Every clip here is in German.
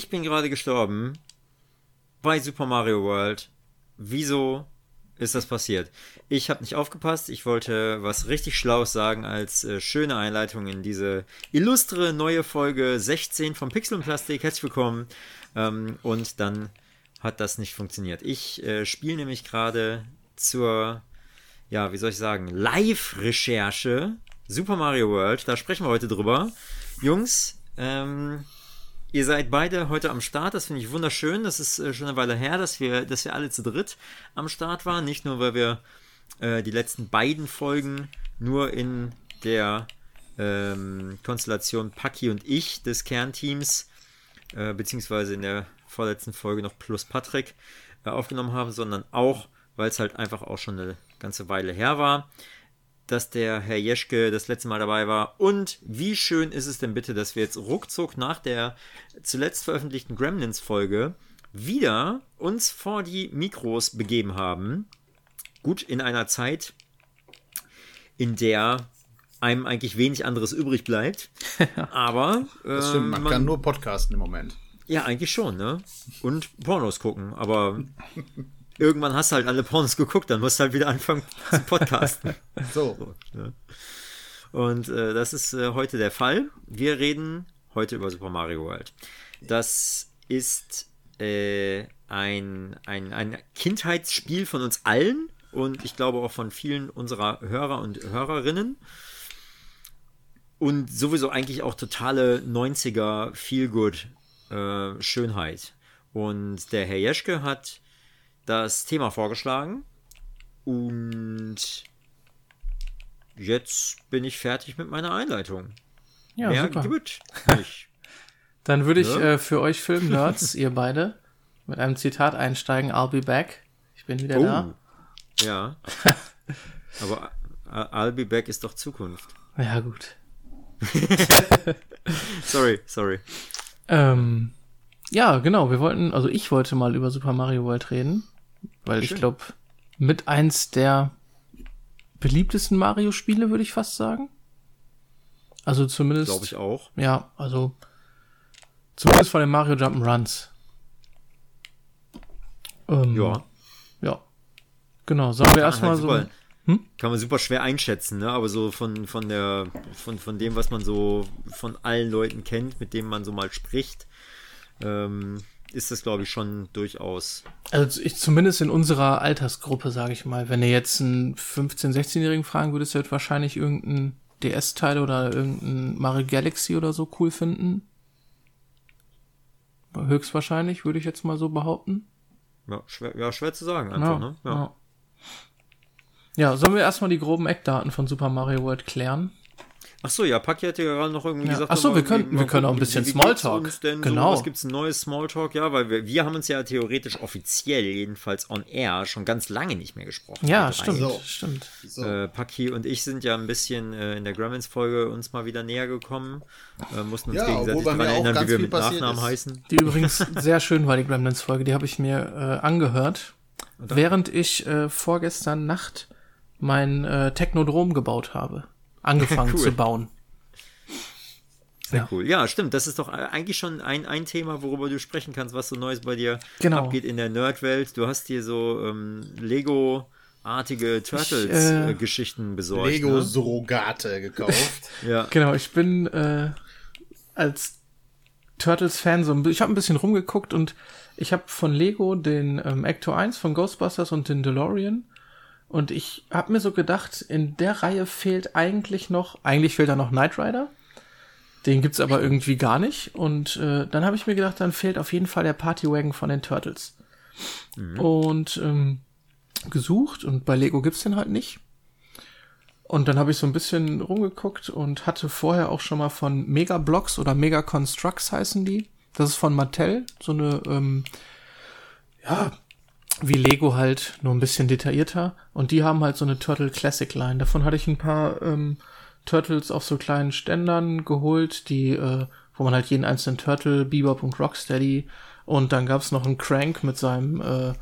ich bin gerade gestorben bei Super Mario World. Wieso ist das passiert? Ich habe nicht aufgepasst. Ich wollte was richtig Schlaues sagen als schöne Einleitung in diese illustre neue Folge 16 von Pixel und Plastik. Herzlich willkommen. Und dann hat das nicht funktioniert. Ich spiele nämlich gerade zur, ja, wie soll ich sagen, Live-Recherche Super Mario World. Da sprechen wir heute drüber. Jungs, ihr seid beide heute am Start, das finde ich wunderschön. Das ist schon eine Weile her, dass wir alle zu dritt am Start waren. Nicht nur, weil wir die letzten beiden Folgen nur in der Konstellation Paki und ich des Kernteams, beziehungsweise in der vorletzten Folge noch plus Patrick aufgenommen haben, sondern auch, weil es halt einfach auch schon eine ganze Weile her war, dass der Herr Jeschke das letzte Mal dabei war. Und wie schön ist es denn bitte, dass wir jetzt ruckzuck nach der zuletzt veröffentlichten Gremlins-Folge wieder uns vor die Mikros begeben haben. Gut, in einer Zeit, in der einem eigentlich wenig anderes übrig bleibt. Aber das stimmt, man kann nur podcasten im Moment. Ja, eigentlich schon, ne? Und Pornos gucken, aber irgendwann hast du halt alle Pornos geguckt, dann musst du halt wieder anfangen zu podcasten. So. Ja. Und das ist heute der Fall. Wir reden heute über Super Mario World. Das ist ein Kindheitsspiel von uns allen und ich glaube auch von vielen unserer Hörer und Hörerinnen. Und sowieso eigentlich auch totale 90er Feelgood Schönheit. Und der Herr Jeschke hat das Thema vorgeschlagen und jetzt bin ich fertig mit meiner Einleitung. Ja, Mehr super. gibt nicht. Dann würde ich für euch Film-Nerds, ihr beide, mit einem Zitat einsteigen. I'll be back. Ich bin wieder da. Ja. Aber I'll be back ist doch Zukunft. Ja, gut. Sorry. Ja, genau. Ich wollte mal über Super Mario World reden, weil ich glaube, mit eins der beliebtesten Mario-Spiele, würde ich fast sagen. Also zumindest. Glaube ich auch. Ja, also zumindest von den Mario Jump'n'Runs. Ja. Ja. Genau. Sollen wir erstmal so. Kann man super schwer einschätzen, ne? Aber so von dem, was man so von allen Leuten kennt, mit denen man so mal spricht, ist das, glaube ich, schon durchaus. Also zumindest in unserer Altersgruppe, sage ich mal. Wenn ihr jetzt einen 15-, 16-Jährigen fragen würdest, der wird wahrscheinlich irgendein DS-Teil oder irgendein Mario Galaxy oder so cool finden. Höchstwahrscheinlich, würde ich jetzt mal so behaupten. Ja, schwer zu sagen einfach, ne? Ja. Ja, sollen wir erstmal die groben Eckdaten von Super Mario World klären? Achso, ja, Paki hat ja gerade noch irgendwie gesagt. Achso, wir können auch ein bisschen Smalltalk. Genau. Was gibt's ein neues Smalltalk? Ja, weil wir haben uns ja theoretisch offiziell, jedenfalls on air, schon ganz lange nicht mehr gesprochen. Ja, stimmt. So. Paki und ich sind ja ein bisschen in der Gremlins-Folge uns mal wieder näher gekommen. Mussten uns gegenseitig daran erinnern, wie wir mit Nachnamen heißen. Die übrigens sehr schön war, die Gremlins-Folge. Die habe ich mir angehört, während ich vorgestern Nacht mein Technodrom gebaut habe. Angefangen cool. zu bauen. Sehr cool. Ja, stimmt. Das ist doch eigentlich schon ein Thema, worüber du sprechen kannst, was so Neues bei dir abgeht in der Nerdwelt. Du hast dir so Lego-artige Turtles-Geschichten besorgt. Lego-Surrogate gekauft. Ja. Genau, ich bin als Turtles-Fan ich habe ein bisschen rumgeguckt und ich habe von Lego den Ecto 1 von Ghostbusters und den DeLorean. Und ich habe mir so gedacht, in der Reihe fehlt eigentlich fehlt da noch Knight Rider. Den gibt's aber irgendwie gar nicht. Und dann habe ich mir gedacht, dann fehlt auf jeden Fall der Partywagon von den Turtles. Mhm. Und gesucht und bei Lego gibt's den halt nicht. Und dann habe ich so ein bisschen rumgeguckt und hatte vorher auch schon mal von Mega Bloks oder Mega Constructs heißen die. Das ist von Mattel, so eine, wie Lego halt, nur ein bisschen detaillierter. Und die haben halt so eine Turtle Classic Line. Davon hatte ich ein paar Turtles auf so kleinen Ständern geholt, die, wo man halt jeden einzelnen Turtle, Bebop und Rocksteady. Und dann gab's noch einen Crank mit seinem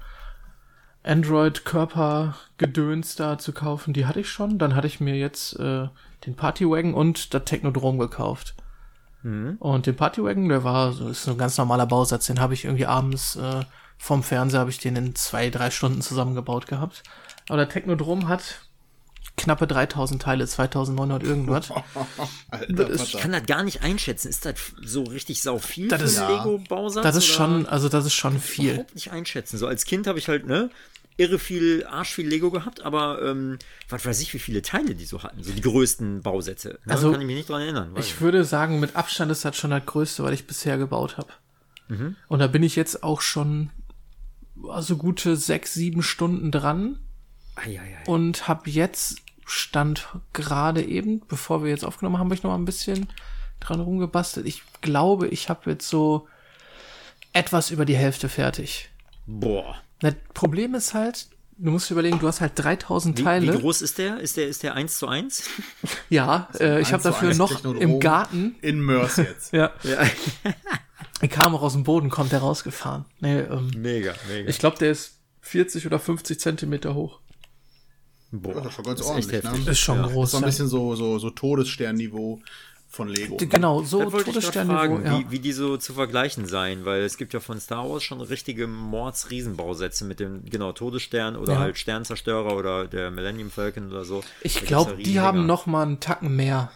Android-Körper-Gedöns da zu kaufen. Die hatte ich schon. Dann hatte ich mir jetzt den Partywagon und das Technodrom gekauft. Und den Partywagon, der war so, ist so ein ganz normaler Bausatz, den habe ich irgendwie abends vom Fernseher, habe ich den in 2-3 Stunden zusammengebaut gehabt. Aber der Technodrom hat knappe 3000 Teile, 2900 irgendwas. Alter, Ich kann das gar nicht einschätzen. Ist das so richtig sau viel Das für ist- einen Lego-Bausatz? Das ist oder? das ist schon viel. Überhaupt nicht einschätzen. So als Kind habe ich halt, irre viel, arschviel Lego gehabt, aber was weiß ich, wie viele Teile die so hatten. So die größten Bausätze. Ne? Also, kann ich mich nicht dran erinnern. weiß Ich würde sagen, mit Abstand ist das schon das Größte, was ich bisher gebaut habe. Und da bin ich jetzt auch schon also gute 6-7 Stunden dran und habe jetzt Stand gerade eben, bevor wir jetzt aufgenommen haben, habe ich noch mal ein bisschen dran rumgebastelt. Ich glaube, ich habe jetzt so etwas über die Hälfte fertig. Boah. Das Problem ist halt, du musst dir überlegen, du hast halt 3000 Teile. Wie groß ist der? Ist der 1:1? Ja, ich habe 1:1 dafür noch Technodrom im Garten. in Mörs jetzt. Ja, Ja. er kam auch aus dem Boden, kommt der rausgefahren. Nee, Mega. ich glaube, der ist 40 oder 50 Zentimeter hoch. Boah. Das ist schon ganz Das ist ordentlich, echt heftig. ne? Ist schon Ja. groß. So ein ja. bisschen so Todessternniveau von Lego. Genau, so Das wollte ich gerade Todessternniveau. fragen, Ja. wie die so zu vergleichen seien, weil es gibt ja von Star Wars schon richtige Mords-Riesenbausätze mit dem, Todesstern oder Ja. halt Sternzerstörer oder der Millennium Falcon oder so. Ich Da gibt's glaube, ja die Riesendinger. haben noch mal einen Tacken mehr.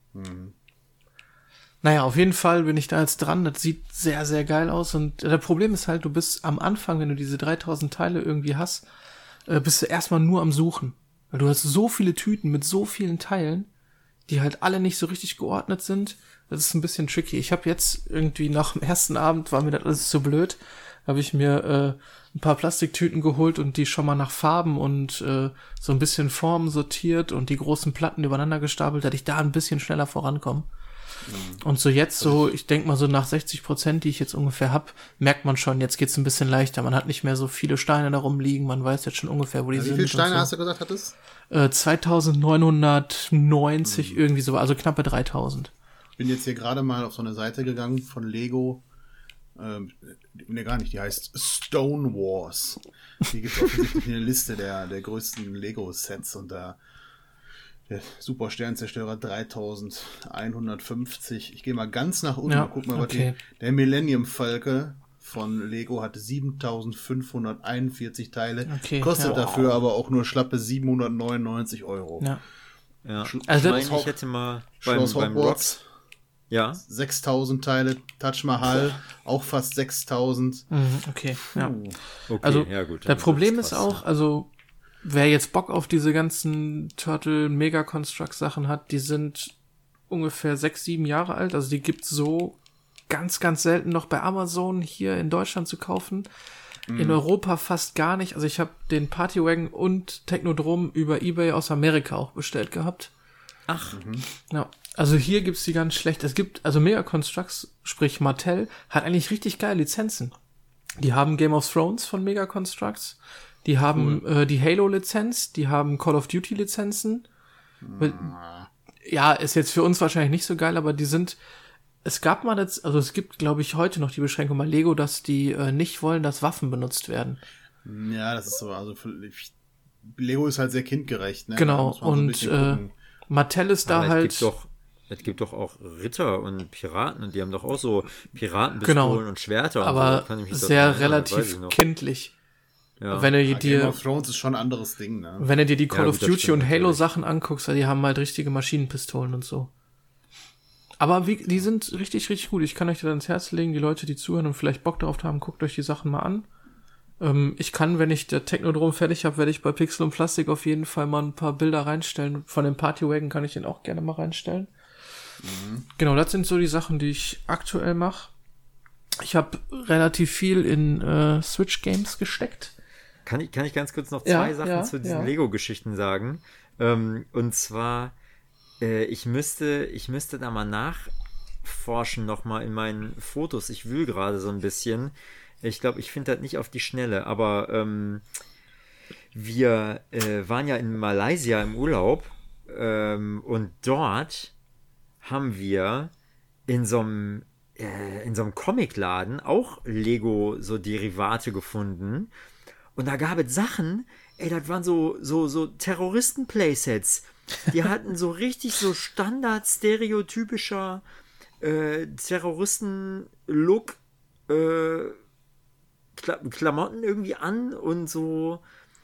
Naja, auf jeden Fall bin ich da jetzt dran. Das sieht sehr, sehr geil aus. Und das Problem ist halt, du bist am Anfang, wenn du diese 3000 Teile irgendwie hast, bist du erstmal nur am Suchen. Weil du hast so viele Tüten mit so vielen Teilen, die halt alle nicht so richtig geordnet sind. Das ist ein bisschen tricky. Ich habe jetzt irgendwie nach dem ersten Abend, war mir das alles zu blöd, habe ich mir ein paar Plastiktüten geholt und die schon mal nach Farben und so ein bisschen Formen sortiert und die großen Platten übereinander gestapelt, dass ich da ein bisschen schneller vorankomme. Und so jetzt so, ich denke mal so nach 60%, die ich jetzt ungefähr hab, merkt man schon, jetzt geht's ein bisschen leichter. Man hat nicht mehr so viele Steine da rumliegen, man weiß jetzt schon ungefähr, wo die Wie sind. viele Steine und hast du gesagt, hattest? 2990 irgendwie so, also knappe 3000. Ich bin jetzt hier gerade mal auf so eine Seite gegangen von Lego. Ne, gar nicht, die heißt Stone Wars. Die gibt offensichtlich eine Liste der größten Lego-Sets und da der Super Sternzerstörer 3150. Ich gehe mal ganz nach unten, Ja, guck mal, was okay. der Millennium Falcon von Lego hat 7541 Teile, Okay, kostet ja. dafür aber auch nur schlappe 799 Euro. Ja. Ja. Also ich das- meine, ich hätte mal beim Schloss Rocks. Hogwarts, Ja. 6000 Teile, Taj Mahal, auch fast 6000. Okay, ja. Okay, Also, ja gut. das Problem ist auch, also, wer jetzt Bock auf diese ganzen Turtle Mega Construct Sachen hat, die sind ungefähr 6-7 Jahre alt. Also, die gibt's so ganz, ganz selten noch bei Amazon hier in Deutschland zu kaufen. In Europa fast gar nicht. Also, ich habe den Partywagon und Technodrom über eBay aus Amerika auch bestellt gehabt. Ach, Ja, also hier gibt's die ganz schlecht. Es gibt, also Mega Constructs, sprich Mattel, hat eigentlich richtig geile Lizenzen. Die haben Game of Thrones von Mega Constructs, die haben die Halo-Lizenz, die haben Call of Duty-Lizenzen. Ja, ist jetzt für uns wahrscheinlich nicht so geil, aber die sind, es gab mal jetzt, also es gibt, glaube ich, heute noch die Beschränkung bei Lego, dass die nicht wollen, dass Waffen benutzt werden. Ja, das ist so, also Lego ist halt sehr kindgerecht, ne? Da Genau, muss man so ein und bisschen gucken. Mattel ist da aber halt... es gibt doch auch Ritter und Piraten und die haben doch auch so Piratenpistolen Genau. und Schwerter. und so. aber Da kann ich mich daran sehr erinnern, das weiß relativ ich noch. kindlich. Ja. Wenn du Game dir of Thrones ist schon ein anderes Ding, ne? Wenn du dir die Call Ja, of gut, das Duty stimmt und Halo natürlich. Sachen anguckst, die haben halt richtige Maschinenpistolen und so. Aber die sind richtig, richtig gut. Ich kann euch das ans Herz legen, die Leute, die zuhören und vielleicht Bock drauf haben, guckt euch die Sachen mal an. Ich kann, wenn ich der Technodrom fertig habe, werde ich bei Pixel und Plastik auf jeden Fall mal ein paar Bilder reinstellen. Von dem Partywagon kann ich den auch gerne mal reinstellen. Genau, das sind so die Sachen, die ich aktuell mache. Ich habe relativ viel in Switch-Games gesteckt. Kann ich ganz kurz noch Ja, zwei Sachen ja, zu diesen ja. Lego-Geschichten sagen? Und zwar, ich müsste da mal nachforschen nochmal in meinen Fotos. Ich wühle gerade so ein bisschen. Ich glaube, ich finde das nicht auf die Schnelle, aber wir waren ja in Malaysia im Urlaub und dort haben wir in so einem Comicladen auch Lego so Derivate gefunden. Und da gab es Sachen, das waren so Terroristen-Playsets. Die hatten so richtig so Standard-stereotypischer Terroristen-Look, Klamotten irgendwie an und so,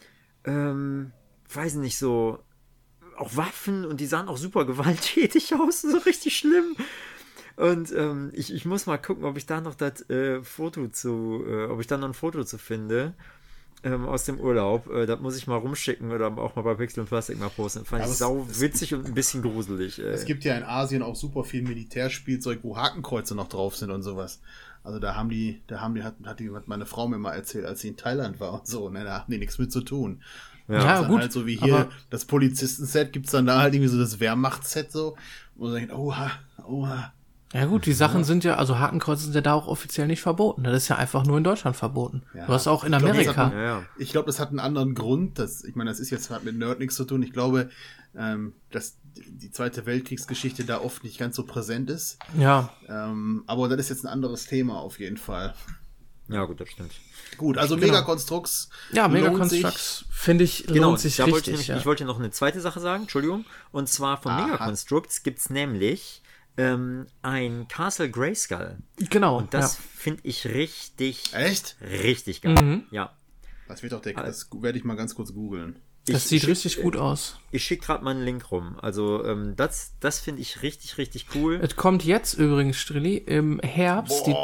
weiß nicht, so auch Waffen und die sahen auch super gewalttätig aus, so richtig schlimm. Und ich muss mal gucken, ob ich da noch das ob ich da noch ein Foto zu finde aus dem Urlaub. Das muss ich mal rumschicken oder auch mal bei Pixel und Plastik mal posten. Fand ich sau witzig und ein bisschen gruselig. Es gibt ja in Asien auch super viel Militärspielzeug, wo Hakenkreuze noch drauf sind und sowas. Also hat meine Frau mir mal erzählt, als sie in Thailand war und so, ne, da hatten die nichts mit zu tun. Ja, gut. Halt so wie hier das Polizisten-Set, gibt's dann da halt irgendwie so das Wehrmacht-Set so, wo man denkt, oha. Ja gut, die Sachen sind ja, also Hakenkreuze sind ja da auch offiziell nicht verboten. Das ist ja einfach nur in Deutschland verboten. Ja. Du hast auch in Amerika. Ich glaube, das hat einen anderen Grund. Ich meine, das ist jetzt hat mit Nerd nichts zu tun. Ich glaube, dass die Zweite Weltkriegsgeschichte da oft nicht ganz so präsent ist. Ja. Aber das ist jetzt ein anderes Thema auf jeden Fall. Ja, gut, das stimmt. Gut, also genau. Megaconstructs. Ja, Megaconstructs, finde ich, lohnt sich richtig. Ich wollte noch eine zweite Sache sagen, Entschuldigung. Und zwar von Megaconstructs gibt es nämlich ein Castle Grayskull. Genau. Und das finde ich richtig geil. Mhm. Ja. Das werde ich mal ganz kurz googeln. Das sieht richtig gut aus. Ich schicke gerade mal einen Link rum. Also das finde ich richtig, richtig cool. Es kommt jetzt übrigens, Strilli, im Herbst die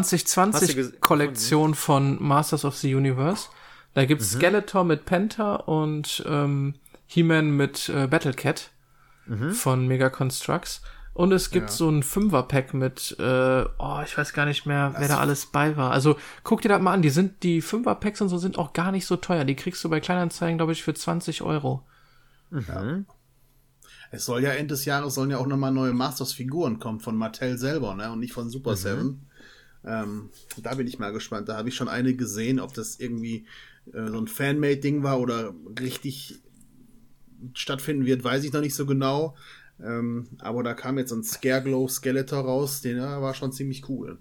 2020-Kollektion von Masters of the Universe. Da gibt es Skeletor mit Penta und He-Man mit Battlecat von Megaconstructs. Und es gibt so ein 5er-Pack mit, ich weiß gar nicht mehr, wer da alles bei war. Also, guck dir das mal an. Die 5er-Packs und so sind auch gar nicht so teuer. Die kriegst du bei Kleinanzeigen, glaube ich, für 20 €. Ja. Es soll ja Ende des Jahres sollen ja auch nochmal neue Masters-Figuren kommen von Mattel selber, ne? Und nicht von Super 7. Da bin ich mal gespannt. Da habe ich schon eine gesehen, ob das irgendwie so ein Fanmade-Ding war oder richtig stattfinden wird, weiß ich noch nicht so genau. Aber da kam jetzt ein Scareglow Skeletor raus, der war schon ziemlich cool.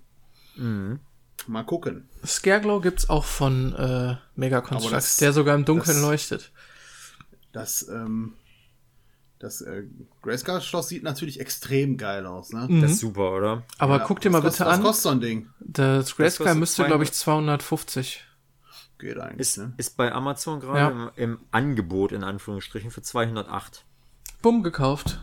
Mal gucken. Scareglow gibt's auch von Megaconstructs, der sogar im Dunkeln leuchtet. Das Grayskull-Schloss sieht natürlich extrem geil aus, ne? Das ist super, oder? Aber guck dir mal bitte an. Was kostet so ein Ding? Das Grayskull müsste, glaube ich, 250. Geht eigentlich, ne? Ist bei Amazon gerade im Angebot, in Anführungsstrichen, für 208. Bumm, gekauft.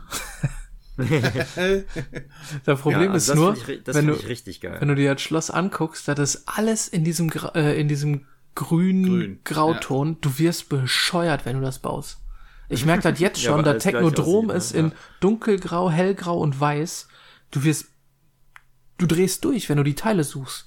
Das Problem ist nur, wenn du dir das Schloss anguckst, das ist alles in diesem grün-grauton. Ja. Du wirst bescheuert, wenn du das baust. Ich merke das jetzt schon, der Technodrom ist in dunkelgrau, hellgrau und weiß. Du drehst durch, wenn du die Teile suchst.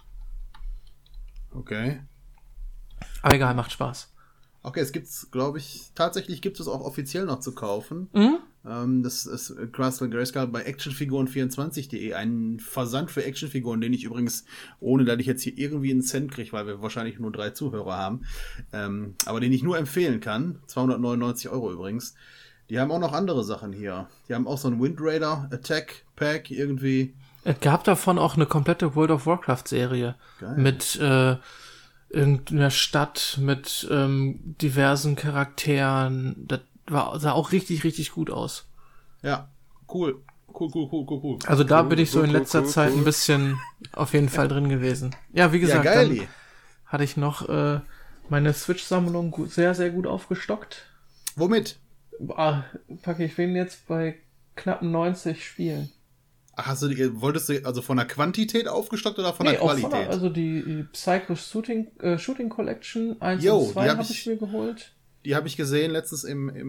Okay. Aber egal, macht Spaß. Okay, es gibt's, glaube ich, tatsächlich gibt es auch offiziell noch zu kaufen. Das ist Castle Grayskull bei actionfiguren24.de, ein Versand für Actionfiguren, den ich übrigens, ohne dass ich jetzt hier irgendwie einen Cent kriege, weil wir wahrscheinlich nur 3 Zuhörer haben, aber den ich nur empfehlen kann, 299 € übrigens. Die haben auch noch andere Sachen hier. Die haben auch so ein Wind Raider Attack Pack irgendwie. Es gab davon auch eine komplette World of Warcraft Serie. Geil. Mit irgendeiner Stadt mit diversen Charakteren. Das sah auch richtig, richtig gut aus. Ja, cool. Also da bin ich so in letzter Zeit ein bisschen auf jeden Fall drin gewesen. Ja, wie gesagt, dann hatte ich noch meine Switch-Sammlung sehr, sehr gut aufgestockt. Womit? Packe ich wen jetzt bei knappen 90 Spielen. Ach, wolltest du also von der Quantität aufgestockt oder von der Qualität? Also die Psycho Shooting Collection 1 und 2 habe ich mir geholt. Die habe ich gesehen letztens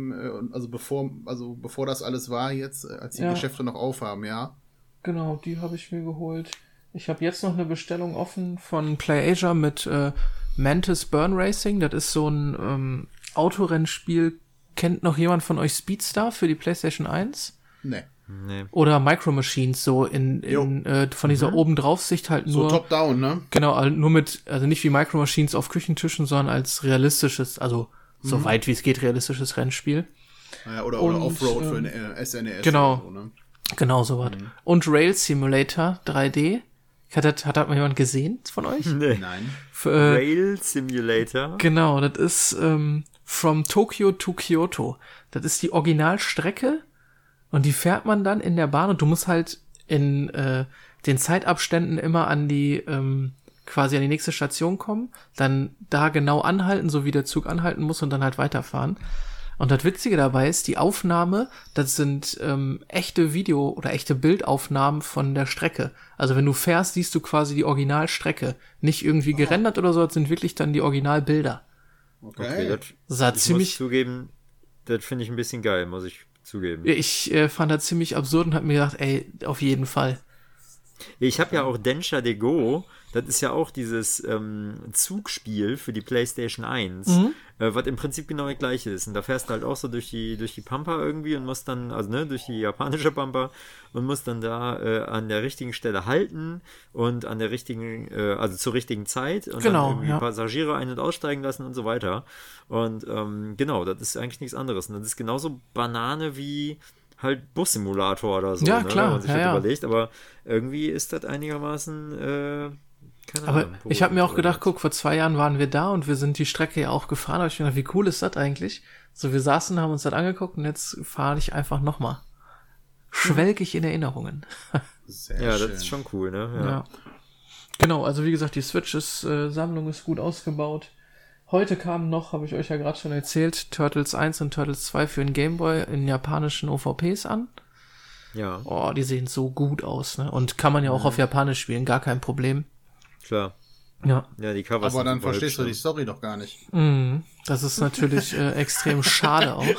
bevor das alles war jetzt, als die Geschäfte noch aufhaben, ja. Genau, die habe ich mir geholt. Ich habe jetzt noch eine Bestellung offen von PlayAsia mit Mantis Burn Racing. Das ist so ein Autorennspiel. Kennt noch jemand von euch Speedstar für die PlayStation 1? Nee. Oder Micro Machines, so von dieser Obendraufsicht halt nur. So top-down, ne? Genau, nur also nicht wie Micro Machines auf Küchentischen, sondern als realistisches, also so weit wie es geht, realistisches Rennspiel. Ja, oder Offroad für ein SNES. Genau. Oder so, ne? Genau, sowas. Und Rail Simulator 3D. Hat das mal jemand gesehen von euch? Nee. Nein. Rail Simulator? Genau, das ist From Tokyo to Kyoto. Das ist die Originalstrecke und die fährt man dann in der Bahn und du musst halt in den Zeitabständen immer an die quasi an die nächste Station kommen, dann da genau anhalten, so wie der Zug anhalten muss und dann halt weiterfahren. Und das Witzige dabei ist, die Aufnahme, das sind echte Video- oder echte Bildaufnahmen von der Strecke. Also wenn du fährst, siehst du quasi die Originalstrecke. Nicht irgendwie gerendert oder so, das sind wirklich dann die Originalbilder. Okay. Ich muss zugeben, das finde ich ein bisschen geil, muss ich zugeben. Ich fand das ziemlich absurd und hab mir gedacht, ey, auf jeden Fall. Ich habe ja auch Densha de Go, das ist ja auch dieses Zugspiel für die PlayStation 1, was im Prinzip genau das gleiche ist. Und da fährst du halt auch so durch die Pampa irgendwie und musst dann, also ne, durch die japanische Pampa und musst dann da an der richtigen Stelle halten und an der richtigen, also zur richtigen Zeit und Genau, dann irgendwie ja. Passagiere ein- und aussteigen lassen und so weiter. Und genau, das ist eigentlich nichts anderes. Und das ist genauso Banane wie halt Bus-Simulator oder so, Ja, ne, klar, wenn man sich ja, das ja. überlegt, aber irgendwie ist das einigermaßen keine Aber Ahnung, ich habe mir auch oder gedacht, was. guck, vor 2 Jahren waren wir da und wir sind die Strecke ja auch gefahren. Da hab ich mir gedacht, wie cool ist das eigentlich? So, wir saßen, haben uns das angeguckt und jetzt fahre ich einfach nochmal. Schwelg ich in Erinnerungen. Sehr Ja, schön. das ist schon cool, ne? Ja. Genau, also wie gesagt, die Sammlung ist gut ausgebaut. Heute kamen noch, habe ich euch ja gerade schon erzählt, Turtles 1 und Turtles 2 für den Gameboy in japanischen OVPs an. Ja, Oh, die sehen so gut aus, ne? Und kann man ja auch auf Japanisch spielen, gar kein Problem. klar. Ja. Ja, die Covers Aber sind dann super verstehst du hübsch, die Story doch gar nicht. Das ist natürlich extrem schade auch.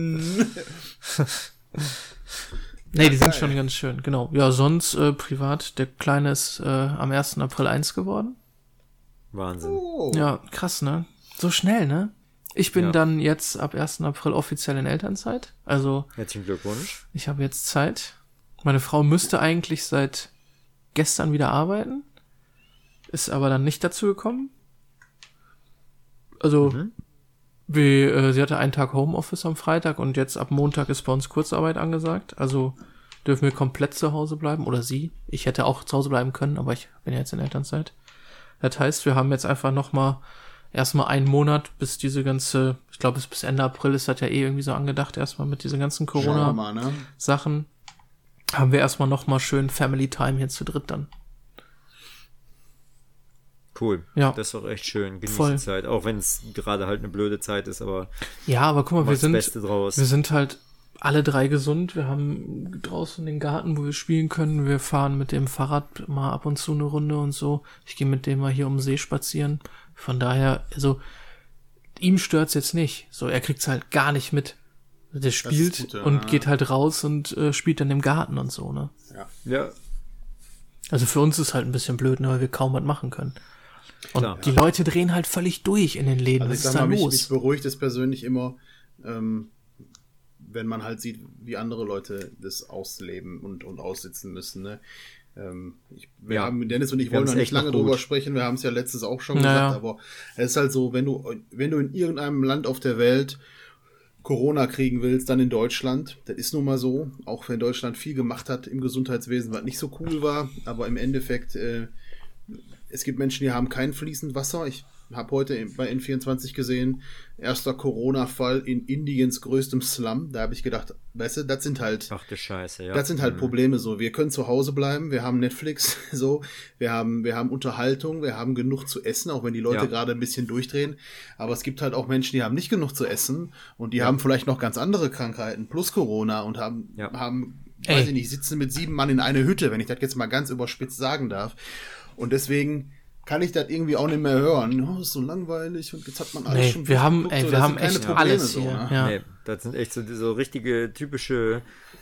Nee, die sind geil. schon ganz schön, genau. Ja, sonst privat, der Kleine ist am 1. April 1 geworden. ne? Wahnsinn. Oh. Ja, krass, ne? So schnell, ne? Ich bin Ja. dann jetzt ab 1. April offiziell in Elternzeit. Also Herzlichen Glückwunsch. ich habe jetzt Zeit. Meine Frau müsste eigentlich seit gestern wieder arbeiten. Ist aber dann nicht dazu gekommen. Also, sie hatte einen Tag Homeoffice am Freitag und jetzt ab Montag ist bei uns Kurzarbeit angesagt. Also dürfen wir komplett zu Hause bleiben. Oder sie. Ich hätte auch zu Hause bleiben können, aber ich bin ja jetzt in Elternzeit. Das heißt, wir haben jetzt einfach nochmal erstmal einen Monat, bis diese ganze, ich glaube, bis Ende April ist das ja eh irgendwie so angedacht, erstmal mit diesen ganzen Schauen wir mal, ne? Corona-Sachen. Haben wir erstmal nochmal schön Family Time hier zu dritt dann. Cool. Ja. Das ist doch echt schön. Genieß Voll. die Zeit. Auch wenn es gerade halt eine blöde Zeit ist, aber Ja, aber guck mal, mach das Beste draus. wir sind halt alle 3 gesund. Wir haben draußen den Garten, wo wir spielen können. Wir fahren mit dem Fahrrad mal ab und zu eine Runde und so. Ich gehe mit dem mal hier um den See spazieren. Von daher, also, ihm stört's jetzt nicht. So, er kriegt's halt gar nicht mit. Der spielt gut, ja. und geht halt raus und spielt dann im Garten und so, ne? Ja, Also für uns ist halt ein bisschen blöd, ne, weil wir kaum was machen können. Und Klar. die Leute drehen halt völlig durch in den Läden. Also Was ich ist sag da mal, mich los? beruhigt es persönlich immer, wenn man halt sieht, wie andere Leute das ausleben und aussitzen müssen. Ne? Wir Ja. haben, Dennis und ich Wir wollen haben's noch nicht echt lange noch gut. drüber sprechen, wir haben es ja letztens auch schon Naja. gesagt, aber es ist halt so, wenn du in irgendeinem Land auf der Welt Corona kriegen willst, dann in Deutschland. Das ist nun mal so, auch wenn Deutschland viel gemacht hat im Gesundheitswesen, was nicht so cool war, aber im Endeffekt, es gibt Menschen, die haben kein fließend Wasser. Ich habe heute bei N24 gesehen, erster Corona-Fall in Indiens größtem Slum. Da habe ich gedacht, weißt du, das sind halt ach du Scheiße, ja. das sind halt Probleme so. Wir können zu Hause bleiben, wir haben Netflix, so, wir haben Unterhaltung, wir haben genug zu essen, auch wenn die Leute Ja. gerade ein bisschen durchdrehen. Aber es gibt halt auch Menschen, die haben nicht genug zu essen und die haben vielleicht noch ganz andere Krankheiten plus Corona und haben, Ey. weiß ich nicht, sitzen mit 7 Mann in einer Hütte, wenn ich das jetzt mal ganz überspitzt sagen darf. Und deswegen kann ich das irgendwie auch nicht mehr hören. Oh, ist so langweilig und jetzt hat man alles Nee, schon wir haben, durchgeguckt, ey, so, wir das haben sind keine echt Probleme alles so, hier. ne? Ja. Nee, das sind echt so richtige, typische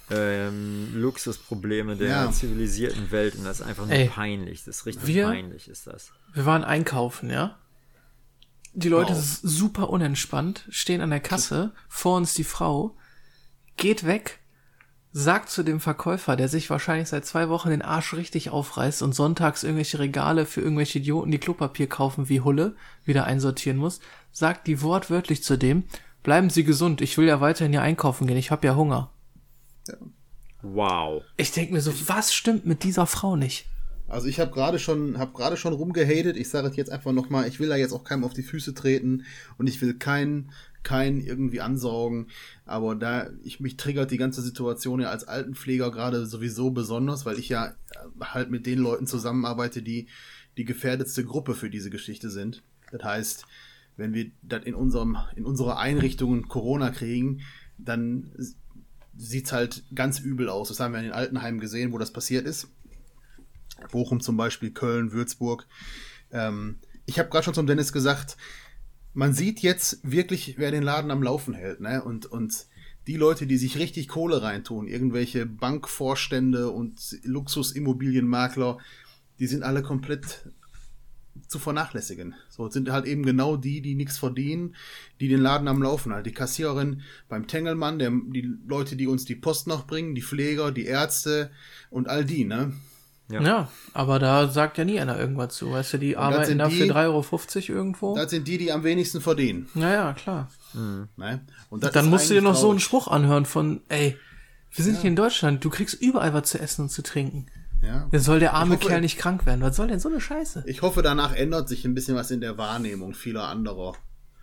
Luxusprobleme der Ja. zivilisierten Welt und das ist einfach nur Ey, peinlich. Das ist richtig wir- peinlich, ist das. Wir waren einkaufen, ja? Die Leute Wow. sind super unentspannt, stehen an der Kasse, vor uns die Frau, geht weg, sagt zu dem Verkäufer, der sich wahrscheinlich seit 2 Wochen den Arsch richtig aufreißt und sonntags irgendwelche Regale für irgendwelche Idioten, die Klopapier kaufen wie Hulle, wieder einsortieren muss, sagt die wortwörtlich zu dem, bleiben Sie gesund, ich will ja weiterhin hier einkaufen gehen, ich habe ja Hunger. Wow. Ich denke mir so, was stimmt mit dieser Frau nicht? Also ich habe gerade schon rumgehatet. Ich sage es jetzt einfach nochmal, ich will da jetzt auch keinem auf die Füße treten und ich will keinen keinen irgendwie ansaugen. Aber mich triggert die ganze Situation ja als Altenpfleger gerade sowieso besonders, weil ich ja halt mit den Leuten zusammenarbeite, die die gefährdetste Gruppe für diese Geschichte sind. Das heißt, wenn wir das in unserer Einrichtungen Corona kriegen, dann sieht's halt ganz übel aus. Das haben wir in den Altenheimen gesehen, wo das passiert ist. Bochum zum Beispiel, Köln, Würzburg. Ich habe gerade schon zum Dennis gesagt, man sieht jetzt wirklich, wer den Laden am Laufen hält, ne? Und die Leute, die sich richtig Kohle reintun, irgendwelche Bankvorstände und Luxusimmobilienmakler, die sind alle komplett zu vernachlässigen. So sind halt eben genau die nichts verdienen, die den Laden am Laufen halten. Die Kassiererin beim Tengelmann, die Leute, die uns die Post noch bringen, die Pfleger, die Ärzte und all die, ne? Ja, aber da sagt ja nie einer irgendwas zu. Weißt du, die arbeiten da für 3,50 € irgendwo. Das sind die am wenigsten verdienen. Naja, klar. Ne? Und dann musst du dir noch so einen Spruch anhören von, ey, wir sind hier in Deutschland, du kriegst überall was zu essen und zu trinken. Ja. Dann soll der arme Kerl nicht krank werden. Was soll denn so eine Scheiße? Ich hoffe, danach ändert sich ein bisschen was in der Wahrnehmung vieler anderer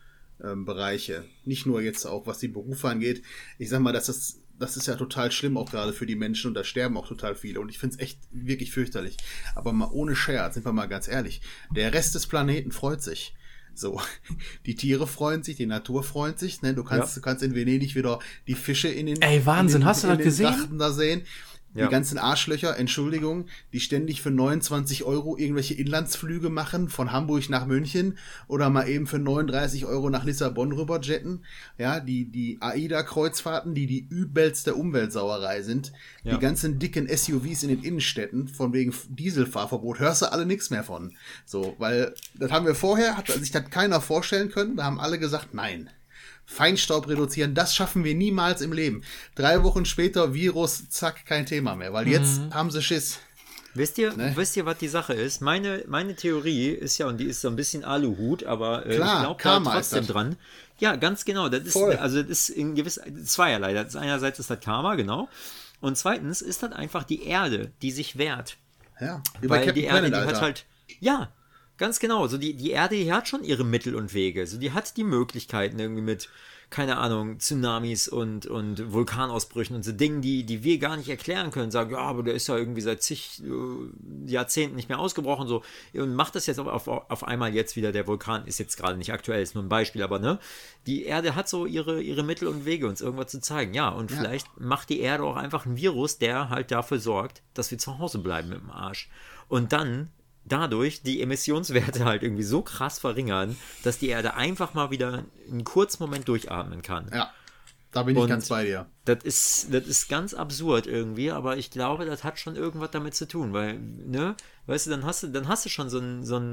Bereiche. Nicht nur jetzt auch, was die Berufe angeht. Ich sag mal, das ist ja total schlimm, auch gerade für die Menschen, und da sterben auch total viele. Und ich finde es echt wirklich fürchterlich. Aber mal ohne Scherz, sind wir mal ganz ehrlich, der Rest des Planeten freut sich. So, die Tiere freuen sich, die Natur freut sich. Ne? Du kannst in Venedig wieder die Fische in den Wahnsinn, hast du das gesehen? Schachten da sehen. Die ganzen Arschlöcher, Entschuldigung, die ständig für 29 € irgendwelche Inlandsflüge machen, von Hamburg nach München oder mal eben für 39 € nach Lissabon rüberjetten. Ja, die AIDA-Kreuzfahrten, die übelste Umweltsauerei sind. Ja. Die ganzen dicken SUVs in den Innenstädten, von wegen Dieselfahrverbot, hörst du alle nichts mehr von. So, weil, das haben wir vorher, hat sich das keiner vorstellen können, da haben alle gesagt, nein. Feinstaub reduzieren, das schaffen wir niemals im Leben. 3 Wochen später, Virus, zack, kein Thema mehr, weil jetzt haben sie Schiss. Wisst ihr, was die Sache ist? Meine Theorie ist ja, und die ist so ein bisschen Aluhut, aber ich glaube da trotzdem dran. Ja, ganz genau. Das ist in gewiss zweierlei. Einerseits ist das Karma, genau. Und zweitens ist das einfach die Erde, die sich wehrt. Ja, weil die Erde, die hat halt, ja, ganz genau. So die Erde, die hat schon ihre Mittel und Wege. So die hat die Möglichkeiten irgendwie mit, keine Ahnung, Tsunamis und Vulkanausbrüchen und so Dingen, die wir gar nicht erklären können. Sagen, ja, aber der ist ja irgendwie seit zig Jahrzehnten nicht mehr ausgebrochen so und macht das jetzt auf einmal jetzt wieder. Der Vulkan ist jetzt gerade nicht aktuell, ist nur ein Beispiel, aber ne, die Erde hat so ihre Mittel und Wege, uns irgendwas zu zeigen. Ja, und vielleicht macht die Erde auch einfach ein Virus, der halt dafür sorgt, dass wir zu Hause bleiben mit dem Arsch. Und dann dadurch die Emissionswerte halt irgendwie so krass verringern, dass die Erde einfach mal wieder einen kurzen Moment durchatmen kann. Ja, da bin ich ganz bei dir. Das ist ganz absurd irgendwie, aber ich glaube, das hat schon irgendwas damit zu tun, weil, ne, weißt du, dann hast du schon so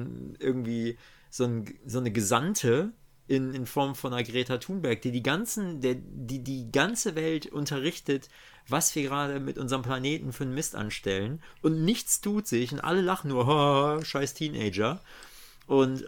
eine Gesandte in Form von einer Greta Thunberg, die die ganze Welt unterrichtet, was wir gerade mit unserem Planeten für einen Mist anstellen, und nichts tut sich und alle lachen nur, scheiß Teenager. Und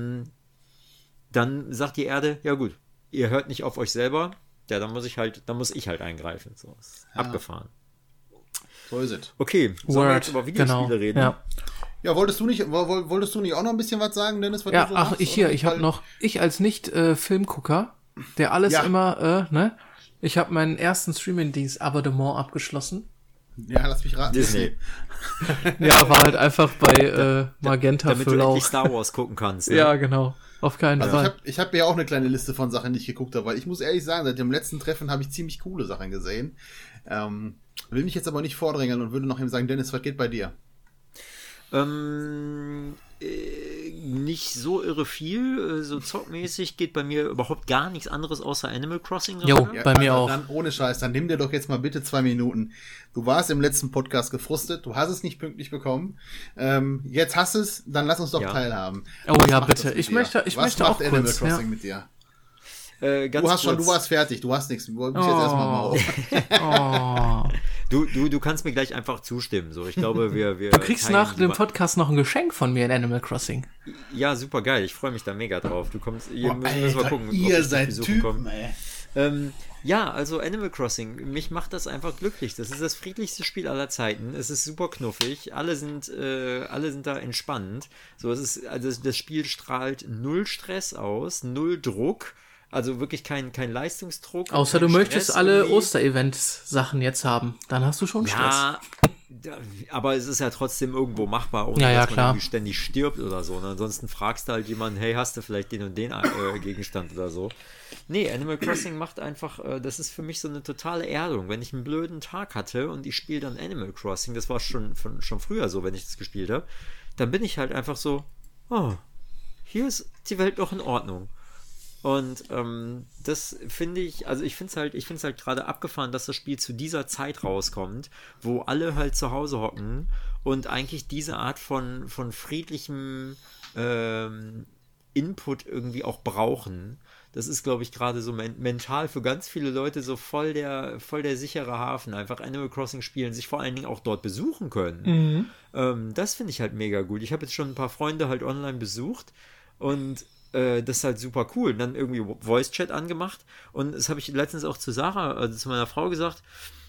dann sagt die Erde, ja gut, ihr hört nicht auf euch selber, ja, dann muss ich halt eingreifen. So, ist abgefahren. So ist es. Okay, sollen wir jetzt über Videospiele reden? Ja, wolltest du nicht auch noch ein bisschen was sagen, Dennis? Ja, so machst, ich als Nicht-Filmgucker, der alles immer, ne? Ich habe meinen ersten Streaming-Dienst Abonnement abgeschlossen. Ja, lass mich raten. Disney. Ja, war halt einfach bei Magenta damit für du endlich Star Wars gucken kannst. Ne? Ja, genau. Auf keinen Fall. Ich habe ja auch eine kleine Liste von Sachen, die ich geguckt habe, weil ich muss ehrlich sagen, seit dem letzten Treffen habe ich ziemlich coole Sachen gesehen. Will mich jetzt aber nicht vordrängeln und würde noch eben sagen, Dennis, was geht bei dir? Nicht so irre viel. So zockmäßig geht bei mir überhaupt gar nichts anderes außer Animal Crossing. Jo, bei mir auch. Dann ohne Scheiß, dann nimm dir doch jetzt mal bitte 2 Minuten. Du warst im letzten Podcast gefrustet, du hast es nicht pünktlich bekommen. Jetzt hast es, dann lass uns doch teilhaben. Oh ja, bitte. Ich möchte auch Animal Crossing mit dir? Du warst fertig, du hast nichts. Du bist jetzt erstmal mal auf. Du kannst mir gleich einfach zustimmen. So, ich glaube, wir Du kriegst nach dem Podcast noch ein Geschenk von mir in Animal Crossing. Ja, super geil. Ich freue mich da mega drauf. Du kommst, müssen wir gucken. Ihr seid Typen, ey. Ja, also Animal Crossing, mich macht das einfach glücklich. Das ist das friedlichste Spiel aller Zeiten. Es ist super knuffig. Alle sind da entspannt. So, also das Spiel strahlt null Stress aus, null Druck. Also wirklich kein Leistungsdruck. Außer kein du möchtest Stress alle irgendwie. Oster-Events-Sachen jetzt haben. Dann hast du schon Stress. Ja, aber es ist ja trotzdem irgendwo machbar, ohne Ja, dass man klar. irgendwie ständig stirbt oder so. Und ansonsten fragst du halt jemanden, hey, hast du vielleicht den und den Gegenstand oder so. Nee, Animal Crossing macht einfach, das ist für mich so eine totale Erdung. Wenn ich einen blöden Tag hatte und ich spiele dann Animal Crossing, das war schon früher so, wenn ich das gespielt habe, dann bin ich halt einfach so, oh, hier ist die Welt noch in Ordnung. Und das finde ich, also ich finde es halt gerade abgefahren, dass das Spiel zu dieser Zeit rauskommt, wo alle halt zu Hause hocken und eigentlich diese Art von friedlichem Input irgendwie auch brauchen. Das ist, glaube ich, gerade so mental für ganz viele Leute so voll der sichere Hafen. Einfach Animal Crossing spielen, sich vor allen Dingen auch dort besuchen können. Das finde ich halt mega gut. Ich habe jetzt schon ein paar Freunde halt online besucht und das ist halt super cool. Und dann irgendwie Voice-Chat angemacht. Und das habe ich letztens auch zu Sarah, also zu meiner Frau gesagt.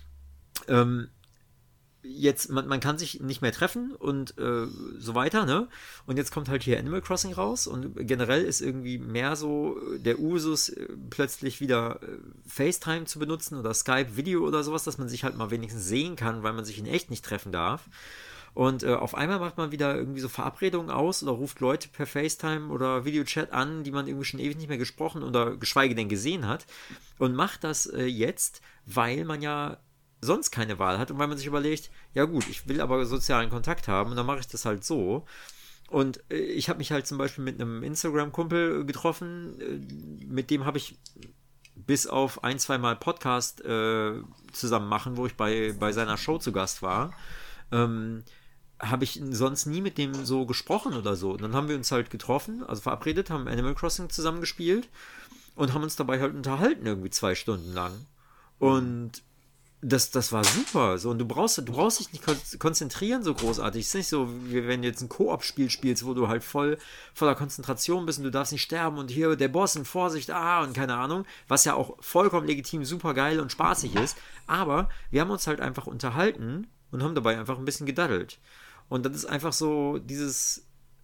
Jetzt, man kann sich nicht mehr treffen und so weiter, ne? Und jetzt kommt halt hier Animal Crossing raus und generell ist irgendwie mehr so der Usus plötzlich wieder FaceTime zu benutzen oder Skype Video oder sowas, dass man sich halt mal wenigstens sehen kann, weil man sich in echt nicht treffen darf. Und auf einmal macht man wieder irgendwie so Verabredungen aus oder ruft Leute per FaceTime oder Videochat an, die man irgendwie schon ewig nicht mehr gesprochen oder geschweige denn gesehen hat. Und macht das jetzt, weil man ja sonst keine Wahl hat und weil man sich überlegt, ja gut, ich will aber sozialen Kontakt haben und dann mache ich das halt so. Und ich habe mich halt zum Beispiel mit einem Instagram-Kumpel getroffen, mit dem habe ich bis auf 1-2 Mal Podcast zusammen machen, wo ich bei seiner Show zu Gast war, habe ich sonst nie mit dem so gesprochen oder so. Und dann haben wir uns halt getroffen, also verabredet, haben Animal Crossing zusammen gespielt und haben uns dabei halt unterhalten, irgendwie 2 Stunden lang. Und das war super. So, und du brauchst dich nicht konzentrieren so großartig. Es ist nicht so, wie wenn du jetzt ein Koop-Spiel spielst, wo du halt voller Konzentration bist und du darfst nicht sterben und hier der Boss in Vorsicht, und keine Ahnung, was ja auch vollkommen legitim, super geil und spaßig ist. Aber wir haben uns halt einfach unterhalten und haben dabei einfach ein bisschen gedaddelt. Und das ist einfach so dieses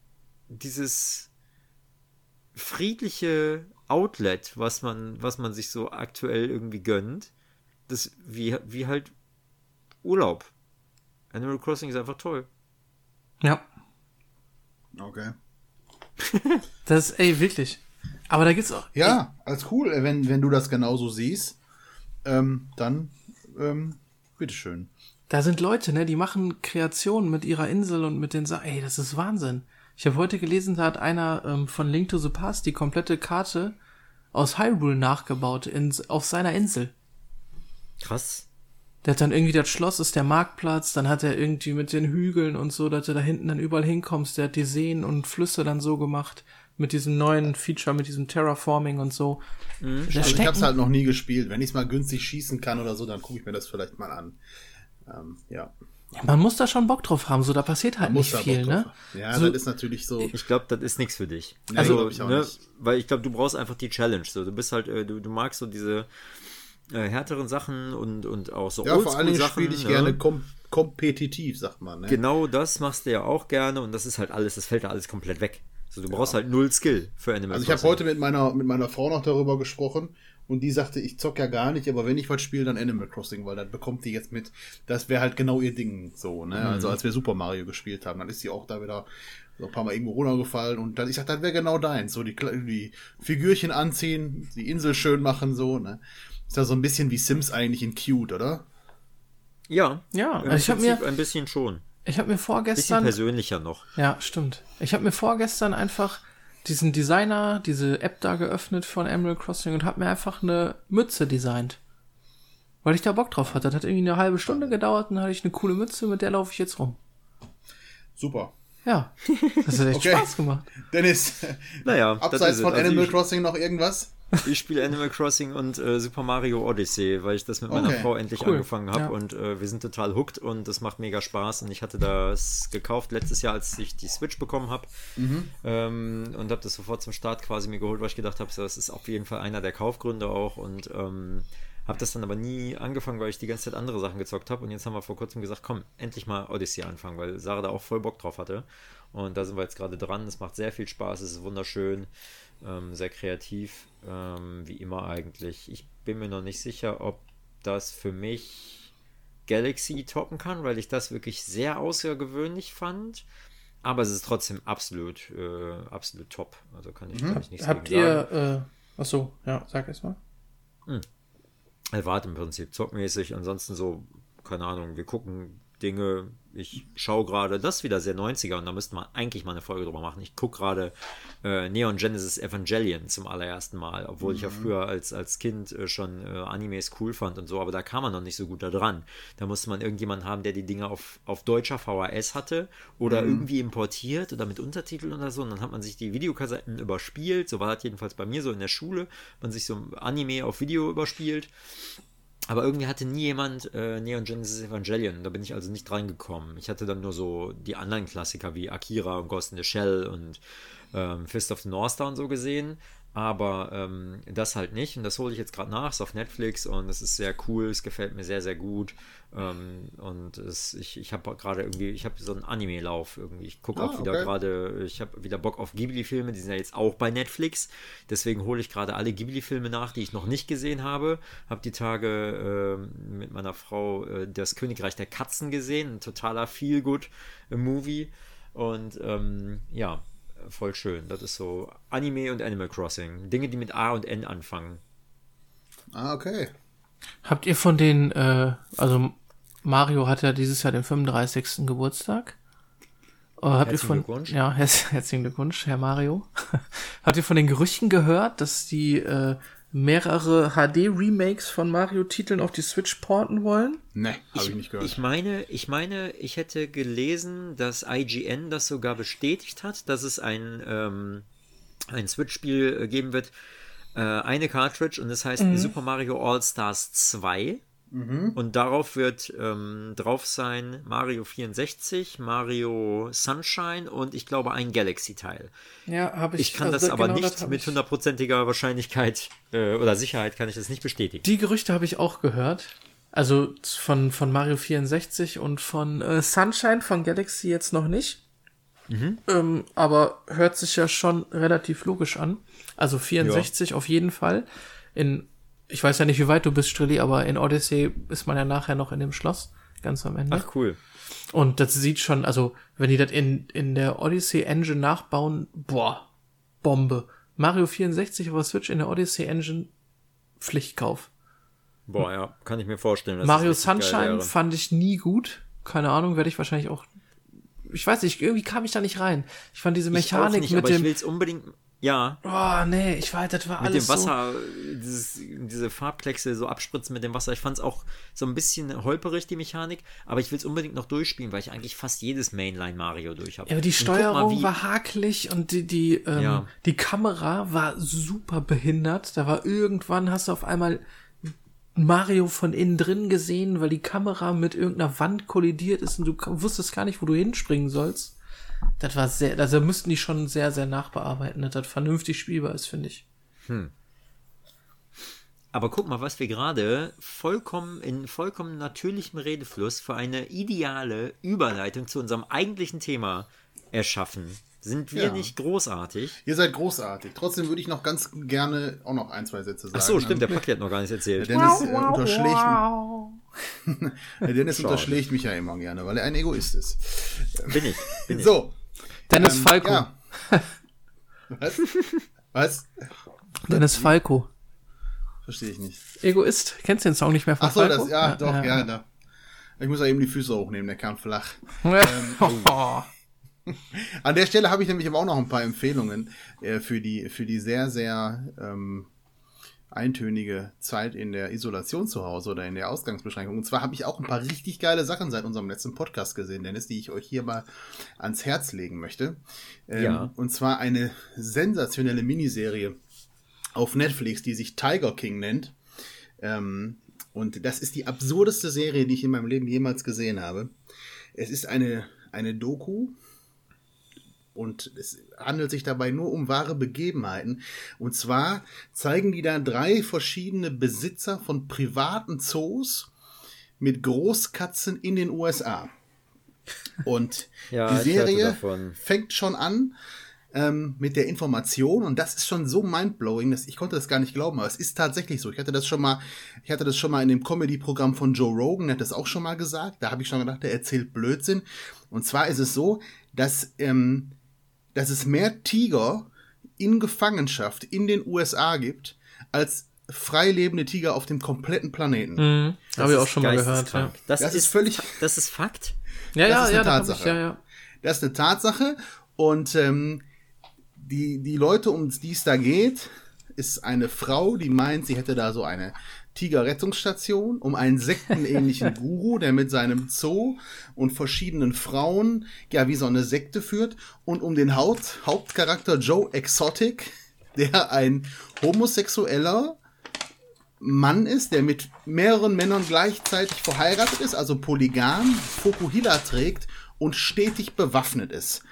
friedliche Outlet, was man sich so aktuell irgendwie gönnt. Das wie halt Urlaub. Animal Crossing ist einfach toll. Ja. Okay. Das ist, wirklich. Aber da gibt's auch. Ja, als cool, wenn du das genauso siehst, dann bitteschön. Da sind Leute, ne, die machen Kreationen mit ihrer Insel und mit den Sachen. Das ist Wahnsinn. Ich habe heute gelesen, da hat einer von Link to the Past die komplette Karte aus Hyrule nachgebaut auf seiner Insel. Krass. Der hat dann irgendwie, das Schloss ist der Marktplatz, dann hat er irgendwie mit den Hügeln und so, dass du da hinten dann überall hinkommst, der hat die Seen und Flüsse dann so gemacht, mit diesem neuen Feature, mit diesem Terraforming und so. Also ich hab's halt noch nie gespielt. Wenn ich's mal günstig schießen kann oder so, dann gucke ich mir das vielleicht mal an. Ja. Ja, man muss da schon Bock drauf haben, so, da passiert halt nicht viel, ne? Ja, so, das ist natürlich so. Ich glaube, das ist nichts für dich. Nee, Also, glaub ich auch nicht. weil ich glaube, du brauchst einfach die Challenge. So, du bist halt, du magst so diese härteren Sachen und auch so Ja, vor allen Dingen Oldschool-Sachen. spiele ich gerne kompetitiv, sagt man. Ne? Genau das machst du ja auch gerne und das ist halt alles, das fällt da alles komplett weg. So, du brauchst halt 0 Skill für Animal Also ich habe Crossing. heute mit meiner Frau noch darüber gesprochen und die sagte, ich zock ja gar nicht, aber wenn ich was spiele, dann Animal Crossing, weil dann bekommt die jetzt mit, das wäre halt genau ihr Ding so, ne? Also als wir Super Mario gespielt haben, dann ist sie auch da wieder so ein paar Mal irgendwo runtergefallen und dann, ich sag, das wäre genau deins, so die Figürchen anziehen, die Insel schön machen, so, ne? Ist ja so ein bisschen wie Sims eigentlich in cute, oder? Ja, Ja, im ich hab Prinzip mir- ein bisschen schon. ich habe mir Bisschen vorgestern, persönlicher noch. ja, stimmt. Ich habe mir vorgestern einfach diesen Designer, diese App da geöffnet von Animal Crossing und habe mir einfach eine Mütze designt. Weil ich da Bock drauf hatte. Das hat irgendwie eine halbe Stunde gedauert und dann hatte ich eine coole Mütze, mit der laufe ich jetzt rum. Super. Ja, das hat echt Okay. Spaß gemacht. Dennis, Naja, das abseits ist es. von Also Animal ich- Crossing noch irgendwas? Ich spiele Animal Crossing und Super Mario Odyssey, weil ich das mit meiner Okay, Frau endlich cool. angefangen habe Ja. und wir sind total hooked und das macht mega Spaß und ich hatte das gekauft letztes Jahr, als ich die Switch bekommen habe und habe das sofort zum Start quasi mir geholt, weil ich gedacht habe, das ist auf jeden Fall einer der Kaufgründe auch und habe das dann aber nie angefangen, weil ich die ganze Zeit andere Sachen gezockt habe und jetzt haben wir vor kurzem gesagt, komm, endlich mal Odyssey anfangen, weil Sarah da auch voll Bock drauf hatte und da sind wir jetzt gerade dran, es macht sehr viel Spaß, es ist wunderschön. Sehr kreativ, wie immer eigentlich. Ich bin mir noch nicht sicher, ob das für mich Galaxy toppen kann, weil ich das wirklich sehr außergewöhnlich fand. Aber es ist trotzdem absolut top. Also kann ich, glaube ich, nichts Habt gegen sagen. ihr, achso, ja, sag es mal. Warte im Prinzip zockmäßig, ansonsten so, keine Ahnung, wir gucken Dinge, ich schaue gerade, das ist wieder sehr 90er und da müsste man eigentlich mal eine Folge drüber machen. Ich gucke gerade Neon Genesis Evangelion zum allerersten Mal, obwohl ich ja früher als Kind schon Animes cool fand und so, aber da kam man noch nicht so gut da dran. Da musste man irgendjemanden haben, der die Dinge auf deutscher VHS hatte oder irgendwie importiert oder mit Untertiteln oder so und dann hat man sich die Videokassetten überspielt, so war das jedenfalls bei mir so in der Schule, man sich so Anime auf Video überspielt. Aber irgendwie hatte nie jemand Neon Genesis Evangelion. Da bin ich also nicht reingekommen. Ich hatte dann nur so die anderen Klassiker wie Akira und Ghost in the Shell und Fist of the North Star und so gesehen. Aber das halt nicht. Und das hole ich jetzt gerade nach. Ist auf Netflix und es ist sehr cool. Es gefällt mir sehr, sehr gut. Und ich habe gerade irgendwie, ich habe so einen Anime-Lauf irgendwie. Ich gucke auch wieder gerade, ich habe wieder Bock auf Ghibli-Filme. Die sind ja jetzt auch bei Netflix. Deswegen hole ich gerade alle Ghibli-Filme nach, die ich noch nicht gesehen habe. Habe die Tage mit meiner Frau das Königreich der Katzen gesehen. Ein totaler Feel-Good-Movie. Und ja, voll schön. Das ist so Anime und Animal Crossing. Dinge, die mit A und N anfangen. Ah, okay. Habt ihr von den, also Mario hat ja dieses Jahr den 35. Geburtstag. Herzlichen Glückwunsch. Ja, herzlichen Glückwunsch, Herr Mario. Habt ihr von den Gerüchten gehört, dass die mehrere HD-Remakes von Mario-Titeln auf die Switch porten wollen? Ne, habe ich nicht gehört. Ich meine, ich hätte gelesen, dass IGN das sogar bestätigt hat, dass es ein Switch-Spiel geben wird, eine Cartridge und das heißt Super Mario All-Stars 2. Und darauf wird drauf sein Mario 64, Mario Sunshine und ich glaube ein Galaxy-Teil. Ja, habe ich. Ich kann das aber nicht mit 100%iger Wahrscheinlichkeit oder Sicherheit kann ich das nicht bestätigen. Die Gerüchte habe ich auch gehört. Also von Mario 64 und von Sunshine von Galaxy jetzt noch nicht. Aber hört sich ja schon relativ logisch an. Also 64 auf jeden Fall. Ich weiß ja nicht, wie weit du bist, Strilli, aber in Odyssey ist man ja nachher noch in dem Schloss, ganz am Ende. Ach, cool. Und das sieht schon, also, wenn die das in der Odyssey Engine nachbauen, boah, Bombe. Mario 64 auf Switch in der Odyssey Engine, Pflichtkauf. Boah, ja, kann ich mir vorstellen. Dass Mario das Sunshine fand ich nie gut. Keine Ahnung, werde ich wahrscheinlich auch, ich weiß nicht, irgendwie kam ich da nicht rein. Ich fand diese Mechanik nicht, mit aber dem... Ich will es unbedingt... Ja. Oh, nee, das war mit alles dem Wasser, diese Farbkleckse so abspritzen mit dem Wasser. Ich fand es auch so ein bisschen holperig, die Mechanik, aber ich will es unbedingt noch durchspielen, weil ich eigentlich fast jedes Mainline Mario durch habe. Ja, aber die Steuerung war hakelig und die Kamera war super behindert. Da war irgendwann, hast du auf einmal Mario von innen drin gesehen, weil die Kamera mit irgendeiner Wand kollidiert ist und du wusstest gar nicht, wo du hinspringen sollst. Das war also müssten die schon sehr, sehr nachbearbeiten, dass das vernünftig spielbar ist, finde ich. Aber guck mal, was wir gerade in vollkommen natürlichem Redefluss für eine ideale Überleitung zu unserem eigentlichen Thema erschaffen. Sind wir nicht großartig? Ihr seid großartig. Trotzdem würde ich noch ganz gerne auch noch ein, zwei Sätze sagen. Ach so, stimmt, der Paki hat noch gar nichts erzählt. Dennis unterschlägt mich ja immer gerne, weil er ein Egoist ist. Bin ich. So. Dennis Falco. Ja. Was? Dennis Falco. Verstehe ich nicht. Egoist. Kennst du den Song nicht mehr von Ach so, Falco? Da. Ich muss ja eben die Füße hochnehmen, der kam flach. An der Stelle habe ich nämlich aber auch noch ein paar Empfehlungen für die sehr, sehr eintönige Zeit in der Isolation zu Hause oder in der Ausgangsbeschränkung. Und zwar habe ich auch ein paar richtig geile Sachen seit unserem letzten Podcast gesehen, Dennis, die ich euch hier mal ans Herz legen möchte. Und zwar eine sensationelle Miniserie auf Netflix, die sich Tiger King nennt. Und das ist die absurdeste Serie, die ich in meinem Leben jemals gesehen habe. Es ist eine Doku. Und es handelt sich dabei nur um wahre Begebenheiten. Und zwar zeigen die da 3 verschiedene Besitzer von privaten Zoos mit Großkatzen in den USA. Und die Serie fängt schon an mit der Information, und das ist schon so mindblowing, dass ich konnte das gar nicht glauben, aber es ist tatsächlich so. Ich hatte das schon mal in dem Comedy-Programm von Joe Rogan, der hat das auch schon mal gesagt, da habe ich schon gedacht, der erzählt Blödsinn. Und zwar ist es so, dass es mehr Tiger in Gefangenschaft in den USA gibt, als frei lebende Tiger auf dem kompletten Planeten. Mhm. Habe ich auch schon mal gehört. Ja. Das ist Fakt. Ja, das ist eine Tatsache. Tatsache. Das ist eine Tatsache. Und die Leute, um die es da geht, ist eine Frau, die meint, sie hätte da so eine Tigerrettungsstation, um einen sektenähnlichen Guru, der mit seinem Zoo und verschiedenen Frauen ja wie so eine Sekte führt, und um den Hauptcharakter Joe Exotic, der ein homosexueller Mann ist, der mit mehreren Männern gleichzeitig verheiratet ist, also polygam, Fokuhila trägt und stetig bewaffnet ist.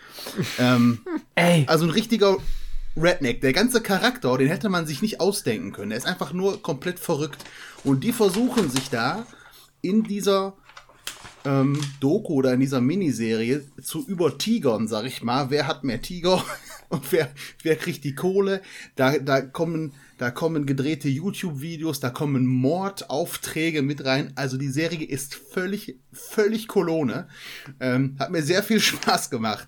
Also ein richtiger Redneck. Der ganze Charakter, den hätte man sich nicht ausdenken können. Er ist einfach nur komplett verrückt. Und die versuchen sich da in dieser Doku oder in dieser Miniserie zu übertigern, sag ich mal. Wer hat mehr Tiger und wer kriegt die Kohle? Da kommen gedrehte YouTube-Videos, da kommen Mordaufträge mit rein. Also die Serie ist völlig Kolone. Hat mir sehr viel Spaß gemacht.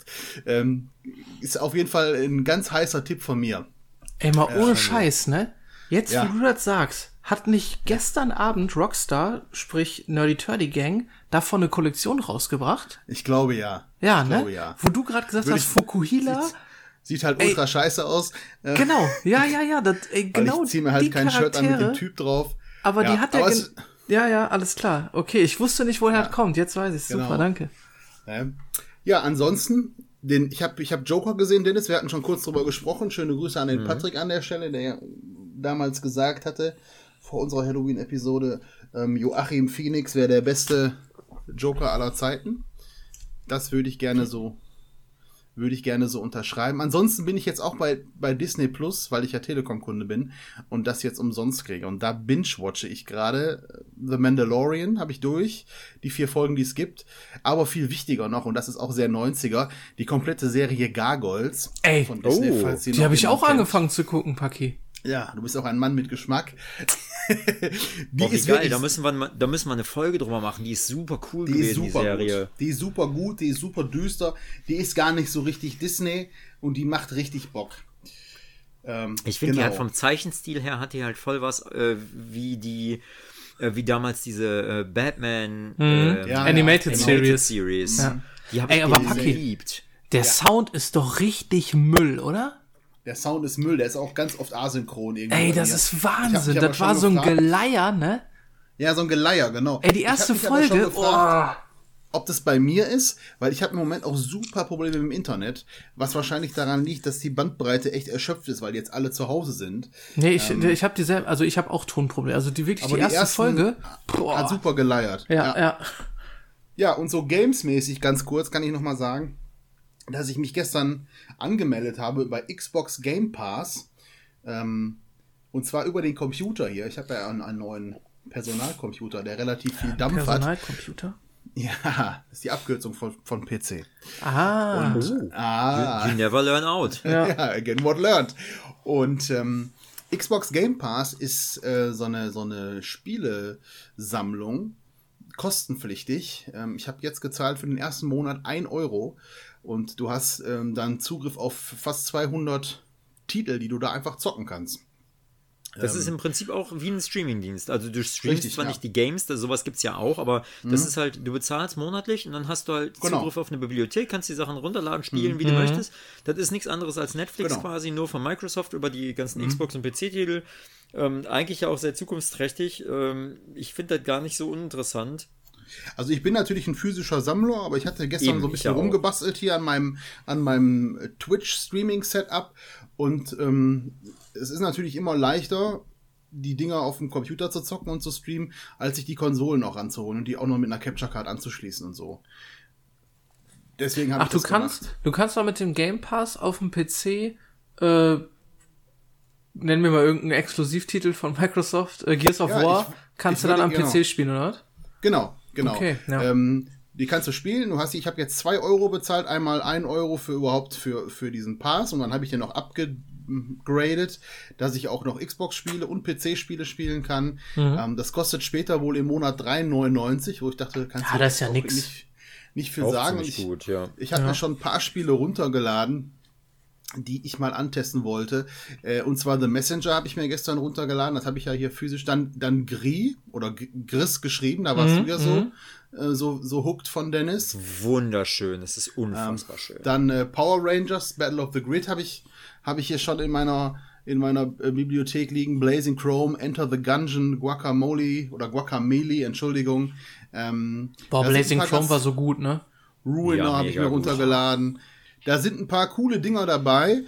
Ist auf jeden Fall ein ganz heißer Tipp von mir. Ey, mal ohne Scheiß, ne? Jetzt, wo du das sagst, hat nicht gestern Abend Rockstar, sprich Nerdy Turdy Gang, davon eine Kollektion rausgebracht? Ich glaube ja. Ja, ne? Ja. Wo du gerade gesagt hast, Fukuhila. Sieht halt ultra scheiße aus. Genau, ja. Genau. Ich ziehe mir halt kein Shirt an mit dem Typ drauf. Aber die hat ja alles klar. Okay, ich wusste nicht, woher das kommt. Jetzt weiß ich es. Genau. Super, danke. Ja, ansonsten, ich hab Joker gesehen, Dennis, wir hatten schon kurz drüber gesprochen. Schöne Grüße an den Patrick an der Stelle, der damals gesagt hatte, vor unserer Halloween-Episode, Joachim Phoenix wäre der beste Joker aller Zeiten. Das würde ich gerne so unterschreiben. Ansonsten bin ich jetzt auch bei Disney Plus, weil ich ja Telekom-Kunde bin und das jetzt umsonst kriege. Und da binge-watche ich gerade The Mandalorian, habe ich durch, die 4 Folgen, die es gibt. Aber viel wichtiger noch, und das ist auch sehr 90er, die komplette Serie Gargoyles von Disney. Falls die habe ich auch angefangen zu gucken, Paki. Ja, du bist auch ein Mann mit Geschmack. Die ist geil, da müssen wir eine Folge drüber machen, die ist super cool gewesen, die Serie. Die ist super gut, die ist super düster, die ist gar nicht so richtig Disney und die macht richtig Bock. Ich finde, die hat vom Zeichenstil her, hat die halt voll was, wie damals diese Batman Animated Series. Ja. Die habe ich geliebt. Der Sound ist doch richtig Müll, oder? Der Sound ist Müll, der ist auch ganz oft asynchron irgendwie. Ey, das ist Wahnsinn. Das war so ein Geleier, ne? Ja, so ein Geleier, genau. Ey, die erste Folge, ob das bei mir ist, weil ich habe im Moment auch super Probleme mit dem Internet, was wahrscheinlich daran liegt, dass die Bandbreite echt erschöpft ist, weil jetzt alle zu Hause sind. Nee, ich habe dieselbe, also ich habe auch Tonprobleme. Also die erste Folge hat super geleiert. Ja. Ja, und so gamesmäßig ganz kurz kann ich noch mal sagen, dass ich mich gestern angemeldet habe bei Xbox Game Pass, und zwar über den Computer hier. Ich habe ja einen neuen Personalcomputer, der relativ viel Dampf hat. Personalcomputer? Ja, das ist die Abkürzung von PC. You never learn out. Ja, again what learned. Und Xbox Game Pass ist so eine Spielesammlung, kostenpflichtig. Ich habe jetzt gezahlt für den ersten Monat 1 Euro. Und du hast dann Zugriff auf fast 200 Titel, die du da einfach zocken kannst. Das ist im Prinzip auch wie ein Streamingdienst. Also du streamst zwar nicht die Games, sowas gibt's ja auch, aber das ist halt, du bezahlst monatlich und dann hast du halt Zugriff auf eine Bibliothek, kannst die Sachen runterladen, spielen, wie du möchtest. Das ist nichts anderes als Netflix quasi, nur von Microsoft über die ganzen Xbox- und PC-Titel. Eigentlich ja auch sehr zukunftsträchtig. Ich finde das gar nicht so uninteressant. Also ich bin natürlich ein physischer Sammler, aber ich hatte gestern so ein bisschen rumgebastelt hier an meinem Twitch-Streaming-Setup und es ist natürlich immer leichter, die Dinger auf dem Computer zu zocken und zu streamen, als sich die Konsolen auch ranzuholen und die auch noch mit einer Capture-Card anzuschließen und so. Deswegen habe ich das gemacht. Du kannst doch mit dem Game Pass auf dem PC nennen wir mal irgendeinen Exklusivtitel von Microsoft, Gears of War, kannst du dann am PC spielen, oder was? Genau. Okay, ja. Die kannst du spielen. Ich habe jetzt 2 Euro bezahlt, einmal 1 Euro für diesen Pass und dann habe ich den noch abgegradet, dass ich auch noch Xbox-Spiele und PC-Spiele spielen kann. Das kostet später wohl im Monat 3,99, wo ich dachte, kannst du das ist ja nix. Nicht viel Auch sagen. ziemlich gut, ja. Ich habe mir schon ein paar Spiele runtergeladen, die ich mal antesten wollte. Und zwar The Messenger habe ich mir gestern runtergeladen. Das habe ich ja hier physisch. Dann Gris oder Gris geschrieben. Da warst du ja so hooked von Dennis. Wunderschön. Es ist unfassbar schön. Dann Power Rangers Battle of the Grid habe ich hier schon in meiner Bibliothek liegen. Blazing Chrome, Enter the Gungeon, Guacamelee, Entschuldigung. Blazing Chrome war so gut, ne? Ruiner Ja, habe ich mir mega gut. runtergeladen. Da sind ein paar coole Dinger dabei.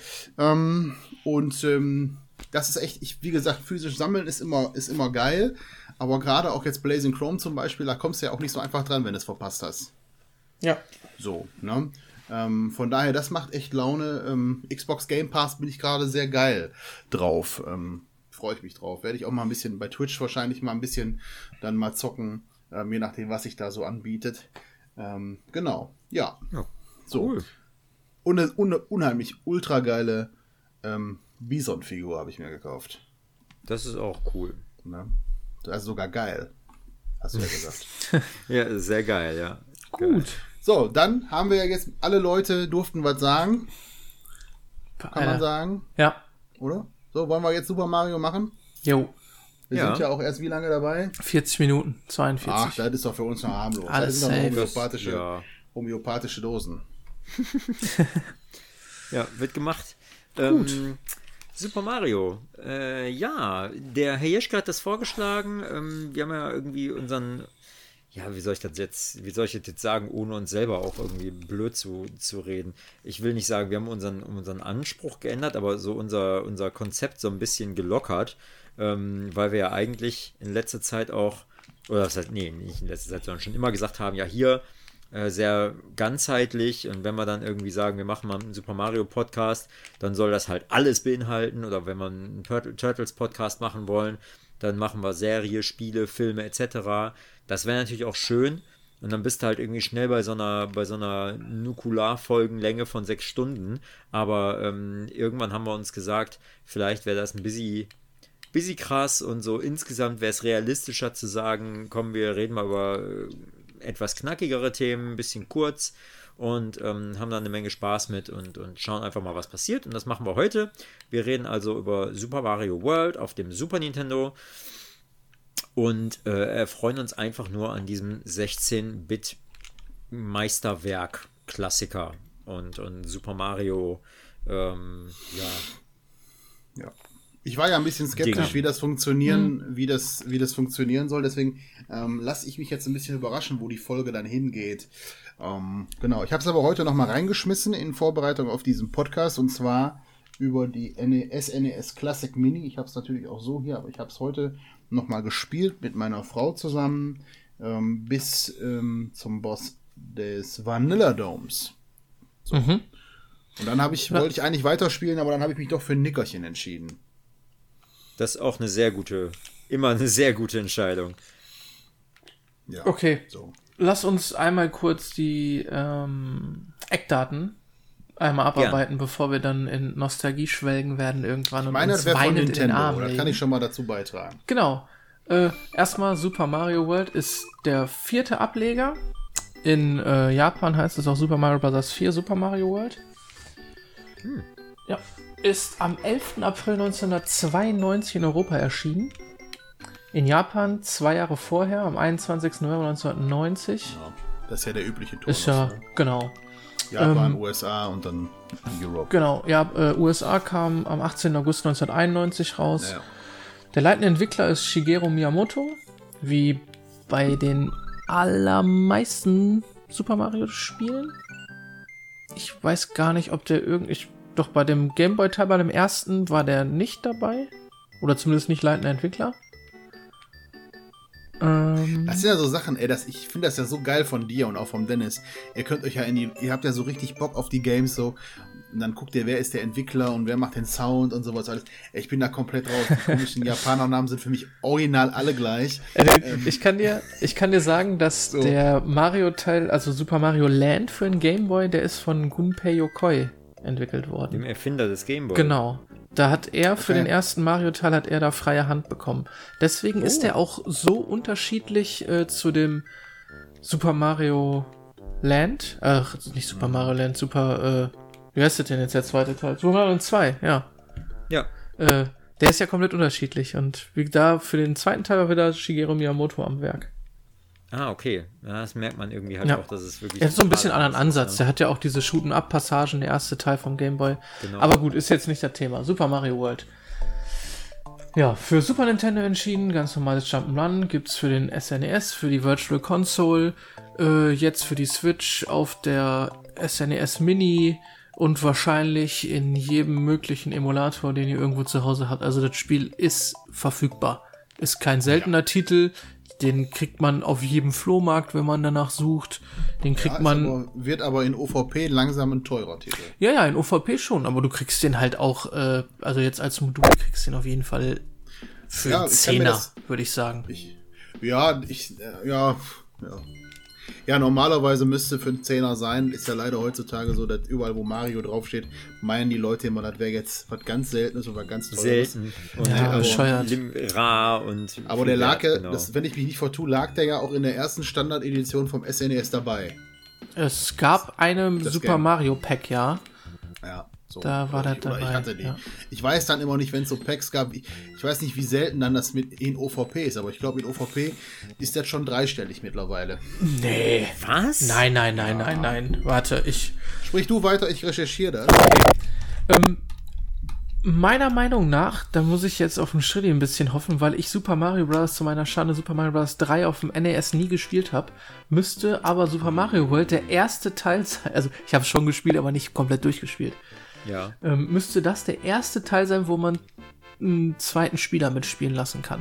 Das ist echt, wie gesagt, physisch sammeln ist immer geil. Aber gerade auch jetzt Blazing Chrome zum Beispiel, da kommst du ja auch nicht so einfach dran, wenn du es verpasst hast. Ja. So, ne? Von daher, das macht echt Laune. Xbox Game Pass bin ich gerade sehr geil drauf. Freue ich mich drauf. Werde ich auch mal ein bisschen bei Twitch wahrscheinlich mal ein bisschen dann mal zocken. Je nachdem, was sich da so anbietet. Genau, ja. So. Cool. Und eine unheimlich ultra geile Bison-Figur habe ich mir gekauft. Das ist auch cool. Ne? Also sogar geil. Hast du ja gesagt. Ja, sehr geil, ja. Gut. So, dann haben wir ja jetzt, alle Leute durften was sagen. Kann man sagen, Ja. oder? So, wollen wir jetzt Super Mario machen? Jo. Wir Ja. sind ja auch erst wie lange dabei? 40 Minuten. 42. Ach, das ist doch für uns noch harmlos. Alles das sind doch safe. homöopathische Dosen. Ja, wird gemacht. Super Mario. Ja, der Herr Jeschke hat das vorgeschlagen. Wir haben ja irgendwie unseren, ja, wie soll ich das jetzt sagen, ohne uns selber auch irgendwie blöd zu reden. Ich will nicht sagen, wir haben unseren Anspruch geändert, aber so unser Konzept so ein bisschen gelockert, weil wir ja eigentlich in letzter Zeit auch, oder das heißt, nee, nicht in letzter Zeit, sondern schon immer gesagt haben, ja, hier sehr ganzheitlich, und wenn wir dann irgendwie sagen, wir machen mal einen Super Mario Podcast, dann soll das halt alles beinhalten, oder wenn wir einen Turtles Podcast machen wollen, dann machen wir Serie, Spiele, Filme etc. Das wäre natürlich auch schön, und dann bist du halt irgendwie schnell bei so einer Nukular-Folgenlänge von 6 Stunden, aber irgendwann haben wir uns gesagt, vielleicht wäre das ein busy krass, und so insgesamt wäre es realistischer zu sagen, komm, wir reden mal über etwas knackigere Themen, ein bisschen kurz, und haben dann eine Menge Spaß mit und schauen einfach mal, was passiert. Und das machen wir heute. Wir reden also über Super Mario World auf dem Super Nintendo und erfreuen uns einfach nur an diesem 16-Bit Meisterwerk, Klassiker und Super Mario, ja. Ich war ja ein bisschen skeptisch, wie das funktionieren soll. Deswegen lasse ich mich jetzt ein bisschen überraschen, wo die Folge dann hingeht. Genau, ich habe es aber heute noch mal reingeschmissen in Vorbereitung auf diesen Podcast, und zwar über die SNES Classic Mini. Ich habe es natürlich auch so hier, aber ich habe es heute noch mal gespielt mit meiner Frau zusammen bis zum Boss des Vanilla Domes. So. Und dann wollte ich eigentlich weiterspielen, aber dann habe ich mich doch für ein Nickerchen entschieden. Das ist auch immer eine sehr gute Entscheidung. Ja, Okay. so. Lass uns einmal kurz die Eckdaten einmal abarbeiten, bevor wir dann in Nostalgie schwelgen werden irgendwann. Ich meine, das wäre von Nintendo, da kann ich schon mal dazu beitragen. Genau. Erstmal Super Mario World ist der 4. Ableger. In Japan heißt es auch Super Mario Bros. 4 Super Mario World. Ja. Ist am 11. April 1992 in Europa erschienen. In Japan 2 Jahre vorher, am 21. November 1990. Ja, das ist ja der übliche Turnus. Ist ja, ne? genau. Japan, USA und dann Europe. Genau, ja, USA kam am 18. August 1991 raus. Ja. Der leitende Entwickler ist Shigeru Miyamoto, wie bei den allermeisten Super Mario Spielen. Ich weiß gar nicht, ob der doch bei dem Game Boy Teil, bei dem ersten, war der nicht dabei. Oder zumindest nicht leitender Entwickler. Das sind ja so Sachen, ey, ich finde das ja so geil von dir und auch vom Dennis. Ihr könnt euch ja ihr habt ja so richtig Bock auf die Games so. Und dann guckt ihr, wer ist der Entwickler und wer macht den Sound und sowas alles. Ich bin da komplett raus. Die komischen Japanernamen sind für mich original alle gleich. Ich kann dir sagen, dass der Mario-Teil, also Super Mario Land für den Game Boy, der ist von Gunpei Yokoi entwickelt worden. Dem Erfinder des Game Boy. Genau. Da hat er für den ersten Mario-Teil da freie Hand bekommen. Deswegen ist der auch so unterschiedlich zu dem Super Mario Land. Nicht Super Mario Land, wie heißt das denn jetzt der zweite Teil? Super Mario 2, ja. Ja. Der ist ja komplett unterschiedlich. Und wie da für den zweiten Teil war wieder Shigeru Miyamoto am Werk. Ah, okay. Ja, das merkt man irgendwie halt auch, dass es wirklich... Er hat so ein bisschen anderen Ansatz. Der hat ja auch diese Shoot-'n-Up-Passagen, der erste Teil vom Game Boy. Genau. Aber gut, ist jetzt nicht das Thema. Super Mario World. Ja, für Super Nintendo entschieden, ganz normales Jump'n'Run, gibt's für den SNES, für die Virtual Console, jetzt für die Switch auf der SNES Mini und wahrscheinlich in jedem möglichen Emulator, den ihr irgendwo zu Hause habt. Also das Spiel ist verfügbar. Ist kein seltener Titel, den kriegt man auf jedem Flohmarkt, wenn man danach sucht. Den kriegt man... wird aber in OVP langsam ein teurer Titel. Ja, in OVP schon, aber du kriegst den halt auch, also jetzt als Modul kriegst du den auf jeden Fall für einen Zehner, würde ich sagen. Ja, normalerweise müsste für einen Zehner sein, ist ja leider heutzutage so, dass überall, wo Mario draufsteht, meinen die Leute immer, das wäre jetzt was ganz Seltenes oder ganz Teures. Selten. Und bescheuert. Rar und... Aber der lag, wenn ich mich nicht vertue, lag der ja auch in der ersten Standard-Edition vom SNES dabei. Es gab eine Super Mario Pack, ja. Ja. So, da war das dabei. Ich hatte die. Ja. Ich weiß dann immer nicht, wenn es so Packs gab, ich weiß nicht, wie selten dann das in OVP ist, aber ich glaube, in OVP ist das schon dreistellig mittlerweile. Nee. Was? Nein. Warte, Sprich du weiter, ich recherchiere das. Meiner Meinung nach, da muss ich jetzt auf den Schrilli ein bisschen hoffen, weil ich Super Mario Bros. Zu meiner Schande Super Mario Bros. 3 auf dem NES nie gespielt habe, müsste aber Super Mario World der erste Teil sein, also ich habe es schon gespielt, aber nicht komplett durchgespielt. Ja. Müsste das der erste Teil sein, wo man einen zweiten Spieler mitspielen lassen kann?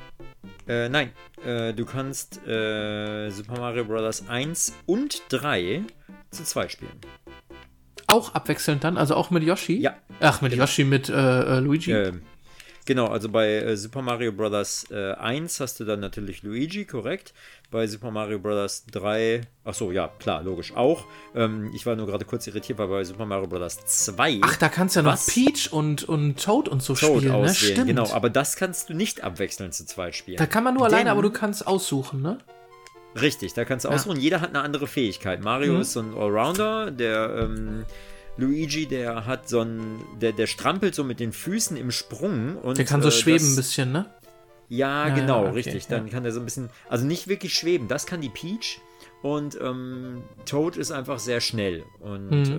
Nein, du kannst Super Mario Bros. 1 und 3 zu 2 spielen. Auch abwechselnd dann? Also auch mit Yoshi? Ja. Ach, mit Yoshi, mit Luigi? Genau, also bei Super Mario Bros. 1 hast du dann natürlich Luigi, korrekt. Bei Super Mario Bros. 3, achso, ja, klar, logisch, auch. Ich war nur gerade kurz irritiert, weil bei Super Mario Bros. 2... Ach, da kannst du ja noch Peach und Toad und so spielen, auswählen, ne? Stimmt. Genau, aber das kannst du nicht abwechselnd zu zweit spielen. Da kann man nur alleine, aber du kannst aussuchen, ne? Richtig, da kannst du aussuchen. Jeder hat eine andere Fähigkeit. Mario ist so ein Allrounder, der Luigi, der hat so ein, der strampelt so mit den Füßen im Sprung. Und der kann so schweben ein bisschen, ne? Ja, genau, okay, richtig. Dann kann der so ein bisschen, also nicht wirklich schweben, das kann die Peach. Und Toad ist einfach sehr schnell. Und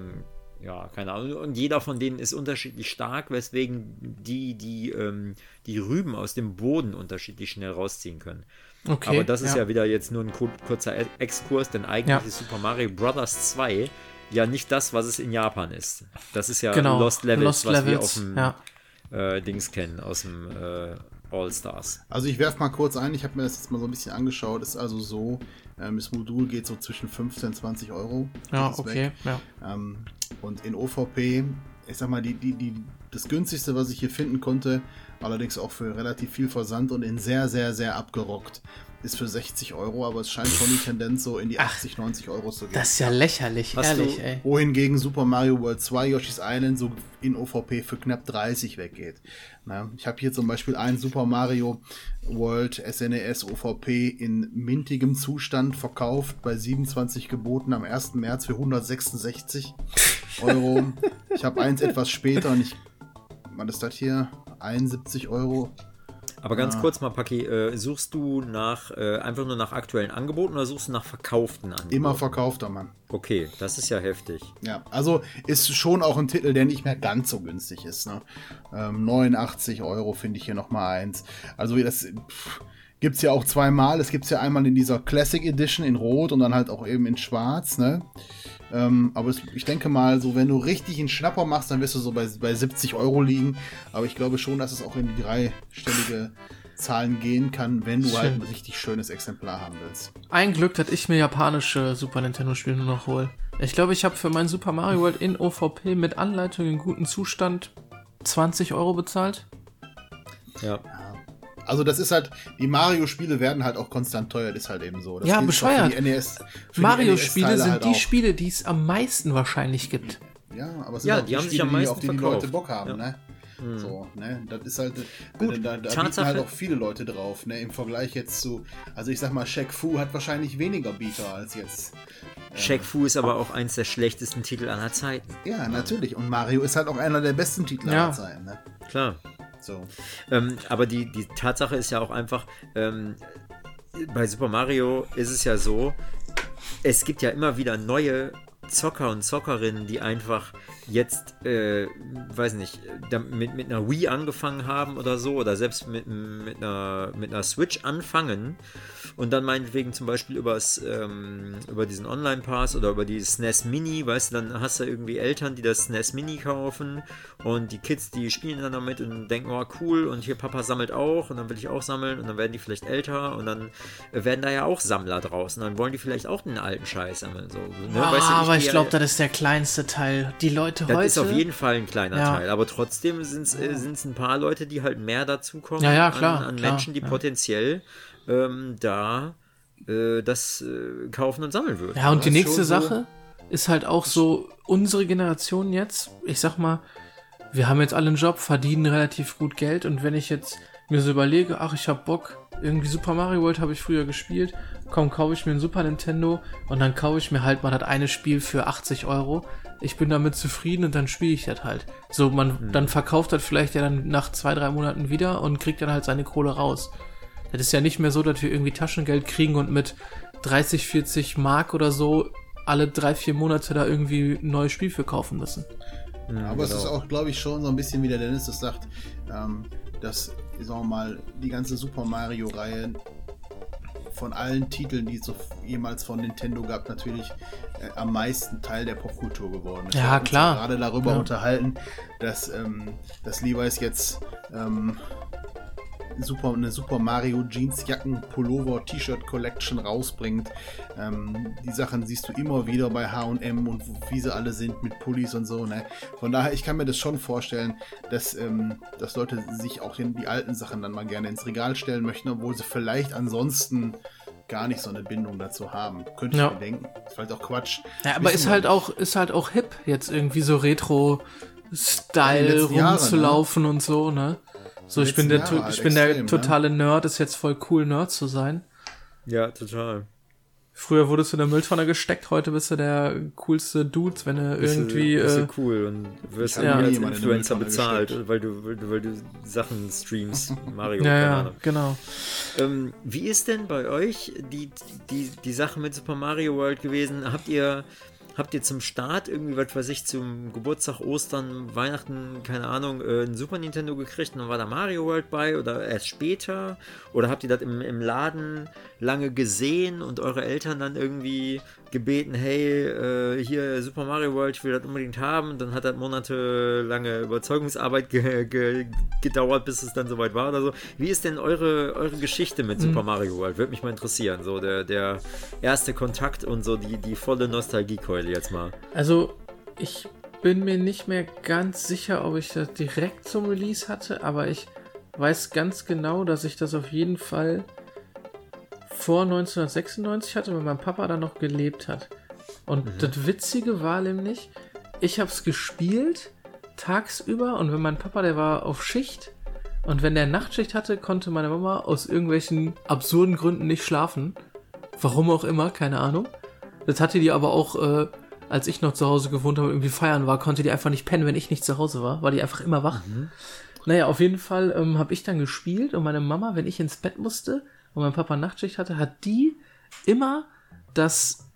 ja, keine Ahnung. Und jeder von denen ist unterschiedlich stark, weswegen die Rüben aus dem Boden unterschiedlich schnell rausziehen können. Okay, aber das ist ja wieder jetzt nur ein kurzer Exkurs, denn eigentlich ist Super Mario Bros. 2 ja nicht das, was es in Japan ist. Das ist ja Lost Levels, was wir auf dem Dings kennen, aus dem All-Stars. Also ich werfe mal kurz ein, ich habe mir das jetzt mal so ein bisschen angeschaut, ist also so, das Modul geht so zwischen 15 und 20 Euro. Ja, okay, ja. Und in OVP, ich sag mal, das günstigste, was ich hier finden konnte, allerdings auch für relativ viel Versand und in sehr, sehr, sehr abgerockt, ist für 60 Euro, aber es scheint schon die Tendenz so in die 80, 90 Euro zu gehen. Das ist ja lächerlich, ehrlich, ey. Wohingegen Super Mario World 2 Yoshi's Island so in OVP für knapp 30 weggeht. Na, ich habe hier zum Beispiel ein Super Mario World SNES OVP in mintigem Zustand verkauft, bei 27 geboten am 1. März für 166 Euro. Ich habe eins etwas später und was ist das hier? 71 Euro. Aber ganz kurz mal, Paki, suchst du einfach nur nach aktuellen Angeboten oder suchst du nach verkauften Angeboten? Immer verkaufter, Mann. Okay, das ist ja heftig. Ja, also ist schon auch ein Titel, der nicht mehr ganz so günstig ist. Ne? 89 Euro finde ich hier nochmal eins. Also das gibt es ja auch zweimal. Es gibt es ja einmal in dieser Classic Edition in Rot und dann halt auch eben in Schwarz. Ne? Aber ich denke mal, so wenn du richtig einen Schnapper machst, dann wirst du so bei 70 Euro liegen. Aber ich glaube schon, dass es auch in die dreistellige zahlen gehen kann, wenn du halt Schön. ein richtig schönes Exemplar haben willst. Ein Glück, dass ich mir japanische Super Nintendo-Spiele nur noch hole. Ich glaube, ich habe für mein Super Mario World in OVP mit Anleitung in gutem Zustand 20 € bezahlt. Ja. Also das ist halt, die Mario-Spiele werden halt auch konstant teuer, das ist halt eben so. Das Ja, gilt auch bescheuert. für die NES, für Mario-Spiele die NES-Teile sind halt die auch. Spiele, die es am meisten wahrscheinlich gibt. Ja, aber es sind Ja, auch die haben sich am Spiele, meisten auf die verkauft. Leute Bock haben, Ja. ne? So, ne? Das ist halt, Gut, da bieten Tatsache- halt auch viele Leute drauf, ne? Im Vergleich jetzt zu, also ich sag mal, Shaq Fu hat wahrscheinlich weniger Bieter als jetzt. Shaq Fu ist aber auch eins der schlechtesten Titel aller Zeiten. Ja, natürlich. Und Mario ist halt auch einer der besten Titel Ja. aller Zeiten, ne? Klar. So. Aber die Tatsache ist ja auch einfach, bei Super Mario ist es ja so, es gibt ja immer wieder neue Zocker und Zockerinnen, die einfach jetzt, weiß nicht, mit einer Wii angefangen haben oder so, oder selbst mit einer Switch anfangen und dann meinetwegen zum Beispiel über diesen Online-Pass oder über die SNES Mini, weißt du, dann hast du irgendwie Eltern, die das SNES Mini kaufen und die Kids, die spielen dann damit und denken, oh cool, und hier Papa sammelt auch und dann will ich auch sammeln und dann werden die vielleicht älter und dann werden da ja auch Sammler draußen, dann wollen die vielleicht auch den alten Scheiß sammeln, so, ne? Weißt du, Aber ich gehe- glaube, das ist der kleinste Teil. Die Leute das heute... ist auf jeden Fall ein kleiner Ja. Teil, aber trotzdem sind es ein paar Leute, die halt mehr dazukommen Ja, klar, an klar, Menschen, die ja. potenziell das kaufen und sammeln würden. Ja, und die Das ist nächste schon so. Sache ist halt auch so, unsere Generation jetzt, ich sag mal, wir haben jetzt alle einen Job, verdienen relativ gut Geld und wenn ich jetzt mir so überlege, ach, ich hab Bock, irgendwie Super Mario World habe ich früher gespielt, komm, kaufe ich mir ein Super Nintendo und dann kaufe ich mir halt mal das eine Spiel für 80 €. Ich bin damit zufrieden und dann spiele ich das halt. So, dann verkauft das vielleicht ja dann nach 2-3 Monaten wieder und kriegt dann halt seine Kohle raus. Das ist ja nicht mehr so, dass wir irgendwie Taschengeld kriegen und mit 30, 40 Mark oder so alle 3-4 Monate da irgendwie ein neues Spiel für kaufen müssen. Aber es ist auch, glaube ich, schon so ein bisschen, wie der Dennis das sagt, dass, sagen wir mal, die ganze Super Mario-Reihe von allen Titeln, die es so jemals von Nintendo gab, natürlich am meisten Teil der Popkultur geworden ist. Ja, Wir haben uns klar. gerade darüber Ja. unterhalten, dass Levi's jetzt eine Super Mario Jeans, Jacken, Pullover, T-Shirt Collection rausbringt. Die Sachen siehst du immer wieder bei H&M und wie sie alle sind mit Pullis und so. Ne? Von daher, ich kann mir das schon vorstellen, dass Leute sich auch die alten Sachen dann mal gerne ins Regal stellen möchten, obwohl sie vielleicht ansonsten gar nicht so eine Bindung dazu haben. Könnte ich Ja. mir denken. Ist vielleicht auch Quatsch. Ja, aber Wissen ist wir halt nicht. auch hip, jetzt irgendwie so Ja, die Retro-Style letzten Jahre, rumzulaufen und so, ne? So, Die ich bin letzten Jahre halt ich bin der extrem, ne? totale Nerd, ist jetzt voll cool, Nerd zu sein. Ja, total. Früher wurdest du in der Mülltonne gesteckt, heute bist du der coolste Dude, wenn du irgendwie... Bist du cool und wirst Ich ja, hab als nie jemanden in die Influencer Mülltonne bezahlt, gesteckt. weil du Sachen streamst, Mario, ja, keine ja, Ahnung. genau. Wie ist denn bei euch die Sache mit Super Mario World gewesen? Habt ihr zum Start irgendwie, was weiß ich, zum Geburtstag, Ostern, Weihnachten, keine Ahnung, ein Super Nintendo gekriegt und dann war da Mario World bei oder erst später? Oder habt ihr das im Laden lange gesehen und eure Eltern dann irgendwie gebeten, hey, hier Super Mario World, ich will das unbedingt haben? Und dann hat das monatelange Überzeugungsarbeit gedauert, bis es dann soweit war oder so. Wie ist denn eure Geschichte mit Super Mario World? Würde mich mal interessieren, so der erste Kontakt und so die volle Nostalgiekeule jetzt mal. Also, ich bin mir nicht mehr ganz sicher, ob ich das direkt zum Release hatte, aber ich weiß ganz genau, dass ich das auf jeden Fall vor 1996 hatte, weil mein Papa da noch gelebt hat. Und das Witzige war nämlich, ich habe es gespielt tagsüber und wenn mein Papa, der war auf Schicht und wenn der Nachtschicht hatte, konnte meine Mama aus irgendwelchen absurden Gründen nicht schlafen. Warum auch immer, keine Ahnung. Das hatte die aber auch, als ich noch zu Hause gewohnt habe und irgendwie feiern war, konnte die einfach nicht pennen, wenn ich nicht zu Hause war. War die einfach immer wach. Naja, auf jeden Fall habe ich dann gespielt und meine Mama, wenn ich ins Bett musste und mein Papa Nachtschicht hatte, hat die immer das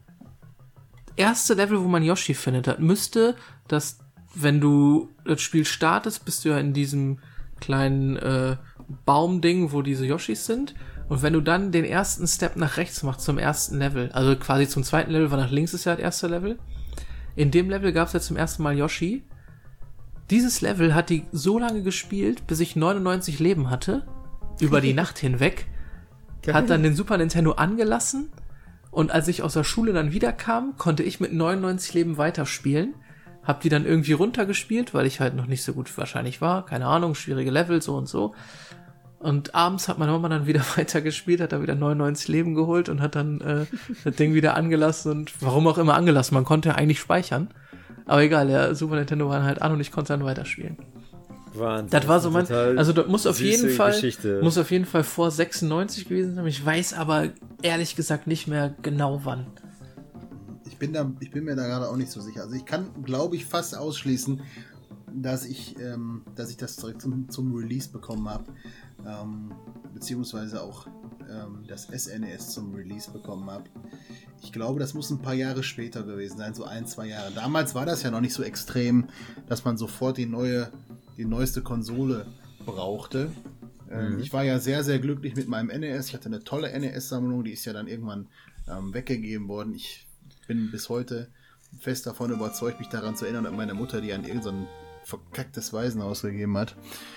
erste Level, wo man Yoshi findet, das müsste, dass, wenn du das Spiel startest, bist du ja in diesem kleinen Baumding, wo diese Yoshis sind. Und wenn du dann den ersten Step nach rechts machst zum ersten Level, also quasi zum zweiten Level, weil nach links ist ja das erste Level. In dem Level gab es ja zum ersten Mal Yoshi. Dieses Level hat die so lange gespielt, bis ich 99 Leben hatte. über die Nacht hinweg, hat dann den Super Nintendo angelassen und als ich aus der Schule dann wiederkam, konnte ich mit 99 Leben weiterspielen. Hab die dann irgendwie runtergespielt, weil ich halt noch nicht so gut wahrscheinlich war. Keine Ahnung, schwierige Level, so und so. Und abends hat meine Mama dann wieder weitergespielt, hat da wieder 99 Leben geholt und hat dann das Ding wieder angelassen und warum auch immer angelassen. Man konnte ja eigentlich speichern. Aber egal, der Super Nintendo war halt an und ich konnte dann weiterspielen. Wahnsinn. Das war so mein, also das muss auf jeden Fall vor 96 gewesen sein. Ich weiß aber ehrlich gesagt nicht mehr genau wann. Ich bin mir da gerade auch nicht so sicher. Also ich kann, glaube ich, fast ausschließen, dass ich das direkt zum Release bekommen habe. Beziehungsweise auch das SNES zum Release bekommen habe. Ich glaube, das muss ein paar Jahre später gewesen sein, so 1-2 Jahre. Damals war das ja noch nicht so extrem, dass man sofort die neueste Konsole brauchte. Ich war ja sehr, sehr glücklich mit meinem NES. Ich hatte eine tolle NES-Sammlung, die ist ja dann irgendwann weggegeben worden. Ich bin bis heute fest davon überzeugt, mich daran zu erinnern, an meine Mutter, die an irgendein verkacktes Waisenhaus gegeben hat.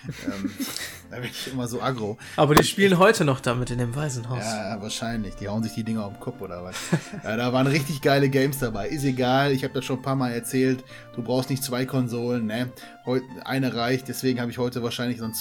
Da bin ich immer so aggro. Aber die spielen heute noch damit in dem Waisenhaus. Ja, wahrscheinlich. Die hauen sich die Dinger auf den Kopf oder was. Ja, da waren richtig geile Games dabei. Ist egal, ich habe das schon ein paar Mal erzählt. Du brauchst nicht 2 Konsolen, ne? Eine reicht, deswegen habe ich heute wahrscheinlich so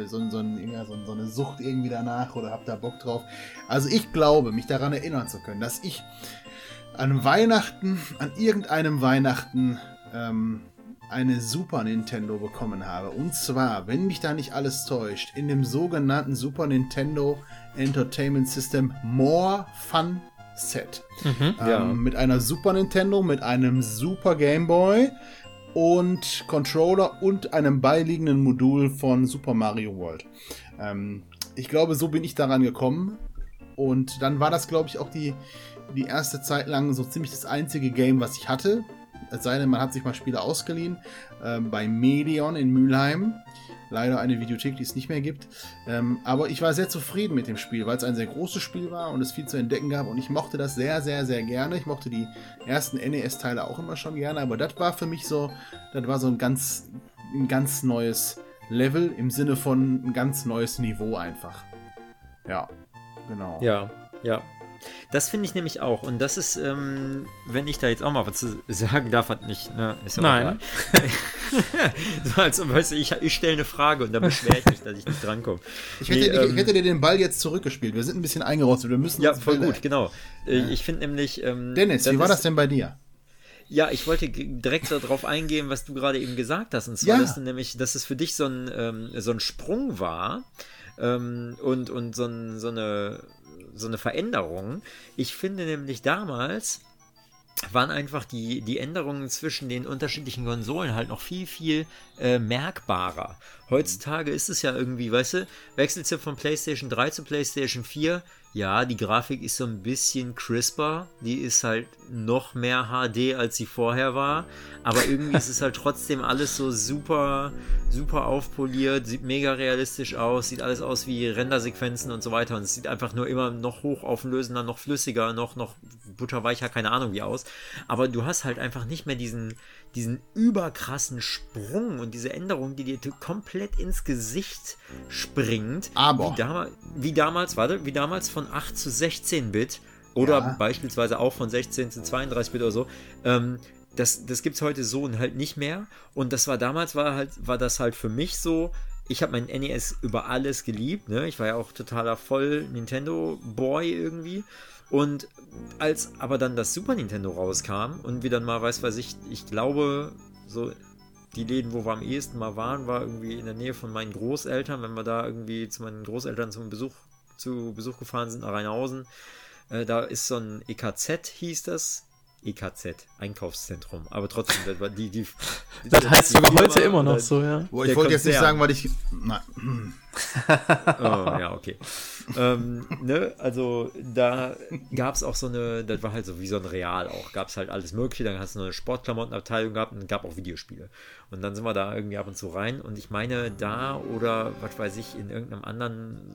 eine Sucht irgendwie danach oder habe da Bock drauf. Also ich glaube, mich daran erinnern zu können, dass ich an irgendeinem Weihnachten, eine Super Nintendo bekommen habe. Und zwar, wenn mich da nicht alles täuscht, in dem sogenannten Super Nintendo Entertainment System More Fun Set. Mit einer Super Nintendo, mit einem Super Game Boy und Controller und einem beiliegenden Modul von Super Mario World. Ich glaube, so bin ich daran gekommen. Und dann war das, glaube ich, auch die erste Zeit lang so ziemlich das einzige Game, was ich hatte. Es sei denn, man hat sich mal Spiele ausgeliehen. Bei Medion in Mülheim. Leider eine Videothek, die es nicht mehr gibt. Aber ich war sehr zufrieden mit dem Spiel, weil es ein sehr großes Spiel war und es viel zu entdecken gab. Und ich mochte das sehr, sehr, sehr gerne. Ich mochte die ersten NES-Teile auch immer schon gerne. Aber das war für mich so, ein ganz neues Level im Sinne von ein ganz neues Niveau einfach. Ja, genau. Ja. Das finde ich nämlich auch. Und das ist, wenn ich da jetzt auch mal was zu sagen darf, hat nicht, ne? Ist ja Nein. So, also, weißt du, ich stelle eine Frage und dann beschwere ich mich, dass ich nicht drankomme. Ich hätte dir den Ball jetzt zurückgespielt. Wir sind ein bisschen eingerostet. Wir müssen voll gut, genau. Ich finde nämlich... Dennis, wie war das denn bei dir? Ja, ich wollte direkt darauf eingehen, was du gerade eben gesagt hast. Und zwar, dass es für dich so ein Sprung war und so eine Veränderung. Ich finde nämlich damals waren einfach die Änderungen zwischen den unterschiedlichen Konsolen halt noch viel, viel merkbarer. Heutzutage ist es ja irgendwie, weißt du, wechselst du von PlayStation 3 zu PlayStation 4, ja, die Grafik ist so ein bisschen crisper, die ist halt noch mehr HD, als sie vorher war, aber irgendwie ist es halt trotzdem alles so super, super aufpoliert, sieht mega realistisch aus, sieht alles aus wie Rendersequenzen und so weiter und es sieht einfach nur immer noch hochauflösender, noch flüssiger, noch butterweicher, keine Ahnung wie aus, aber du hast halt einfach nicht mehr diesen überkrassen Sprung und diese Änderung, die dir komplett ins Gesicht springt, aber wie damals von 8 zu 16-Bit oder beispielsweise auch von 16 zu 32-Bit oder so. Das gibt's heute so und halt nicht mehr. Und das war damals, war das halt für mich so, ich habe mein NES über alles geliebt, ne? Ich war ja auch totaler Voll-Nintendo-Boy irgendwie. Und als aber dann das Super Nintendo rauskam und wir dann mal, ich glaube, so die Läden, wo wir am ehesten mal waren, war irgendwie in der Nähe von meinen Großeltern, wenn wir da irgendwie zu meinen Großeltern zu Besuch gefahren sind nach Rheinhausen. Da ist so ein EKZ, hieß das. EKZ, Einkaufszentrum. Aber trotzdem, das war das heißt sogar heute immer noch so, ja. Ich wollte jetzt nicht sagen, weil ich... Nein. Oh, ja, okay. Ne, also da gab es auch das war halt so wie so ein Real auch, gab es halt alles mögliche, dann hast du eine Sportklamottenabteilung gehabt und gab auch Videospiele. Und dann sind wir da irgendwie ab und zu rein und ich meine da oder, was weiß ich, in irgendeinem anderen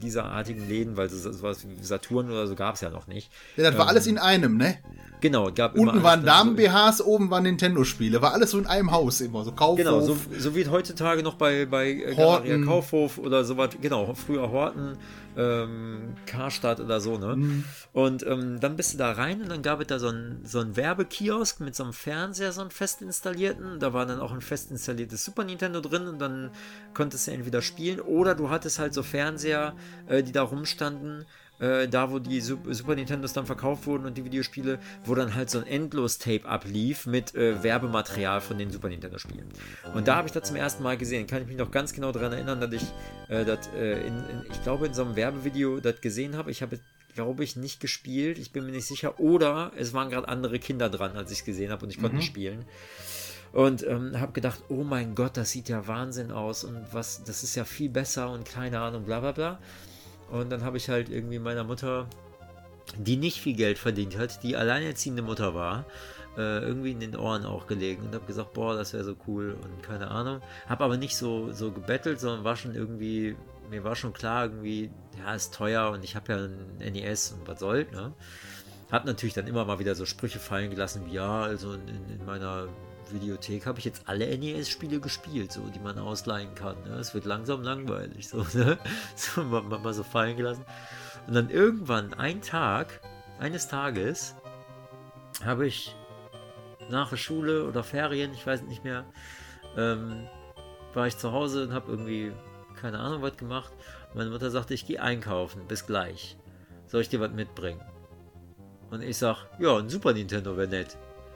dieserartigen Läden, weil sowas wie Saturn oder so gab es ja noch nicht. Ja, das war alles in einem, ne? Genau, gab Unten immer waren Damen-BHs, oben waren Nintendo-Spiele. War alles so in einem Haus immer, so Kaufhof. Genau, so wie heutzutage noch bei Galeria Kaufhof oder sowas, genau, früher Horten, Karstadt oder so, ne? Und dann bist du da rein und dann gab es da so einen Werbekiosk mit so einem Fernseher, so einen fest installierten. Da war dann auch ein fest installiertes Super Nintendo drin und dann konntest du entweder spielen oder du hattest halt so Fernseher, die da rumstanden, da wo die Super Nintendos dann verkauft wurden und die Videospiele, wo dann halt so ein Endlos-Tape ablief mit Werbematerial von den Super Nintendo-Spielen. Und da habe ich das zum ersten Mal gesehen. Kann ich mich noch ganz genau daran erinnern, dass ich ich glaube in so einem Werbevideo das gesehen habe. Ich habe, glaube ich, nicht gespielt. Ich bin mir nicht sicher. Oder es waren gerade andere Kinder dran, als ich es gesehen habe und ich konnte nicht spielen. Und habe gedacht, oh mein Gott, das sieht ja Wahnsinn aus und das ist ja viel besser und keine Ahnung, bla bla bla. Und dann habe ich halt irgendwie meiner Mutter, die nicht viel Geld verdient hat, die alleinerziehende Mutter war, irgendwie in den Ohren auch gelegen und habe gesagt, boah, das wäre so cool und keine Ahnung. Habe aber nicht so gebettelt, sondern war schon irgendwie, mir war schon klar irgendwie, ja, ist teuer und ich habe ja ein NES und was soll, ne? Hat natürlich dann immer mal wieder so Sprüche fallen gelassen, wie ja, also in meiner Videothek habe ich jetzt alle NES-Spiele gespielt, so, die man ausleihen kann. Ne? Es wird langsam langweilig, so, ne? So mal so fallen gelassen. Und dann irgendwann, eines Tages, habe ich nach der Schule oder Ferien, ich weiß nicht mehr, war ich zu Hause und habe irgendwie, keine Ahnung, was gemacht. Und meine Mutter sagte, ich gehe einkaufen, bis gleich. Soll ich dir was mitbringen? Und ich sag, ja, ein Super Nintendo wäre nett.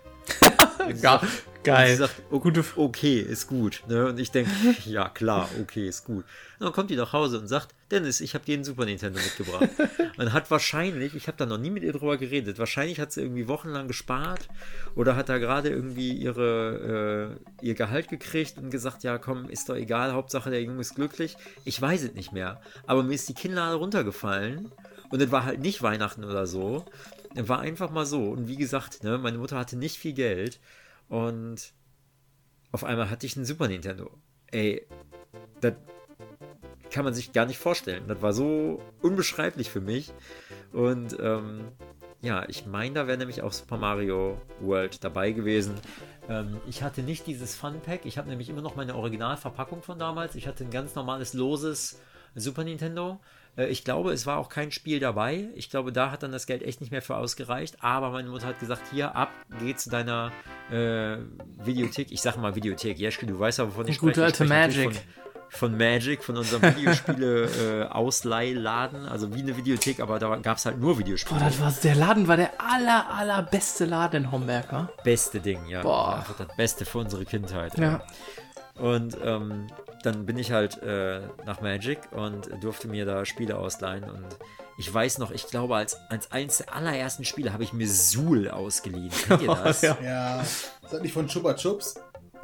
Geil. Sie sagt, okay, ist gut. Ne? Und ich denke, ja klar, okay, ist gut. Und dann kommt die nach Hause und sagt, Dennis, ich habe dir einen Super Nintendo mitgebracht. Und hat wahrscheinlich, ich habe da noch nie mit ihr drüber geredet, wahrscheinlich hat sie irgendwie wochenlang gespart oder hat da gerade irgendwie ihr Gehalt gekriegt und gesagt, ja komm, ist doch egal, Hauptsache der Junge ist glücklich. Ich weiß es nicht mehr. Aber mir ist die Kinnlade runtergefallen und es war halt nicht Weihnachten oder so. War einfach mal so. Und wie gesagt, ne, meine Mutter hatte nicht viel Geld. Und auf einmal hatte ich einen Super Nintendo. Ey, das kann man sich gar nicht vorstellen. Das war so unbeschreiblich für mich. Und ja, ich meine, da wäre nämlich auch Super Mario World dabei gewesen. Ich hatte nicht dieses Fun Pack. Ich habe nämlich immer noch meine Originalverpackung von damals. Ich hatte ein ganz normales, loses Super Nintendo. Ich glaube, es war auch kein Spiel dabei. Ich glaube, da hat dann das Geld echt nicht mehr für ausgereicht. Aber meine Mutter hat gesagt, hier, ab geht zu deiner Videothek. Ich sag mal Videothek. Jeschke, du weißt ja, wovon ich spreche. Gute alte Magic. Von Magic, von unserem Videospiele-Ausleihladen. Also wie eine Videothek, aber da gab es halt nur Videospiele. Boah, der Laden war der allerbeste Laden in Homberg, wa? Beste Ding, ja. Boah. Einfach das Beste für unsere Kindheit. Ja. Und dann bin ich halt nach Magic und durfte mir da Spiele ausleihen. Und ich weiß noch, ich glaube, als eines der allerersten Spiele habe ich mir Zool ausgeliehen. Kennt ihr das? Ja. Ist das nicht von Chupa Chups?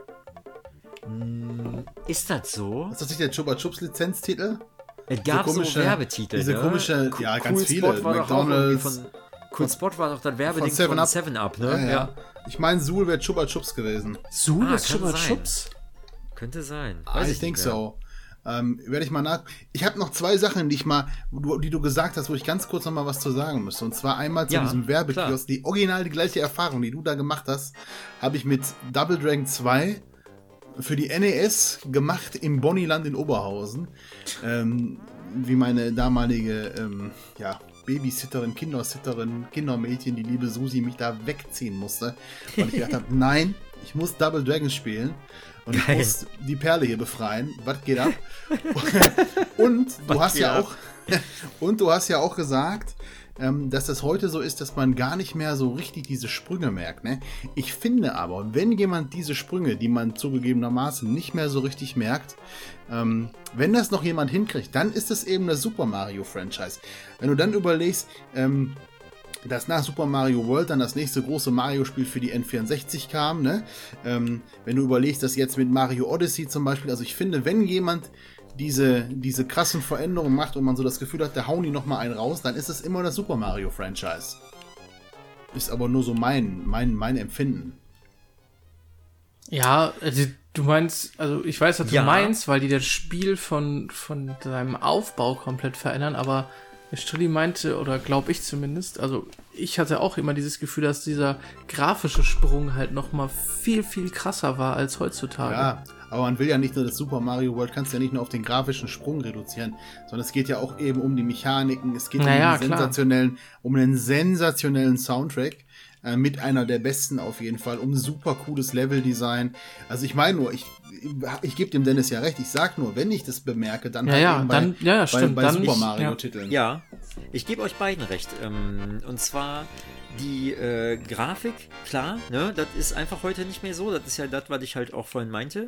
Ist das so? Ist das nicht der Chupa Chups Lizenztitel? Es gab so Werbetitel. Diese komische, ja, ganz viele. McDonald's. Cool Spot war doch das Werbeding von 7-Up, ne? Ja. Ich meine, Zool wäre Chupa Chups gewesen. Zool ist Chupa Chups? Könnte sein. Ich denke so. Werde ich mal nach. Ich habe noch zwei Sachen, die du gesagt hast, wo ich ganz kurz noch mal was zu sagen müsste. Und zwar einmal zu diesem Werbekiosk. Die original die gleiche Erfahrung, die du da gemacht hast, habe ich mit Double Dragon 2 für die NES gemacht im Bonnieland in Oberhausen. Wie meine damalige Babysitterin, Kindermädchen, die liebe Susi, mich da wegziehen musste. Weil ich gedacht habe, nein, ich muss Double Dragon spielen. Und ich muss die Perle hier befreien. Was geht ab? Und du hast ja auch gesagt, dass das heute so ist, dass man gar nicht mehr so richtig diese Sprünge merkt. Ne? Ich finde aber, wenn jemand diese Sprünge, die man zugegebenermaßen nicht mehr so richtig merkt, wenn das noch jemand hinkriegt, dann ist es eben das Super Mario Franchise. Wenn du dann überlegst, dass nach Super Mario World dann das nächste große Mario-Spiel für die N64 kam, ne? Wenn du überlegst, dass jetzt mit Mario Odyssey zum Beispiel, also ich finde, wenn jemand diese krassen Veränderungen macht und man so das Gefühl hat, da hauen die nochmal einen raus, dann ist es immer das Super Mario Franchise. Ist aber nur so mein Empfinden. Ja, Du meinst, also ich weiß, was du Ja. meinst, weil die das Spiel von seinem Aufbau komplett verändern, aber der Strilli meinte, oder glaube ich zumindest, also ich hatte auch immer dieses Gefühl, dass dieser grafische Sprung halt nochmal viel, viel krasser war als heutzutage. Ja, aber man will ja nicht nur das Super Mario World, kannst ja nicht nur auf den grafischen Sprung reduzieren, sondern es geht ja auch eben um die Mechaniken, es geht um einen sensationellen Soundtrack, mit einer der besten auf jeden Fall, um super cooles Leveldesign. Also ich meine nur, ich gebe dem Dennis ja recht, ich sag nur, wenn ich das bemerke, dann stimmt, bei dann Super nicht, Mario-Titeln. Ja, ich gebe euch beiden recht. Und zwar die Grafik, klar, ne, das ist einfach heute nicht mehr so. Das ist ja das, was ich halt auch vorhin meinte.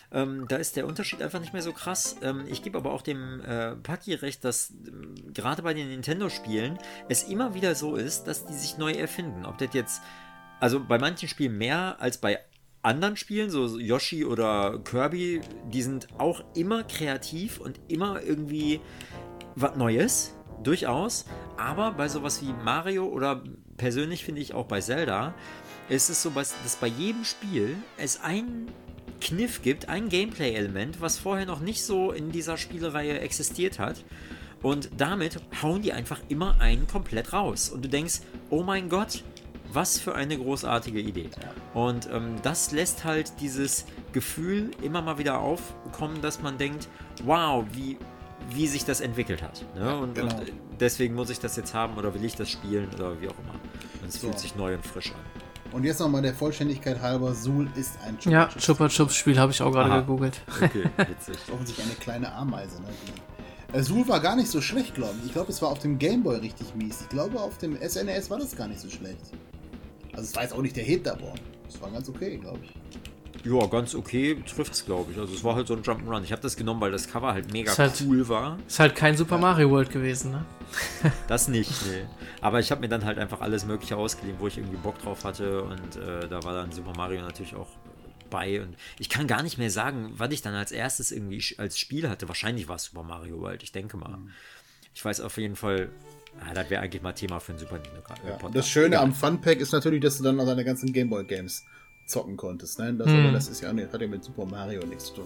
Da ist der Unterschied einfach nicht mehr so krass. Ich gebe aber auch dem Paki recht, dass gerade bei den Nintendo-Spielen es immer wieder so ist, dass die sich neu erfinden. Ob das jetzt, also bei manchen Spielen mehr als bei anderen Spielen, so Yoshi oder Kirby, die sind auch immer kreativ und immer irgendwie was Neues, durchaus. Aber bei sowas wie Mario oder persönlich finde ich auch bei Zelda, ist es so, dass bei jedem Spiel es einen Kniff gibt, ein Gameplay-Element, was vorher noch nicht so in dieser Spielereihe existiert hat. Und damit hauen die einfach immer einen komplett raus. Und du denkst, oh mein Gott, was für eine großartige Idee. Und das lässt halt dieses Gefühl immer mal wieder aufkommen, dass man denkt, wow, wie sich das entwickelt hat. Ne? Und deswegen muss ich das jetzt haben oder will ich das spielen oder wie auch immer. Und es fühlt sich neu und frisch an. Und jetzt nochmal der Vollständigkeit halber, Zool ist ein Chupa-Chups-Spiel habe ich auch gerade gegoogelt. Okay, witzig. Offensichtlich eine kleine Ameise, ne? Zool war gar nicht so schlecht, glaube ich. Ich glaube, es war auf dem Gameboy richtig mies. Ich glaube, auf dem SNES war das gar nicht so schlecht. Also es war jetzt auch nicht der Hit davon. Es war ganz okay, glaube ich. Ja, ganz okay trifft's, glaube ich. Also es war halt so ein Jump'n'Run. Ich habe das genommen, weil das Cover halt mega cool war. Ist halt kein Super Mario World gewesen, ne? Das nicht, nee. Aber ich habe mir dann halt einfach alles Mögliche ausgeliehen, wo ich irgendwie Bock drauf hatte. Und da war dann Super Mario natürlich auch bei. Und ich kann gar nicht mehr sagen, was ich dann als erstes irgendwie als Spiel hatte. Wahrscheinlich war es Super Mario World, ich denke mal. Ich weiß auf jeden Fall, das wäre eigentlich mal Thema für einen Super Nintendo Podcast. Das Schöne am Funpack ist natürlich, dass du dann noch deine ganzen Gameboy-Games zocken konntest. Ne? Das ist ja, hat ja mit Super Mario nichts zu tun.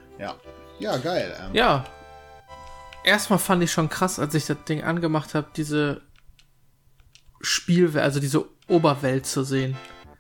Ja, geil. Ja. Erstmal fand ich schon krass, als ich das Ding angemacht habe, diese Spielwelt, also diese Oberwelt zu sehen.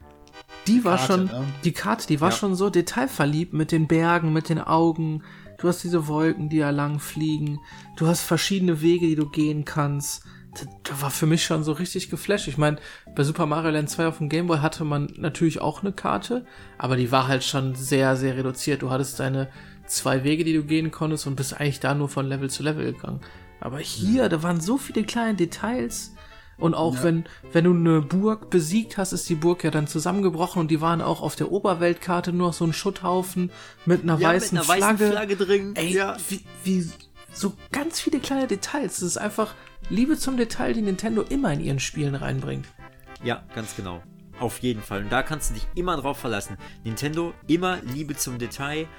Die war Karte, schon, ne? Die Karte, die war schon so detailverliebt mit den Bergen, mit den Augen. Du hast diese Wolken, die da lang fliegen. Du hast verschiedene Wege, die du gehen kannst. Das war für mich schon so richtig geflasht. Ich meine, bei Super Mario Land 2 auf dem Gameboy hatte man natürlich auch eine Karte, aber die war halt schon sehr, sehr reduziert. Du hattest deine 2 Wege, die du gehen konntest und bist eigentlich da nur von Level zu Level gegangen. Aber hier, da waren so viele kleine Details. Und auch wenn du eine Burg besiegt hast, ist die Burg ja dann zusammengebrochen und die waren auch auf der Oberweltkarte nur noch so ein Schutthaufen mit einer weißen Flagge drin. Ey, wie so ganz viele kleine Details. Das ist einfach Liebe zum Detail, die Nintendo immer in ihren Spielen reinbringt. Ja, ganz genau. Auf jeden Fall. Und da kannst du dich immer drauf verlassen. Nintendo, immer Liebe zum Detail,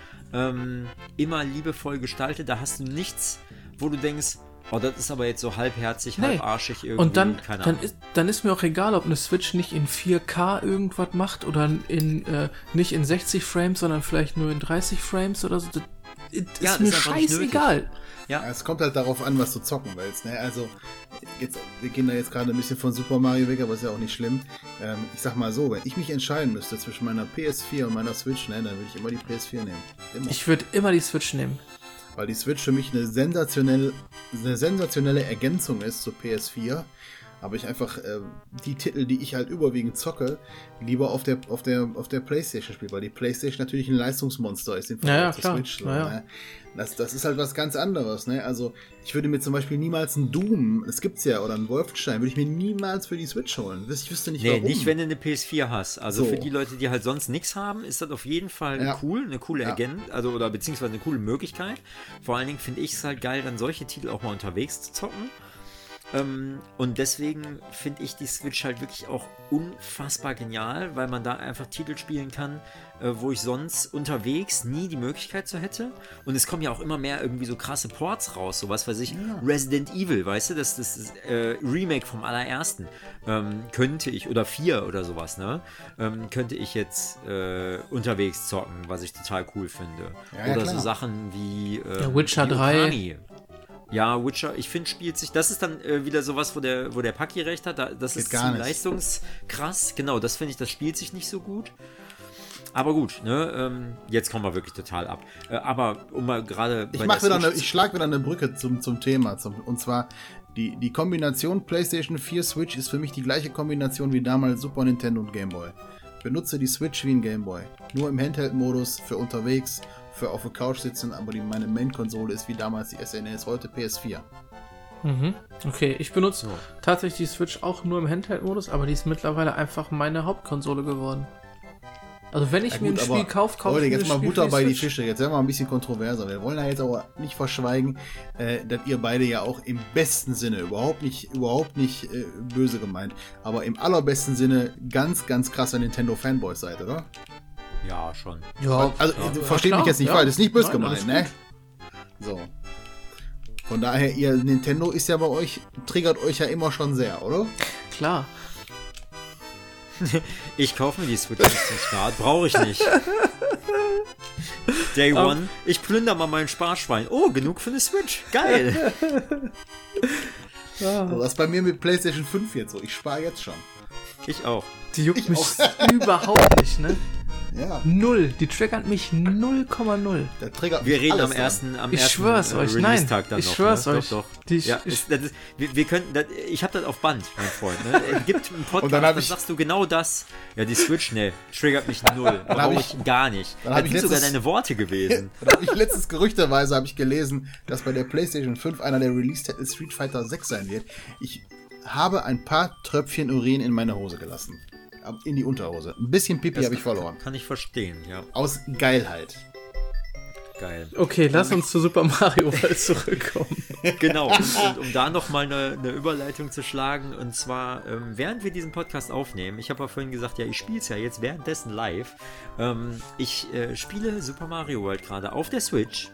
immer liebevoll gestaltet. Da hast du nichts, wo du denkst, oh, das ist aber jetzt so halbherzig, halbarschig irgendwie. Und dann ist mir auch egal, ob eine Switch nicht in 4K irgendwas macht oder nicht in 60 Frames, sondern vielleicht nur in 30 Frames oder so. Das ist mir scheißegal. Ja, es kommt halt darauf an, was du zocken willst. Ne? Also, wir gehen da jetzt gerade ein bisschen von Super Mario weg, aber ist ja auch nicht schlimm. Ich sag mal so, wenn ich mich entscheiden müsste zwischen meiner PS4 und meiner Switch, ne, dann würde ich immer die PS4 nehmen. Immer. Ich würde immer die Switch nehmen. Weil die Switch für mich eine sensationelle Ergänzung ist zur PS4. Aber ich einfach die Titel, die ich halt überwiegend zocke, lieber auf der PlayStation spiele, weil die PlayStation natürlich ein Leistungsmonster ist im Vergleich zur Switch. Ne? Das ist halt was ganz anderes. Ne? Also ich würde mir zum Beispiel niemals einen Doom, das gibt's ja, oder einen Wolfenstein, würde ich mir niemals für die Switch holen. Ich wüsste nicht, warum. Nee, nicht, wenn du eine PS4 hast. Also für die Leute, die halt sonst nichts haben, ist das auf jeden Fall cool, eine coole Ergänzung, oder beziehungsweise eine coole Möglichkeit. Vor allen Dingen finde ich es halt geil, dann solche Titel auch mal unterwegs zu zocken. Und deswegen finde ich die Switch halt wirklich auch unfassbar genial, weil man da einfach Titel spielen kann, wo ich sonst unterwegs nie die Möglichkeit so hätte. Und es kommen ja auch immer mehr irgendwie so krasse Ports raus, so was weiß ich, Resident Evil, weißt du, das ist Remake vom allerersten. Könnte ich, oder 4 oder sowas, ne? Könnte ich jetzt unterwegs zocken, was ich total cool finde. Ja, oder klar. so Sachen wie Witcher wie 3. Okami. Ja, Witcher, ich finde, spielt sich, das ist dann wieder sowas, wo der Paki recht hat, das Geht ist gar zu nicht. leistungskrass, genau, das finde ich, das spielt sich nicht so gut. Aber gut, ne, jetzt kommen wir wirklich total ab. Aber um mal gerade Ich schlage wieder eine Brücke zum Thema. Und zwar, die Kombination PlayStation 4 Switch ist für mich die gleiche Kombination wie damals Super Nintendo und Game Boy. Benutze die Switch wie ein Game Boy. Nur im Handheld-Modus, für unterwegs, für auf der Couch sitzen, aber meine Main-Konsole ist wie damals die SNES, heute PS4. Mhm. Okay, ich benutze tatsächlich die Switch auch nur im Handheld-Modus, aber die ist mittlerweile einfach meine Hauptkonsole geworden. Also wenn ich mir ein Spiel kaufe, Leute, ich mir jetzt das mal Spiel Butter für die bei die Switch. Fische. Jetzt werden wir ein bisschen kontroverser. Wir wollen ja jetzt aber nicht verschweigen, dass ihr beide ja auch im besten Sinne, überhaupt nicht böse gemeint, aber im allerbesten Sinne ganz, ganz krasser Nintendo-Fanboys seid, oder? Ja, schon. Ja, Also, versteht mich jetzt nicht falsch, das ist nicht böse gemeint, ne? So. Von daher, ihr Nintendo ist ja bei euch, triggert euch ja immer schon sehr, oder? klar. Ich kaufe mir die Switch nicht zum Start, brauche ich nicht. Day One, ich plünder mal mein Sparschwein. Oh, genug für eine Switch, geil. Ja. So, das ist bei mir mit PlayStation 5 jetzt so, ich spare jetzt schon. Ich auch. Die juckt mich überhaupt nicht, ne? Ja, Null. Die triggert mich 0,0. der triggert Wir mich reden alles am dann. ersten Ich schwör's euch, nein. Release-Tag dann Ich noch. schwör's ne? euch. Doch. Die- Ja, ich- wir könnten, ich habe das auf Band, mein Freund. Ne? Es gibt einen Und dann Podcast, hab da ich- sagst du genau das. Ja, die Switch, ne, triggert mich null. hab Brauche ich- ich gar nicht. dann hab Das ich sind sogar letztes- deine Worte gewesen. Da habe ich letztens gerüchterweise gelesen, dass bei der PlayStation 5 einer der Release-Titel Street Fighter 6 sein wird. Ich habe ein paar Tröpfchen Urin in meine Hose gelassen. In die Unterhose. Ein bisschen Pipi habe ich verloren. Kann ich verstehen, ja. Aus Geilheit. Geil. Okay, lass uns zu Super Mario World zurückkommen. Genau, und um da nochmal eine Überleitung zu schlagen, und zwar, während wir diesen Podcast aufnehmen, ich habe ja vorhin gesagt, ja, ich spiele es ja jetzt währenddessen live, ich spiele Super Mario World gerade auf der Switch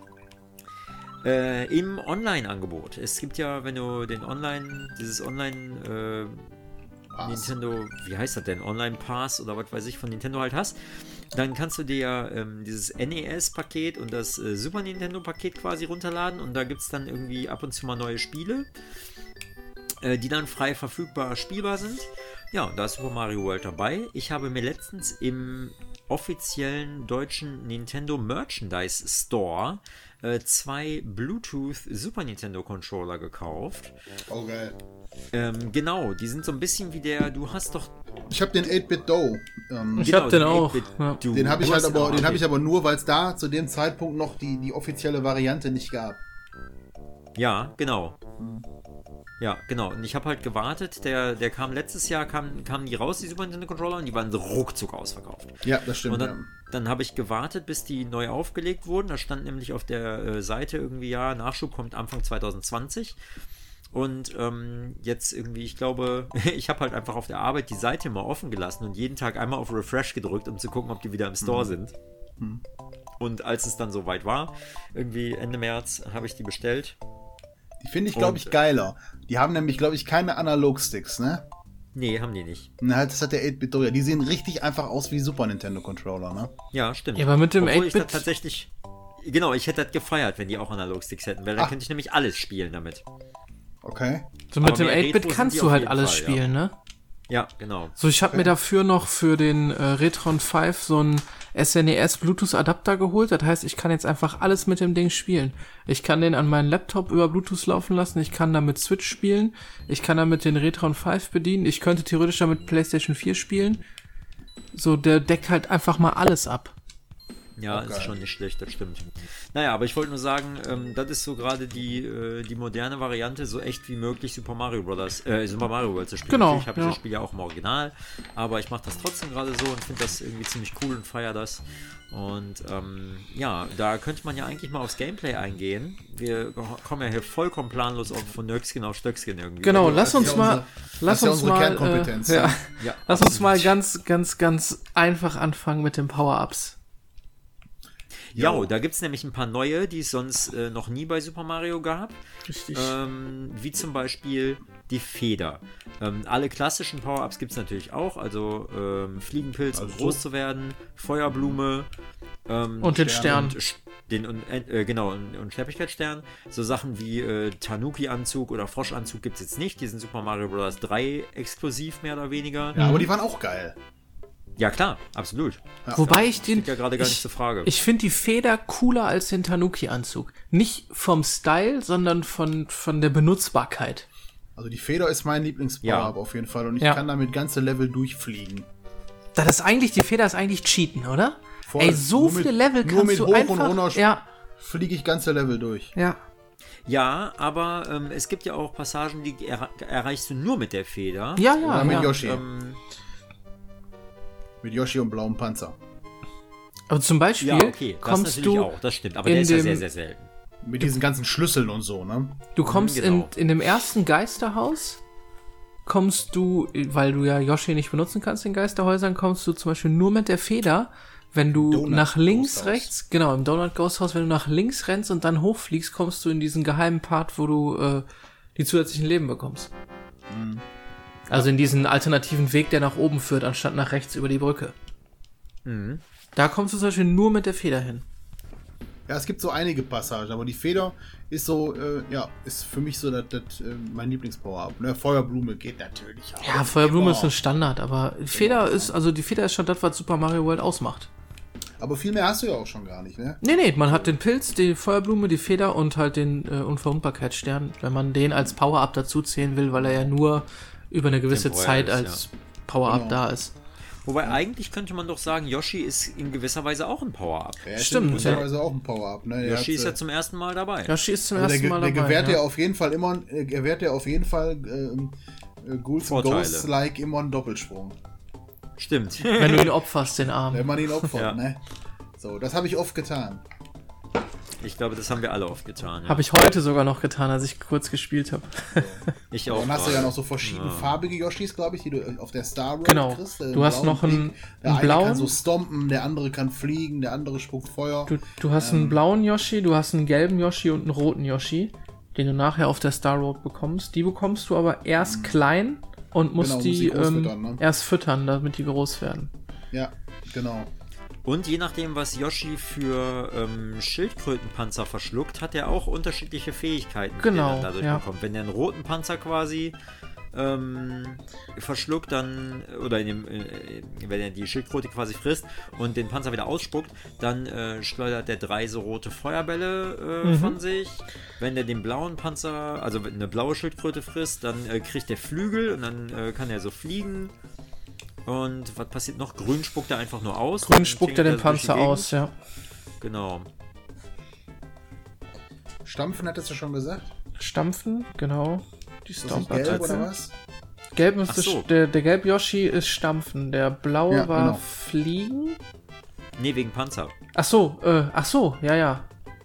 im Online-Angebot. Es gibt ja, wenn du dieses Online Nintendo, wie heißt das denn, Online-Pass oder was weiß ich von Nintendo halt hast, dann kannst du dir dieses NES-Paket und das Super Nintendo-Paket quasi runterladen und da gibt es dann irgendwie ab und zu mal neue Spiele, die dann frei verfügbar spielbar sind. Ja, da ist Super Mario World dabei. Ich habe mir letztens im offiziellen deutschen Nintendo Merchandise Store 2 Bluetooth Super Nintendo Controller gekauft. Oh, geil. Genau, die sind so ein bisschen wie du hast doch... Ich habe den 8-Bit Do. Ich hab den auch. 8-Bit Ja. Duo. Den habe ich Du halt hast aber, auch, den habe ich okay. aber nur, weil es da zu dem Zeitpunkt noch die offizielle Variante nicht gab. Ja, genau. Ja, genau. Und ich habe halt gewartet, der kam letztes Jahr, kamen die raus, die Super Nintendo Controller, und die waren so ruckzuck ausverkauft. Ja, das stimmt. Und Ja. dann habe ich gewartet, bis die neu aufgelegt wurden. Da stand nämlich auf der Seite irgendwie, ja, Nachschub kommt Anfang 2020. Und jetzt irgendwie, ich glaube, ich habe halt einfach auf der Arbeit die Seite mal offen gelassen und jeden Tag einmal auf Refresh gedrückt, um zu gucken, ob die wieder im Store sind. Und als es dann soweit war, irgendwie Ende März, habe ich die bestellt. Die finde ich, glaube ich, geiler. Die haben nämlich, glaube ich, keine Analog-Sticks, ne? Nee, haben die nicht. Na, halt, das hat der 8-Bit Do. Ja, die sehen richtig einfach aus wie Super Nintendo Controller, ne? Ja, stimmt. Ja, aber mit dem Obwohl ich 8-Bit das tatsächlich... Genau, ich hätte das gefeiert, wenn die auch Analog-Sticks hätten, weil dann könnte ich nämlich alles spielen damit. Okay. So mit Aber dem mehr 8-Bit Retro kannst sind die du auf halt jeden alles Fall, ja. spielen, ne? Ja, genau. So, ich habe mir dafür noch für den Retron 5 so einen SNES Bluetooth Adapter geholt. Das heißt, ich kann jetzt einfach alles mit dem Ding spielen. Ich kann den an meinen Laptop über Bluetooth laufen lassen. Ich kann damit Switch spielen. Ich kann damit den Retron 5 bedienen. Ich könnte theoretisch damit PlayStation 4 spielen. So, der deckt halt einfach mal alles ab. Ja, Auch ist geil. schon nicht schlecht, das stimmt. Naja, aber ich wollte nur sagen, das ist so gerade die moderne Variante, so echt wie möglich Super Mario World zu spielen. Genau, Natürlich habe ich ja. das Spiel ja auch im Original, aber ich mache das trotzdem gerade so und finde das irgendwie ziemlich cool und feiere das. Und ja, da könnte man ja eigentlich mal aufs Gameplay eingehen. Wir kommen ja hier vollkommen planlos von Nöckskin auf Stöckskin irgendwie. Genau, Das ist ja unsere Kernkompetenz. ja. Ja, Lass uns mal ganz einfach anfangen mit den Power-Ups. Ja, da gibt es nämlich ein paar neue, die es sonst noch nie bei Super Mario gab. Richtig. Wie zum Beispiel die Feder. Alle klassischen Power-Ups gibt es natürlich auch, also Fliegenpilz, um Also groß so. zu werden, Feuerblume Und den Stern. und Schnelligkeitsstern. So Sachen wie Tanuki-Anzug oder Froschanzug gibt es jetzt nicht. Die sind Super Mario Bros. 3 exklusiv, mehr oder weniger. Ja, aber die waren auch geil. Ja, klar, absolut. Wobei ich Steht ja gerade gar nicht zur Frage. Ich finde die Feder cooler als den Tanuki-Anzug. Nicht vom Style, sondern von der Benutzbarkeit. Also die Feder ist mein Lieblings-Power-Up Ja. auf jeden Fall und ich Ja. kann damit ganze Level durchfliegen. Die Feder ist eigentlich Cheaten, oder? Voll. Ey, so Nur mit- viele Level nur kannst mit du hoch und einfach... runter Ja, Fliege ich ganze Level durch. ja. Ja, aber es gibt ja auch Passagen, die erreichst du nur mit der Feder. Ja, Oder mit ja. Yoshi. Ähm, Mit Yoshi und blauem Panzer. Aber zum Beispiel ja, okay, das kommst natürlich du auch, das stimmt. Aber in der ist ja dem- sehr, sehr selten. Mit diesen ganzen Schlüsseln und so, ne? Du kommst Genau. in dem ersten Geisterhaus, kommst du, weil du ja Yoshi nicht benutzen kannst in Geisterhäusern, kommst du zum Beispiel nur mit der Feder, wenn du Donut nach links, Ghost House. rechts, genau, im Donut Ghost House, wenn du nach links rennst und dann hochfliegst, kommst du in diesen geheimen Part, wo du die zusätzlichen Leben bekommst. Also in diesen alternativen Weg, der nach oben führt, anstatt nach rechts über die Brücke. Da kommst du zum Beispiel nur mit der Feder hin. Ja, es gibt so einige Passagen, aber die Feder ist so, ist für mich so mein Lieblings-Power-Up. Ne? Feuerblume geht natürlich auch. Ja, Feuerblume Immer. ist ein Standard, aber die Feder ist schon das, was Super Mario World ausmacht. Aber viel mehr hast du ja auch schon gar nicht, ne? Nee, man hat den Pilz, die Feuerblume, die Feder und halt den Unverwundbarkeitsstern, wenn man den als Power-Up dazu zählen will, weil er ja nur über eine gewisse Temporär Zeit ist, als Power-Up Genau. da ist. Wobei eigentlich könnte man doch sagen, Yoshi ist in gewisser Weise auch ein Power-Up. Er ist Stimmt, ja. auch ein Power-Up, ne? Yoshi ist ja zum ersten Mal dabei. Yoshi ist zum also ersten Mal der dabei. gewährt ja. ja auf jeden Fall immer, Ghouls and Vorteile. Ghosts-like immer einen Doppelsprung. Stimmt. Wenn du ihn opferst, den Arm. Wenn man ihn opfert, Ja. ne? So, das habe ich oft getan. Ich glaube, das haben wir alle oft getan. Ja. Habe ich heute sogar noch getan, als ich kurz gespielt habe. Ich auch. Dann hast du ja gerade. noch so verschiedene farbige Yoshis, glaube ich, die du auf der Star Road Genau. kriegst. Du hast noch einen Der eine blauen. kann so stompen, der andere kann fliegen, der andere spuckt Feuer. Du hast einen blauen Yoshi, du hast einen gelben Yoshi und einen roten Yoshi, den du nachher auf der Star Road bekommst. Die bekommst du aber erst klein und musst Genau, die musst die groß füttern, ne? erst füttern, damit die groß werden. Ja, genau. Und je nachdem, was Yoshi für Schildkrötenpanzer verschluckt, hat er auch unterschiedliche Fähigkeiten, die Genau, er dann dadurch ja. bekommt. Wenn er einen roten Panzer quasi verschluckt, dann, oder wenn er die Schildkröte quasi frisst und den Panzer wieder ausspuckt, dann schleudert der 3 so rote Feuerbälle von sich. Wenn er den blauen Panzer, also eine blaue Schildkröte frisst, dann kriegt der Flügel und dann kann er so fliegen. Und was passiert noch? Grün spuckt er einfach nur aus. Grün Dann spuckt er tingelt den durch die Panzer Gegend. aus, ja. Genau. Stampfen hattest du schon gesagt? Stampfen, genau. Die Ist das nicht gelb oder Stomp-Attacke. was? Gelb müsste Ach so. der gelb Yoshi ist Stampfen, der blaue Ja, war genau. Fliegen. Nee, wegen Panzer. Ach so, ja.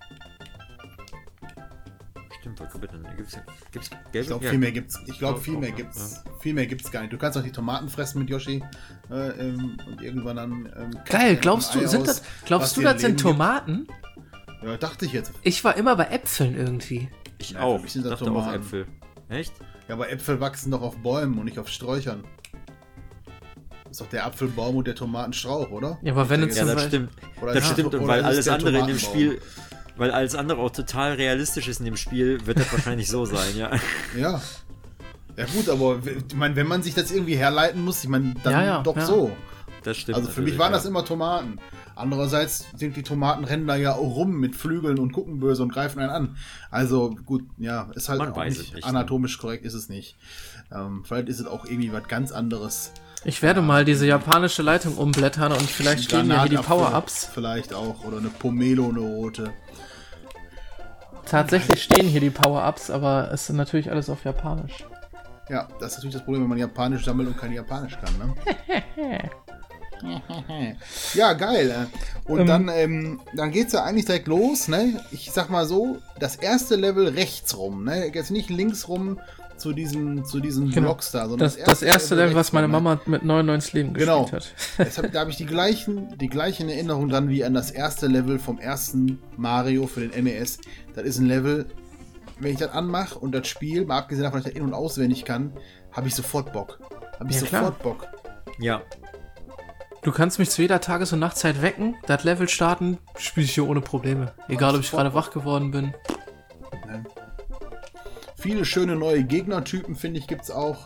Stimmt, was gibt denn? Gibt's gelbe? Ich glaube, Ja. viel mehr gibt's. Ich glaube, Ja, viel mehr ja. gibt's. Viel mehr gibt's gar nicht. Du kannst auch die Tomaten fressen mit Yoshi und irgendwann dann. Geil, kackt glaubst ein du, Ei sind aus, das, glaubst was du, dir das sind Leben Tomaten? gibt. Ja, dachte ich jetzt. Ich war immer bei Äpfeln irgendwie. Ich Ja, auch. für mich sind das Dachte auch Tomaten. Äpfel. Echt? Ja, aber Äpfel wachsen doch auf Bäumen und nicht auf Sträuchern. Das ist doch der Apfelbaum und der Tomatenstrauch, oder? Ja, aber wenn Ich du Ja, zum das Beispiel- stimmt. Oder Das ist- stimmt, und oder weil ist es alles der andere in dem Tomatenbaum? Spiel, weil alles andere auch total realistisch ist in dem Spiel, wird das wahrscheinlich so sein, ja. Ja. Ja gut, aber ich meine, wenn man sich das irgendwie herleiten muss, ich meine, dann Ja, doch ja. so. Das stimmt. Also für mich waren das immer Tomaten. Andererseits sind die Tomatenränder ja auch rum mit Flügeln und gucken böse und greifen einen an. Also gut, ja, ist halt Man auch weiß nicht es nicht, anatomisch korrekt, ist es nicht. Vielleicht ist es auch irgendwie was ganz anderes. Ich werde mal diese japanische Leitung umblättern und vielleicht stehen hier die Granatapfel Power-Ups. Vielleicht auch. Oder eine Pomelo, eine rote. Tatsächlich stehen hier die Power-Ups, aber es ist natürlich alles auf Japanisch. Ja, das ist natürlich das Problem, wenn man Japanisch sammelt und kein Japanisch kann, ne? Ja, geil. Und dann geht's ja eigentlich direkt los, ne? Ich sag mal so, das erste Level rechts rum, ne? Jetzt nicht links rum zu diesen Blocks da, sondern das erste Level, was meine rum, Mama mit 99 Leben gespielt hat. Da habe ich die gleichen Erinnerungen dran wie an das erste Level vom ersten Mario für den NES. Das ist ein Level, wenn ich das anmache und das Spiel, mal abgesehen davon, dass ich das in- und auswendig kann, habe ich sofort Bock. Bock. Ja. Du kannst mich zu jeder Tages- und Nachtzeit wecken, das Level starten, spiele ich hier ohne Probleme. Egal, ob ich gerade wach geworden bin. Ja. Viele schöne neue Gegnertypen, finde ich, gibt's auch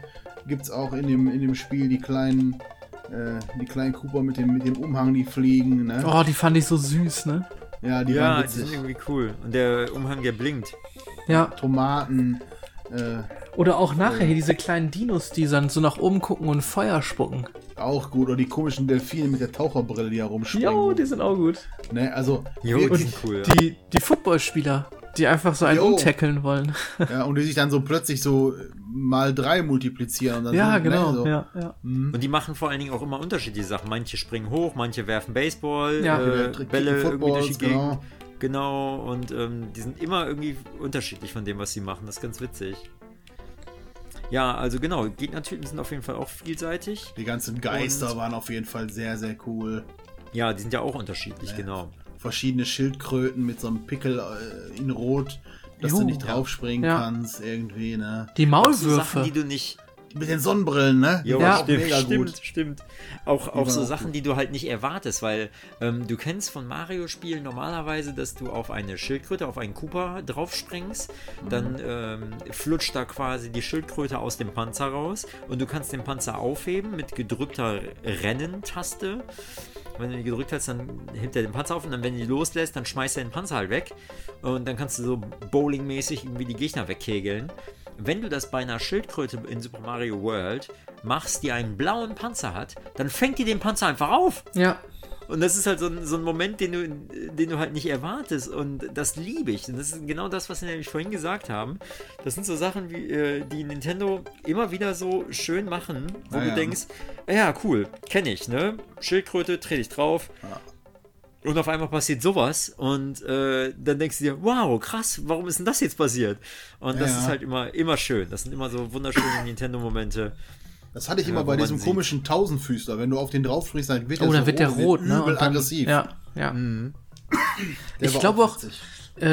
in dem Spiel, die kleinen Cooper mit dem Umhang, die fliegen, ne? Oh, die fand ich so süß, ne? Ja, die Ja, waren die sind witzig. irgendwie cool. Und der Umhang, der blinkt. Ja. Tomaten, Oder auch nachher hier diese kleinen Dinos, die dann so nach oben gucken und Feuer spucken. auch gut. Oder die komischen Delfine mit der Taucherbrille, die herumspringen. Jo, die sind auch gut. Ne, also, Jo, die wirklich, sind cool. Die Footballspieler, die einfach so einen Jo. umtackeln wollen. ja, und die sich dann so plötzlich so mal 3 multiplizieren. Und dann Ja, so, genau. Ne, so. Ja. Und die machen vor allen Dingen auch immer unterschiedliche Sachen. Manche springen hoch, manche werfen Baseball, Ja. Bälle irgendwie durch die Gegend. Genau. Genau, und die sind immer irgendwie unterschiedlich von dem, was sie machen. Das ist ganz witzig. Ja, also genau, Gegnertypen sind auf jeden Fall auch vielseitig. Die ganzen Geister waren auf jeden Fall sehr, sehr cool. Ja, die sind ja auch unterschiedlich, Ja. genau. Verschiedene Schildkröten mit so einem Pickel in Rot, dass Jo. du nicht draufspringen Ja. kannst, irgendwie, ne? Die So Maulwürfe. Sachen, die du nicht... Mit den Sonnenbrillen, ne? Die Jo, waren auch stimmt, mega gut. stimmt. Auch so waren auch Sachen, gut. die du halt nicht erwartest, weil du kennst von Mario-Spielen normalerweise, dass du auf eine Schildkröte, auf einen Koopa draufspringst, dann flutscht da quasi die Schildkröte aus dem Panzer raus und du kannst den Panzer aufheben mit gedrückter Rennen-Taste. Wenn du die gedrückt hast, dann hebt er den Panzer auf und dann, wenn du die loslässt, dann schmeißt er den Panzer halt weg und dann kannst du so bowlingmäßig irgendwie die Gegner wegkegeln. Wenn du das bei einer Schildkröte in Super Mario World machst, die einen blauen Panzer hat, dann fängt die den Panzer einfach auf. Ja. Und das ist halt so ein Moment, den du halt nicht erwartest. Und das liebe ich. Und das ist genau das, was wir nämlich vorhin gesagt haben. Das sind so Sachen, die Nintendo immer wieder so schön machen, wo du denkst, ja, cool, kenne ich, ne? Schildkröte, trete ich drauf. Ja. Und auf einmal passiert sowas und dann denkst du dir, wow, krass, warum ist denn das jetzt passiert? Und das ist halt immer schön. Das sind immer so wunderschöne Nintendo-Momente. Das hatte ich immer wo bei man diesem sieht. komischen Tausendfüßler. Wenn du auf den drauf sprichst, dann wird Oh, dann wird der und rot, ne? Übel Und dann, aggressiv. Ja. Der Ich war glaube auch, witzig.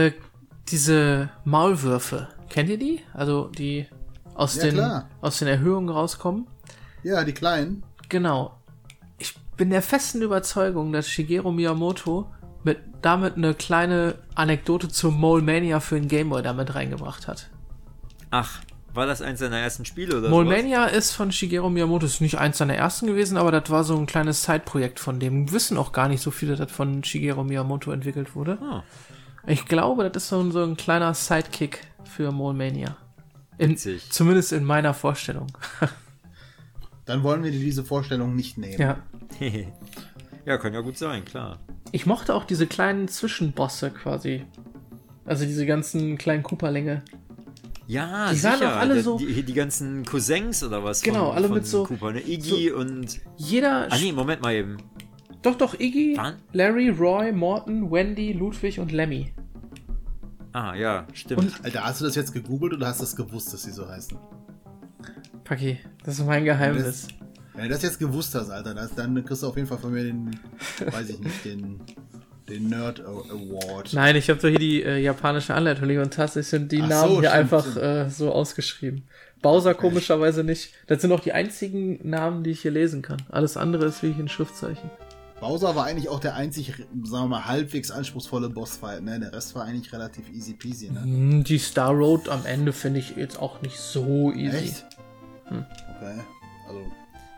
diese Maulwürfe, kennt ihr die? Also die aus Ja, klar. aus den Erhöhungen rauskommen? Ja, die Kleinen. Genau. Ich bin der festen Überzeugung, dass Shigeru Miyamoto damit eine kleine Anekdote zur Mole Mania für den Gameboy damit reingebracht hat. Ach, war das eins deiner ersten Spiele oder Mole sowas? Mania ist von Shigeru Miyamoto, ist nicht eins seiner ersten gewesen, aber das war so ein kleines Side-Projekt von dem. Wissen auch gar nicht so viele, dass das von Shigeru Miyamoto entwickelt wurde. Ah. Ich glaube, das ist so ein kleiner Sidekick für Mole Mania. Witzig. Zumindest in meiner Vorstellung. Dann wollen wir dir diese Vorstellung nicht nehmen. Ja. Ja, kann ja gut sein, klar. Ich mochte auch diese kleinen Zwischenbosse quasi. Also diese ganzen kleinen Koopa-Länge. Ja, Die sicher. waren doch alle so- Die ganzen Cousins oder was Genau, alle mit so- Cooper, ne? Iggy und... Jeder... Ah nee, Moment mal eben. Doch, Iggy, Wann? Larry, Roy, Morton, Wendy, Ludwig und Lemmy. Ah, ja, stimmt. Und- Alter, hast du das jetzt gegoogelt oder hast du das gewusst, dass sie so heißen? Paki, das ist mein Geheimnis. Wenn du das jetzt gewusst hast, Alter, dann kriegst du auf jeden Fall von mir den, weiß ich nicht, den Nerd Award. Nein, ich habe doch hier die japanische Anleitung liegen und tatsächlich sind die Ach Namen so, hier stimmt, einfach so ausgeschrieren. Bowser komischerweise nicht. Das sind auch die einzigen Namen, die ich hier lesen kann. Alles andere ist wirklich in Schriftzeichen. Bowser war eigentlich auch der einzig, sagen wir mal, halbwegs anspruchsliche Bossfight, ne? Der Rest war eigentlich relativ easy peasy, ne? Die Star Road am Ende finde ich jetzt auch nicht so easy. Echt? Okay. Also,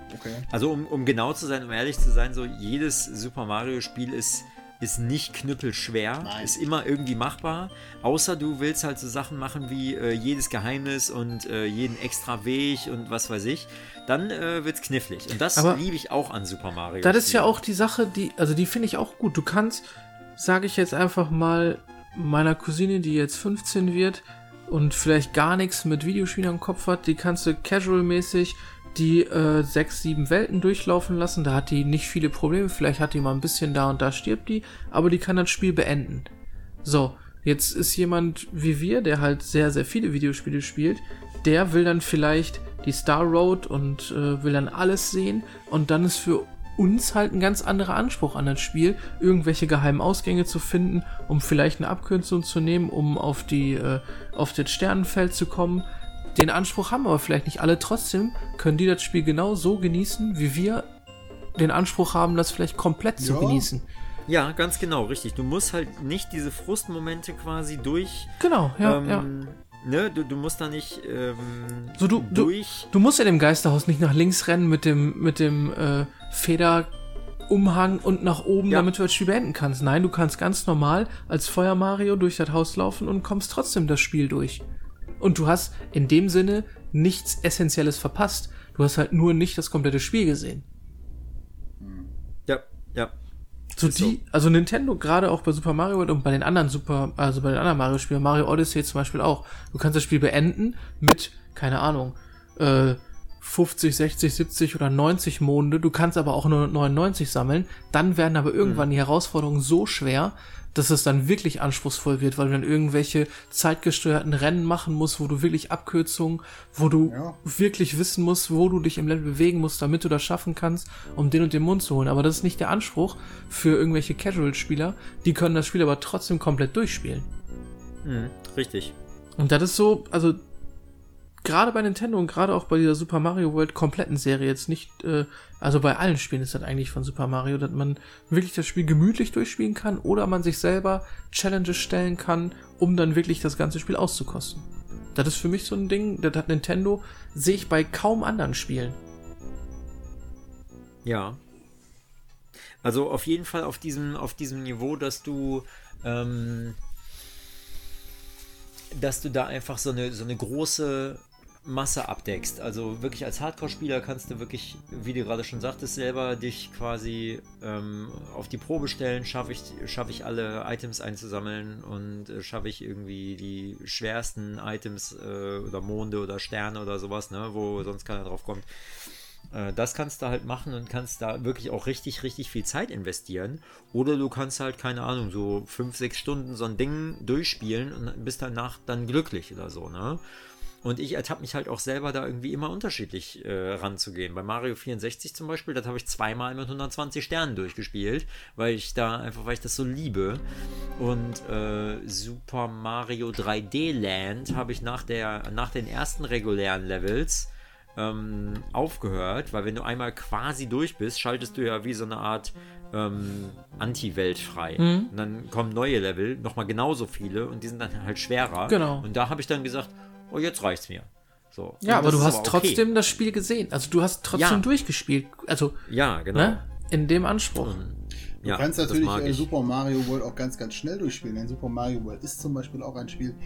Okay. Also um genau zu sein, um ehrlich zu sein, so jedes Super Mario Spiel ist nicht knüppelschwer, Nein. ist immer irgendwie machbar, außer du willst halt so Sachen machen wie jedes Geheimnis und jeden extra Weg und was weiß ich, dann wird's knifflig. Und das liebe ich auch an Super Mario. Das ist ja auch die Sache, die finde ich auch gut. Du kannst, sage ich jetzt einfach mal, meiner Cousine, die jetzt 15 wird und vielleicht gar nichts mit Videospielen im Kopf hat, die kannst du casual-mäßig die 6, 7 Welten durchlaufen lassen. Da hat die nicht viele Probleme. Vielleicht hat die mal ein bisschen da und da stirbt die, aber die kann das Spiel beenden. So, jetzt ist jemand wie wir, der halt sehr, sehr viele Videospiele spielt, der will dann vielleicht die Star Road und will dann alles sehen, und dann ist für uns halt ein ganz anderer Anspruch an das Spiel, irgendwelche geheimen Ausgänge zu finden, um vielleicht eine Abkürzung zu nehmen, um auf das Sternenfeld zu kommen. Den Anspruch haben aber vielleicht nicht alle. Trotzdem können die das Spiel genau so genießen, wie wir den Anspruch haben, das vielleicht komplett zu genießen. Ja, ganz genau, richtig. Du musst halt nicht diese Frustmomente quasi durch... Genau, ja. Ne, du musst da nicht so, du musst in dem Geisterhaus nicht nach links rennen mit dem Federumhang und nach oben, damit du das Spiel beenden kannst. Nein, du kannst ganz normal als Feuer Mario durch das Haus laufen und kommst trotzdem das Spiel durch. Und du hast in dem Sinne nichts Essentielles verpasst. Du hast halt nur nicht das komplette Spiel gesehen. Ja. Also Nintendo, gerade auch bei Super Mario World und bei den anderen Mario-Spielen, Mario Odyssey zum Beispiel auch. Du kannst das Spiel beenden mit, keine Ahnung, 50, 60, 70 oder 90 Monde. Du kannst aber auch nur 99 sammeln. Dann werden aber irgendwann die Herausforderungen so schwer, dass es dann wirklich anspruchsvoll wird, weil du dann irgendwelche zeitgesteuerten Rennen machen musst, wo du wirklich Abkürzungen, wo du wirklich wissen musst, wo du dich im Level bewegen musst, damit du das schaffen kannst, um den und den Mund zu holen. Aber das ist nicht der Anspruch für irgendwelche Casual-Spieler. Die können das Spiel aber trotzdem komplett durchspielen. Richtig. Und das ist so, also gerade bei Nintendo und gerade auch bei dieser Super Mario World kompletten Serie jetzt nicht, also bei allen Spielen ist das eigentlich von Super Mario, dass man wirklich das Spiel gemütlich durchspielen kann oder man sich selber Challenges stellen kann, um dann wirklich das ganze Spiel auszukosten. Das ist für mich so ein Ding, das hat Nintendo, sehe ich bei kaum anderen Spielen. Ja. Also auf jeden Fall auf diesem Niveau, dass du da einfach so eine große Masse abdeckst. Also wirklich als Hardcore-Spieler kannst du wirklich, wie du gerade schon sagtest, selber dich quasi auf die Probe stellen. Schaffe ich alle Items einzusammeln und schaffe ich irgendwie die schwersten Items oder Monde oder Sterne oder sowas, ne, wo sonst keiner drauf kommt. Das kannst du halt machen und kannst da wirklich auch richtig, richtig viel Zeit investieren. Oder du kannst halt, keine Ahnung, so 5, 6 Stunden so ein Ding durchspielen und bist danach dann glücklich oder so, ne? Und ich ertappe mich halt auch selber da irgendwie immer unterschiedlich ranzugehen. Bei Mario 64 zum Beispiel, das habe ich zweimal mit 120 Sternen durchgespielt, weil ich das so liebe. Und Super Mario 3D Land habe ich nach den ersten regulären Levels aufgehört, weil wenn du einmal quasi durch bist, schaltest du ja wie so eine Art Anti-Welt frei. Und dann kommen neue Level, nochmal genauso viele, und die sind dann halt schwerer. Genau. Und da habe ich dann gesagt, oh, jetzt reicht's mir. So. Ja, aber du hast trotzdem das Spiel gesehen. Also du hast trotzdem durchgespielt. Also, ja, genau. Ne? In dem Anspruch. Du kannst natürlich Super Mario World auch ganz, ganz schnell durchspielen. Denn Super Mario World ist zum Beispiel auch ein Spiel,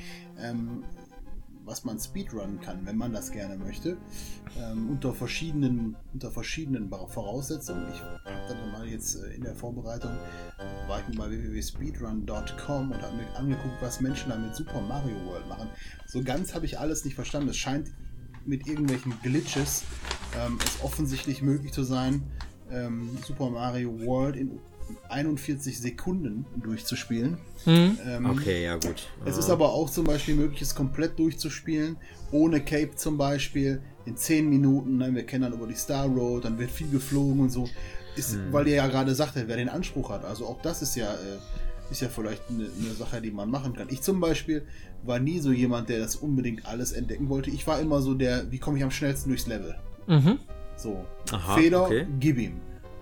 was man speedrunnen kann, wenn man das gerne möchte, unter verschiedenen Voraussetzungen. Ich habe dann mal jetzt in der Vorbereitung, war ich mal www.speedrun.com und habe mir angeguckt, was Menschen da mit Super Mario World machen. So ganz habe ich alles nicht verstanden. Es scheint mit irgendwelchen Glitches es offensichtlich möglich zu sein, Super Mario World in 41 Sekunden durchzuspielen. Okay, ja gut. Es ist aber auch zum Beispiel möglich, es komplett durchzuspielen, ohne Cape zum Beispiel, in 10 Minuten. Wir kennen dann über die Star Road, dann wird viel geflogen und so. Weil ihr ja gerade sagte, wer den Anspruch hat. Also auch das ist ja vielleicht eine Sache, die man machen kann. Ich zum Beispiel war nie so jemand, der das unbedingt alles entdecken wollte. Ich war immer so wie komme ich am schnellsten durchs Level? So, Feder, gib ihm.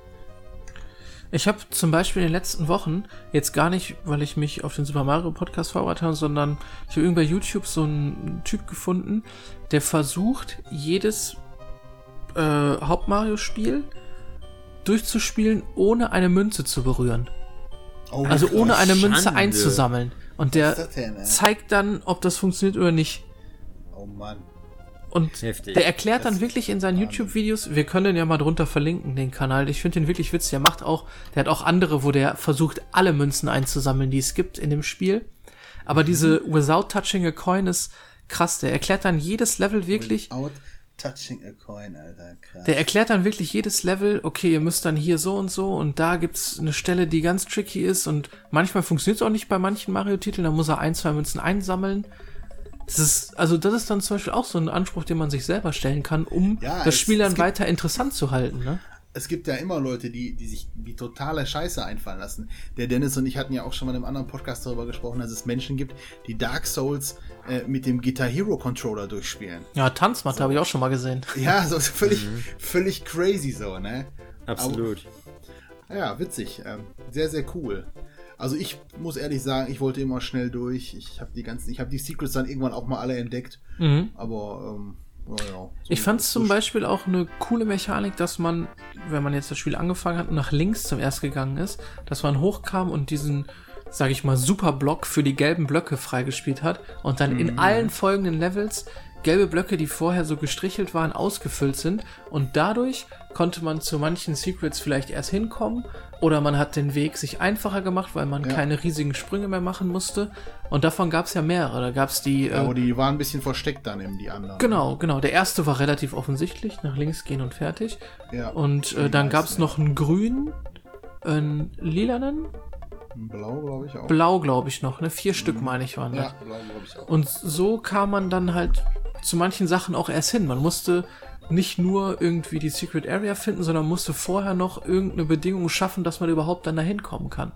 Ich habe zum Beispiel in den letzten Wochen, jetzt gar nicht, weil ich mich auf den Super Mario Podcast vorbereitet habe, sondern ich habe irgendwie bei YouTube so einen Typ gefunden, der versucht, jedes Haupt-Mario-Spiel durchzuspielen, ohne eine Münze zu berühren. Oh, Also ohne eine Münze Schande. einzusammeln. Und der Was ist das denn, ey? zeigt dann, ob das funktioniert oder nicht. Oh Mann. Und Heftig. der erklärt dann wirklich in seinen YouTube-Videos, wir können den ja mal drunter verlinken, den Kanal. Ich finde den wirklich witzig. Der hat auch andere, wo der versucht, alle Münzen einzusammeln, die es gibt in dem Spiel. Aber diese Without Touching a Coin ist krass. Der erklärt dann jedes Level wirklich. Without touching a coin, Alter. Krass. Der erklärt dann wirklich jedes Level, okay, ihr müsst dann hier so und da gibt's eine Stelle, die ganz tricky ist und manchmal funktioniert es auch nicht bei manchen Mario-Titeln, da muss er 1, 2 Münzen einsammeln. Das ist dann zum Beispiel auch so ein Anspruch, den man sich selber stellen kann, um Ja, das Spiel dann es gibt- weiter interessant zu halten, ne? Es gibt ja immer Leute, die sich die totale Scheiße einfallen lassen. Der Dennis und ich hatten ja auch schon mal in einem anderen Podcast darüber gesprochen, dass es Menschen gibt, die Dark Souls mit dem Guitar Hero Controller durchspielen. Ja, Tanzmatte habe ich auch schon mal gesehen. Ja, so völlig crazy so, ne? Absolut. Aber, ja, witzig. Sehr, sehr cool. Also ich muss ehrlich sagen, ich wollte immer schnell durch. Ich habe die Secrets dann irgendwann auch mal alle entdeckt. Aber ja. So Ich fand es zum Beispiel auch eine coole Mechanik, dass man, wenn man jetzt das Spiel angefangen hat und nach links zum erst gegangen ist, dass man hochkam und diesen, sag ich mal, Superblock für die gelben Blöcke freigespielt hat und dann in allen folgenden Levels gelbe Blöcke, die vorher so gestrichelt waren, ausgefüllt sind und dadurch konnte man zu manchen Secrets vielleicht erst hinkommen oder man hat den Weg sich einfacher gemacht, weil man keine riesigen Sprünge mehr machen musste und davon gab es ja mehrere. Da gab es die... aber die waren ein bisschen versteckt dann eben, die anderen. Genau. Der erste war relativ offensichtlich, nach links gehen und fertig. Ja. Und dann gab es noch einen grünen, einen lilanen, Blau, glaube ich auch. blau, glaube ich noch, ne? 4 Stück, meine ich, waren das. Ja, blau, glaube ich auch. Und so kam man dann halt zu manchen Sachen auch erst hin. Man musste nicht nur irgendwie die Secret Area finden, sondern musste vorher noch irgendeine Bedingung schaffen, dass man überhaupt dann dahin kommen kann.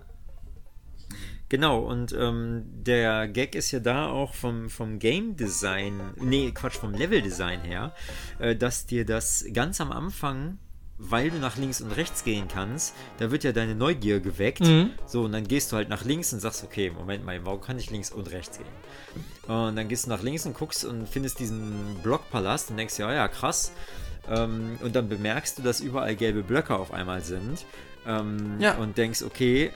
Genau, und der Gag ist ja da auch vom Game Design, vom Level Design her, dass dir das ganz am Anfang, weil du nach links und rechts gehen kannst, da wird ja deine Neugier geweckt. So, und dann gehst du halt nach links und sagst, okay, Moment mal, warum kann ich links und rechts gehen? Und dann gehst du nach links und guckst und findest diesen Blockpalast und denkst, ja, krass. Und dann bemerkst du, dass überall gelbe Blöcke auf einmal sind. Und denkst, okay,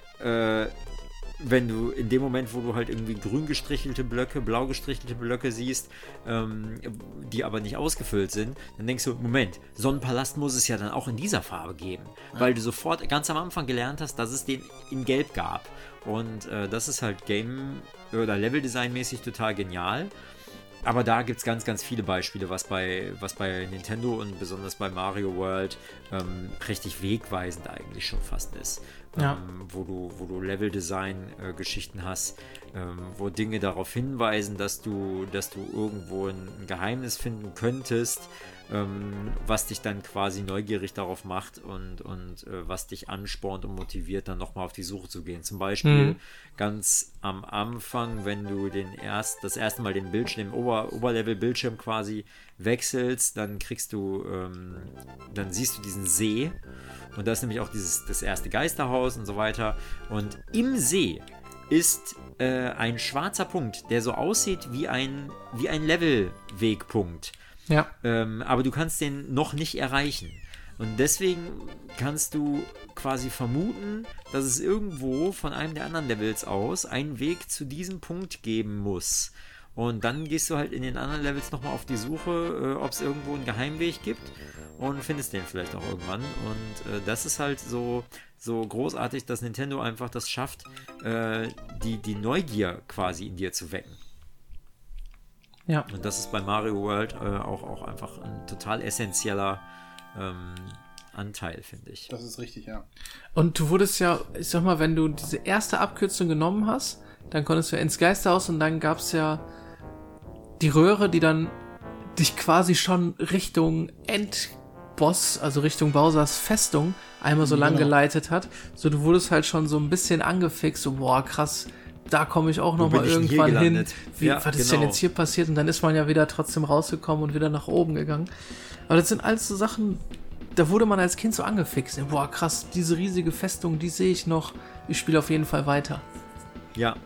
wenn du in dem Moment, wo du halt irgendwie grün gestrichelte Blöcke, blau gestrichelte Blöcke siehst, die aber nicht ausgefüllt sind, dann denkst du, Moment, so einen Palast muss es ja dann auch in dieser Farbe geben, weil du sofort ganz am Anfang gelernt hast, dass es den in Gelb gab. Und das ist halt Game- oder Level-Design-mäßig total genial. Aber da gibt es ganz, ganz viele Beispiele, was bei Nintendo und besonders bei Mario World richtig wegweisend eigentlich schon fast ist. Ja. Wo du Level-Design-Geschichten hast, wo Dinge darauf hinweisen, dass du irgendwo ein Geheimnis finden könntest, was dich dann quasi neugierig darauf macht und was dich anspornt und motiviert, dann nochmal auf die Suche zu gehen. Zum Beispiel ganz am Anfang, wenn du das erste Mal den Bildschirm, den Oberlevel-Bildschirm quasi wechselst, dann dann siehst du diesen See und da ist nämlich auch das erste Geisterhaus und so weiter und im See ist ein schwarzer Punkt, der so aussieht wie ein Levelwegpunkt. Ja. Aber du kannst den noch nicht erreichen. Und deswegen kannst du quasi vermuten, dass es irgendwo von einem der anderen Levels aus einen Weg zu diesem Punkt geben muss. Und dann gehst du halt in den anderen Levels nochmal auf die Suche, ob es irgendwo einen Geheimweg gibt und findest den vielleicht auch irgendwann. Und das ist halt so großartig, dass Nintendo einfach das schafft, die Neugier quasi in dir zu wecken. Ja. Und das ist bei Mario World auch einfach ein total essentieller Anteil, finde ich. Das ist richtig, ja. Und du wurdest ja, ich sag mal, wenn du diese erste Abkürzung genommen hast, dann konntest du ja ins Geisterhaus und dann gab's ja die Röhre, die dann dich quasi schon Richtung Endboss, also Richtung Bowsers Festung, einmal so lang geleitet hat. So, du wurdest halt schon so ein bisschen angefixt, so, boah, krass, da komme ich auch nochmal irgendwann hin. Was ist denn jetzt hier passiert? Und dann ist man ja wieder trotzdem rausgekommen und wieder nach oben gegangen. Aber das sind alles so Sachen, da wurde man als Kind so angefixt. Boah, krass, diese riesige Festung, die sehe ich noch. Ich spiele auf jeden Fall weiter. Ja.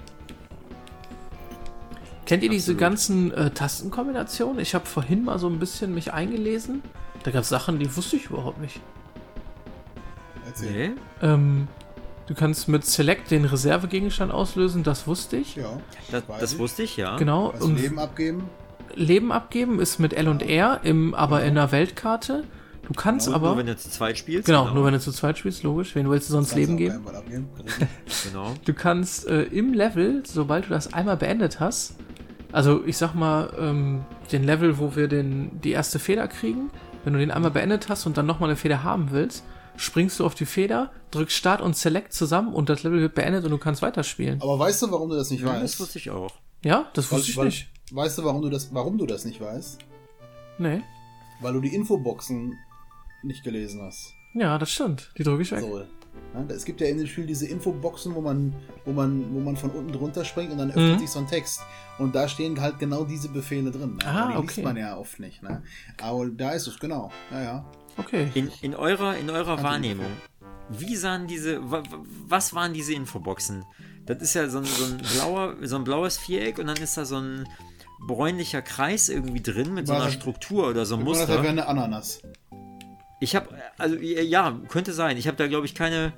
Kennt ihr diese ganzen Tastenkombinationen? Ich habe vorhin mal so ein bisschen mich eingelesen Da gab es Sachen, die wusste ich überhaupt nicht. Erzähl. Nee? Du kannst mit Select den Reservegegenstand auslösen, das wusste ich. Ja, Das wusste ich, ja. Genau. Was Und Leben abgeben. Leben abgeben ist mit L und R, aber in einer Weltkarte. Du kannst Genau, aber... Nur wenn du zu zweit spielst. Genau, nur wenn du zu zweit spielst, logisch. Wen willst du sonst Leben geben? Genau. Du kannst im Level, sobald du das einmal beendet hast, also ich sag mal, den Level, wo wir die erste Feder kriegen, wenn du den einmal beendet hast und dann nochmal eine Feder haben willst, springst du auf die Feder, drückst Start und Select zusammen und das Level wird beendet und du kannst weiterspielen. Aber weißt du, warum du das nicht Ja, weißt? das wusste ich auch. Ja, das wusste ich nicht. Weißt du, warum du das nicht weißt? Nee. Weil du die Infoboxen nicht gelesen hast. Ja, das stimmt. Die drücke ich weg. So. Ja, es gibt ja in dem Spiel diese Infoboxen, wo man von unten drunter springt und dann öffnet sich so ein Text. Und da stehen halt genau diese Befehle drin. Ne? Ah, die okay. liest man ja oft nicht. Ne? Aber da ist es, genau. Ja. Okay. In eurer Wahrnehmung, wie sahen was waren diese Infoboxen? Das ist ja so ein blaues Viereck und dann ist da so ein bräunlicher Kreis irgendwie drin mit so einer Struktur oder so einem Das Muster. wäre eine Ananas. Ich habe, also ja, könnte sein. Ich habe da, glaube ich, keine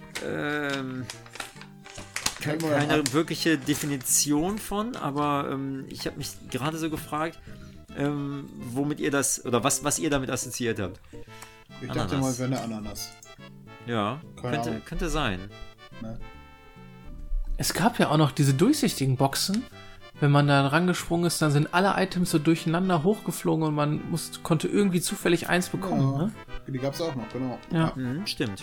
wirkliche Definition von, aber ich habe mich gerade so gefragt, womit ihr das, oder was ihr damit assoziiert habt. Ich dachte mal, es wäre eine Ananas. Ja, könnte sein. Ne? Es gab ja auch noch diese durchsichtigen Boxen. Wenn man da rangesprungen ist, dann sind alle Items so durcheinander hochgeflogen und man konnte irgendwie zufällig eins bekommen. Ja, ne? Die gab es auch noch, genau. Ja. Stimmt.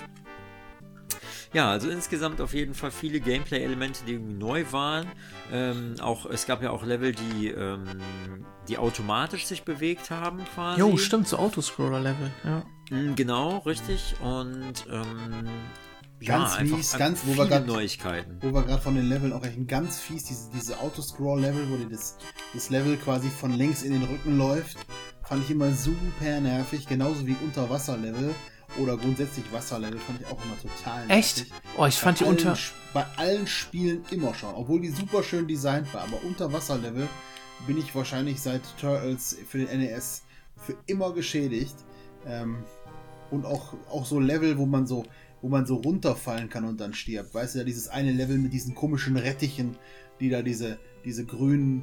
Ja, also insgesamt auf jeden Fall viele Gameplay-Elemente, die irgendwie neu waren. Es gab ja auch Level, die automatisch sich bewegt haben quasi. Jo, stimmt, so Autoscroller-Level. Ja. Genau, richtig. Und Ganz mies, wo viele wir Neuigkeiten. Wo wir gerade von den Leveln auch echt ganz fies, diese Autoscroll-Level, wo dir das Level quasi von links in den Rücken läuft, fand ich immer super nervig, genauso wie Unterwasser-Level oder grundsätzlich Wasserlevel fand ich auch immer total nervig. Echt? Oh, ich fand die bei allen Spielen immer schon, obwohl die super schön designt war, aber Unterwasserlevel bin ich wahrscheinlich seit Turtles für den NES für immer geschädigt. Und auch so Level, wo man so runterfallen kann und dann stirbt. Weißt du ja, dieses eine Level mit diesen komischen Rettichen, die da diese grünen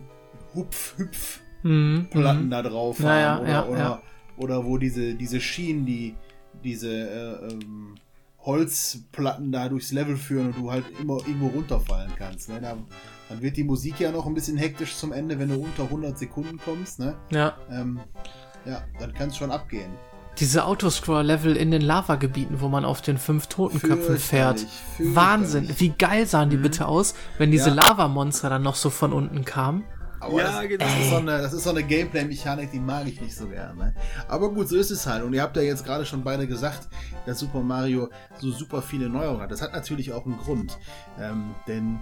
Hüpf-Platten da drauf haben. Oder wo diese Schienen, diese Holzplatten da durchs Level führen und du halt immer irgendwo runterfallen kannst. Ne? Dann wird die Musik ja noch ein bisschen hektisch zum Ende, wenn du unter 100 Sekunden kommst. Ne? Ja. Dann kann es schon abgehen. Diese Autoscroll-Level in den Lavagebieten, wo man auf den 5 Totenköpfen fährt. Fürchterlich. Wahnsinn. Wie geil sahen die bitte aus, wenn diese Lavamonster dann noch so von unten kamen. Aber Ja, genau. das ist so eine Gameplay-Mechanik, die mag ich nicht so gerne. Aber gut, so ist es halt. Und ihr habt ja jetzt gerade schon beide gesagt, dass Super Mario so super viele Neuerungen hat. Das hat natürlich auch einen Grund. Denn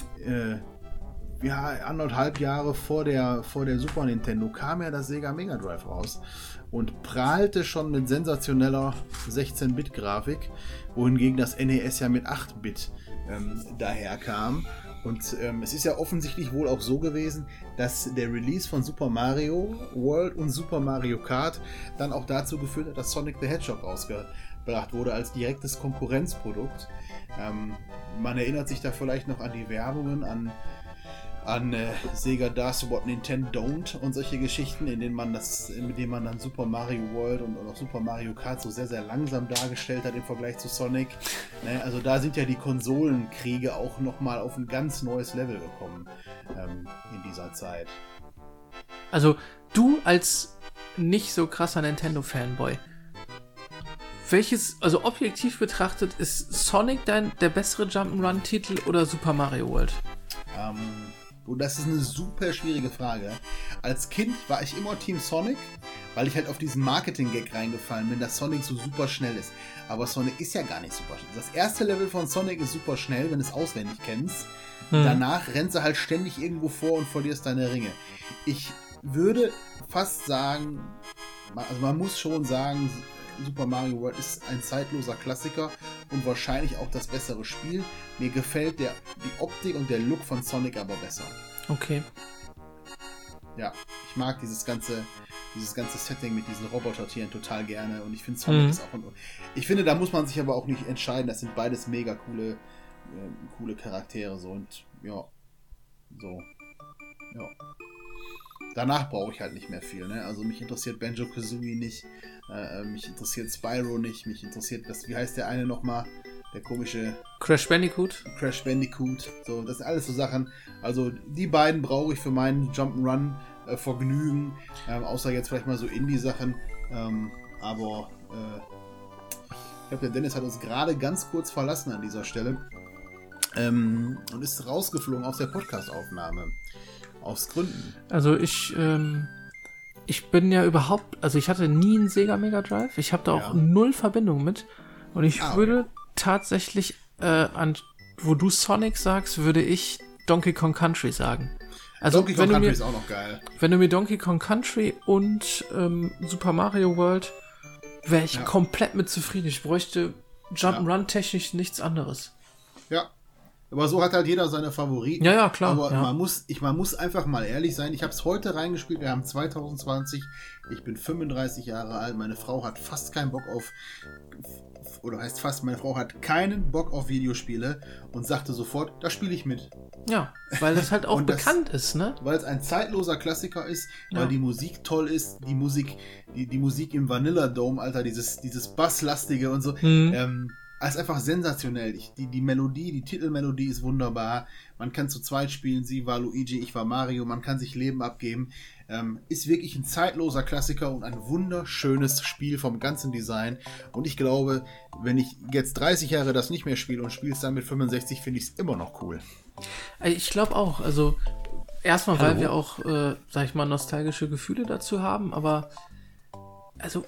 1,5 Jahre vor der Super Nintendo kam ja das Sega Mega Drive raus und prahlte schon mit sensationeller 16-Bit-Grafik, wohingegen das NES ja mit 8-Bit daherkam. Und es ist ja offensichtlich wohl auch so gewesen, dass der Release von Super Mario World und Super Mario Kart dann auch dazu geführt hat, dass Sonic the Hedgehog rausgebracht wurde als direktes Konkurrenzprodukt. Man erinnert sich da vielleicht noch an die Werbungen, an Sega Does What Nintendo Don't und solche Geschichten, mit denen man dann Super Mario World und auch Super Mario Kart so sehr, sehr langsam dargestellt hat im Vergleich zu Sonic. Ne, also da sind ja die Konsolenkriege auch nochmal auf ein ganz neues Level gekommen in dieser Zeit. Also du als nicht so krasser Nintendo-Fanboy, also objektiv betrachtet, ist Sonic der bessere Jump'n'Run-Titel oder Super Mario World? Und das ist eine super schwierige Frage. Als Kind war ich immer Team Sonic, weil ich halt auf diesen Marketing-Gag reingefallen bin, dass Sonic so super schnell ist. Aber Sonic ist ja gar nicht super schnell. Das erste Level von Sonic ist super schnell, wenn du es auswendig kennst. Danach rennst du halt ständig irgendwo vor und verlierst deine Ringe. Ich würde fast sagen, also man muss schon sagen, Super Mario World ist ein zeitloser Klassiker und wahrscheinlich auch das bessere Spiel. Mir gefällt die Optik und der Look von Sonic aber besser. Okay. Ja, ich mag dieses ganze dieses ganze Setting mit diesen Robotertieren total gerne und ich finde Sonic ist auch ich finde, da muss man sich aber auch nicht entscheiden, das sind beides mega coole Charaktere so und ja. Danach brauche ich halt nicht mehr viel, ne? Also mich interessiert Banjo-Kazooie nicht, mich interessiert Spyro nicht, mich interessiert wie heißt der eine nochmal? Der komische Crash Bandicoot. So, das sind alles so Sachen. Also die beiden brauche ich für meinen Jump'n'Run Vergnügen, außer jetzt vielleicht mal so Indie-Sachen. Aber ich glaube, der Dennis hat uns gerade ganz kurz verlassen an dieser Stelle und ist rausgeflogen aus der Podcast-Aufnahme. Aus Gründen. Also ich bin ja überhaupt, also ich hatte nie einen Sega Mega Drive. Ich habe da auch null Verbindung mit. Und ich würde tatsächlich wo du Sonic sagst, würde ich Donkey Kong Country sagen. Also Donkey Kong Country ist auch noch geil. Wenn du mir Donkey Kong Country und Super Mario World, wäre ich komplett mit zufrieden. Ich bräuchte Jump'n'Run technisch nichts anderes. Ja. Aber so hat halt jeder seine Favoriten. Ja, klar. Aber man muss einfach mal ehrlich sein. Ich habe es heute reingespielt. Wir haben 2020. Ich bin 35 Jahre alt. Meine Frau hat fast keinen Bock meine Frau hat keinen Bock auf Videospiele und sagte sofort, da spiele ich mit. Ja, weil das halt auch bekannt ist, ne? Weil es ein zeitloser Klassiker ist, weil die Musik toll ist, die Musik im Vanilla Dome, Alter, dieses Basslastige und so. Ist einfach sensationell. Die Melodie, die Titelmelodie ist wunderbar. Man kann zu zweit spielen. Sie war Luigi, ich war Mario. Man kann sich Leben abgeben. Ist wirklich ein zeitloser Klassiker und ein wunderschönes Spiel vom ganzen Design. Und ich glaube, wenn ich jetzt 30 Jahre das nicht mehr spiele und spiele es dann mit 65, finde ich es immer noch cool. Ich glaube auch. Also erstmal, weil wir auch, sag ich mal, nostalgische Gefühle dazu haben, aber also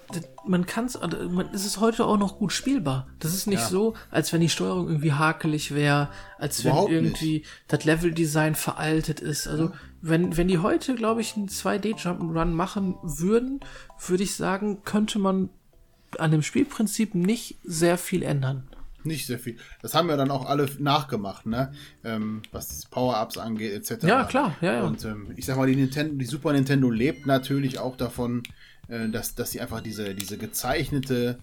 es ist heute auch noch gut spielbar. Das ist nicht so, als wenn die Steuerung irgendwie hakelig wäre, als wenn irgendwie das Leveldesign veraltet ist. Also wenn die heute, glaube ich, einen 2D-Jump'n'Run machen würden, würde ich sagen, könnte man an dem Spielprinzip nicht sehr viel ändern. Nicht sehr viel. Das haben ja dann auch alle nachgemacht, ne? Was die Power-Ups angeht, etc. Ja, klar. Ja. Und ich sag mal, die Super Nintendo lebt natürlich auch davon, dass sie einfach diese gezeichnete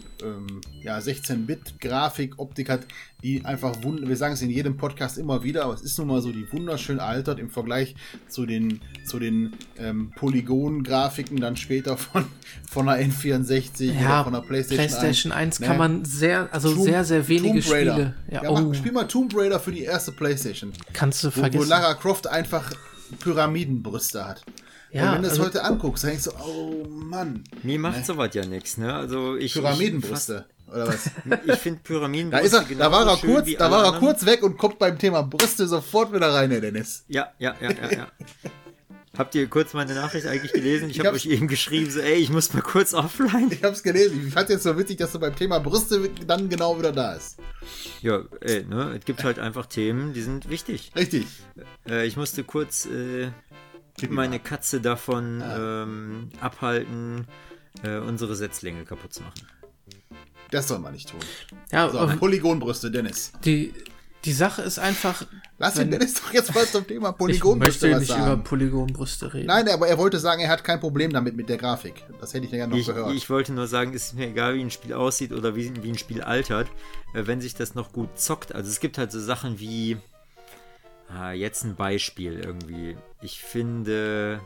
16-Bit-Grafik-Optik hat, die einfach wir sagen es in jedem Podcast immer wieder, aber es ist nun mal so, die wunderschön altert im Vergleich zu den Polygon-Grafiken dann später von der N64 oder von der PlayStation 1. Kann man sehr wenige Spiele. Spiel mal Tomb Raider für die erste PlayStation. Kannst du vergessen. Wo Lara Croft einfach Pyramidenbrüste hat. Ja, und wenn du das heute anguckst, dann denkst du, oh Mann. Mir macht sowas ja nichts, ne? Also Pyramidenbrüste, oder was? Ich finde Pyramidenbrüste da war er kurz weg und kommt beim Thema Brüste sofort wieder rein, Herr Dennis. Ja. Habt ihr kurz meine Nachricht eigentlich gelesen? Ich habe euch eben geschrieben, so, ich muss mal kurz offline. Ich hab's gelesen. Ich fand jetzt so witzig, dass du beim Thema Brüste dann genau wieder da ist. Ja, es gibt halt einfach Themen, die sind wichtig. Richtig. Ich musste kurz meine Katze davon abhalten, unsere Setzlinge kaputt zu machen. Das soll man nicht tun. Ja, so, Polygonbrüste, Dennis. Die Sache ist einfach... Lass den Dennis doch jetzt mal zum Thema Polygonbrüste was sagen. Ich möchte nicht über Polygonbrüste reden. Nein, aber er wollte sagen, er hat kein Problem damit mit der Grafik. Das hätte ich ja gerne noch gehört. Ich wollte nur sagen, es ist mir egal, wie ein Spiel aussieht oder wie ein Spiel altert, wenn sich das noch gut zockt. Also es gibt halt so Sachen wie... jetzt ein Beispiel irgendwie. Ich finde...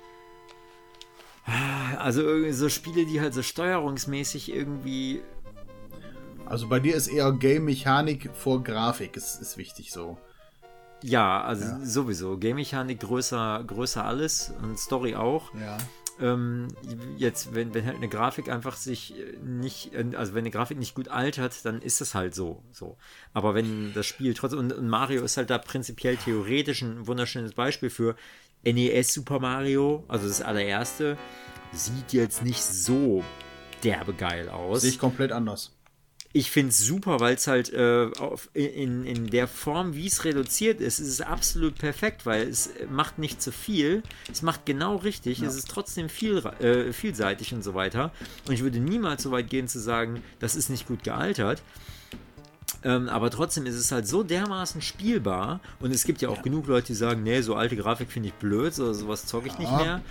Also so Spiele, die halt so steuerungsmäßig irgendwie... Also bei dir ist eher Game-Mechanik vor Grafik, ist wichtig so. Ja, also sowieso. Game-Mechanik größer alles und Story auch. Ja. Jetzt, wenn halt eine Grafik einfach sich nicht, also wenn eine Grafik nicht gut altert, dann ist das halt so. Aber wenn das Spiel trotzdem, und Mario ist halt da prinzipiell theoretisch ein wunderschönes Beispiel für NES Super Mario, also das allererste, sieht jetzt nicht so derbe geil aus. Sehe ich komplett anders. Ich finde es super, weil es halt in der Form, wie es reduziert ist, ist es absolut perfekt, weil es macht nicht zu viel, es macht genau richtig, es ist trotzdem vielseitig und so weiter. Und ich würde niemals so weit gehen zu sagen, das ist nicht gut gealtert. Aber trotzdem ist es halt so dermaßen spielbar und es gibt ja auch genug Leute, die sagen, nee, so alte Grafik finde ich blöd, oder sowas zocke ich nicht mehr.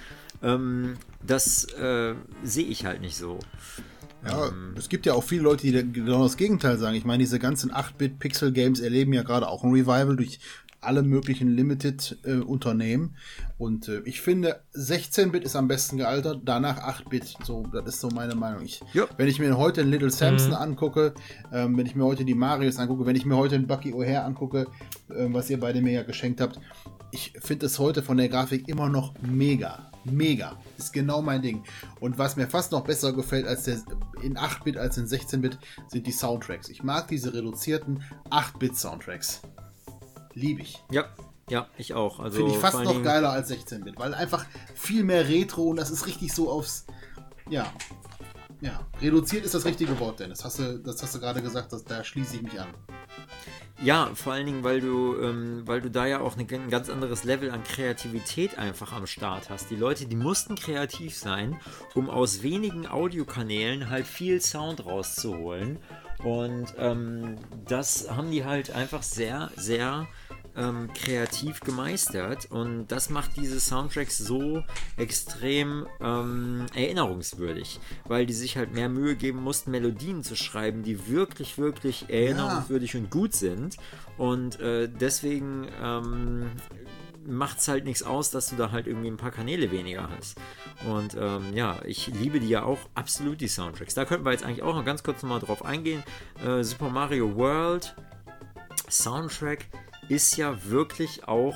Das sehe ich halt nicht so. Ja, es gibt ja auch viele Leute, die genau das Gegenteil sagen. Ich meine, diese ganzen 8-Bit-Pixel-Games erleben ja gerade auch ein Revival durch alle möglichen Limited-Unternehmen. Und ich finde, 16-Bit ist am besten gealtert, danach 8-Bit. So, das ist so meine Meinung. Wenn ich mir heute einen Little Samson angucke, wenn ich mir heute die Marios angucke, wenn ich mir heute einen Bucky O'Hare angucke, was ihr beide mir ja geschenkt habt, ich finde es heute von der Grafik immer noch mega. Mega. Ist genau mein Ding. Und was mir fast noch besser gefällt als in 8-Bit als in 16-Bit, sind die Soundtracks. Ich mag diese reduzierten 8-Bit-Soundtracks. Liebe ich. Ja, ich auch. Also finde ich fast noch geiler als 16-Bit, weil einfach viel mehr Retro und das ist richtig so aufs... Ja, reduziert ist das richtige Wort, Dennis. Das hast du gerade gesagt, da schließe ich mich an. Ja, vor allen Dingen, weil du da ja auch ein ganz anderes Level an Kreativität einfach am Start hast. Die Leute, die mussten kreativ sein, um aus wenigen Audiokanälen halt viel Sound rauszuholen. Und das haben die halt einfach sehr, sehr kreativ gemeistert. Und das macht diese Soundtracks so extrem erinnerungswürdig, weil die sich halt mehr Mühe geben mussten, Melodien zu schreiben, die wirklich, wirklich erinnerungswürdig und gut sind. Und deswegen macht es halt nichts aus, dass du da halt irgendwie ein paar Kanäle weniger hast. Und ich liebe die ja auch absolut, die Soundtracks. Da könnten wir jetzt eigentlich auch noch ganz kurz nochmal drauf eingehen. Super Mario World Soundtrack ist ja wirklich auch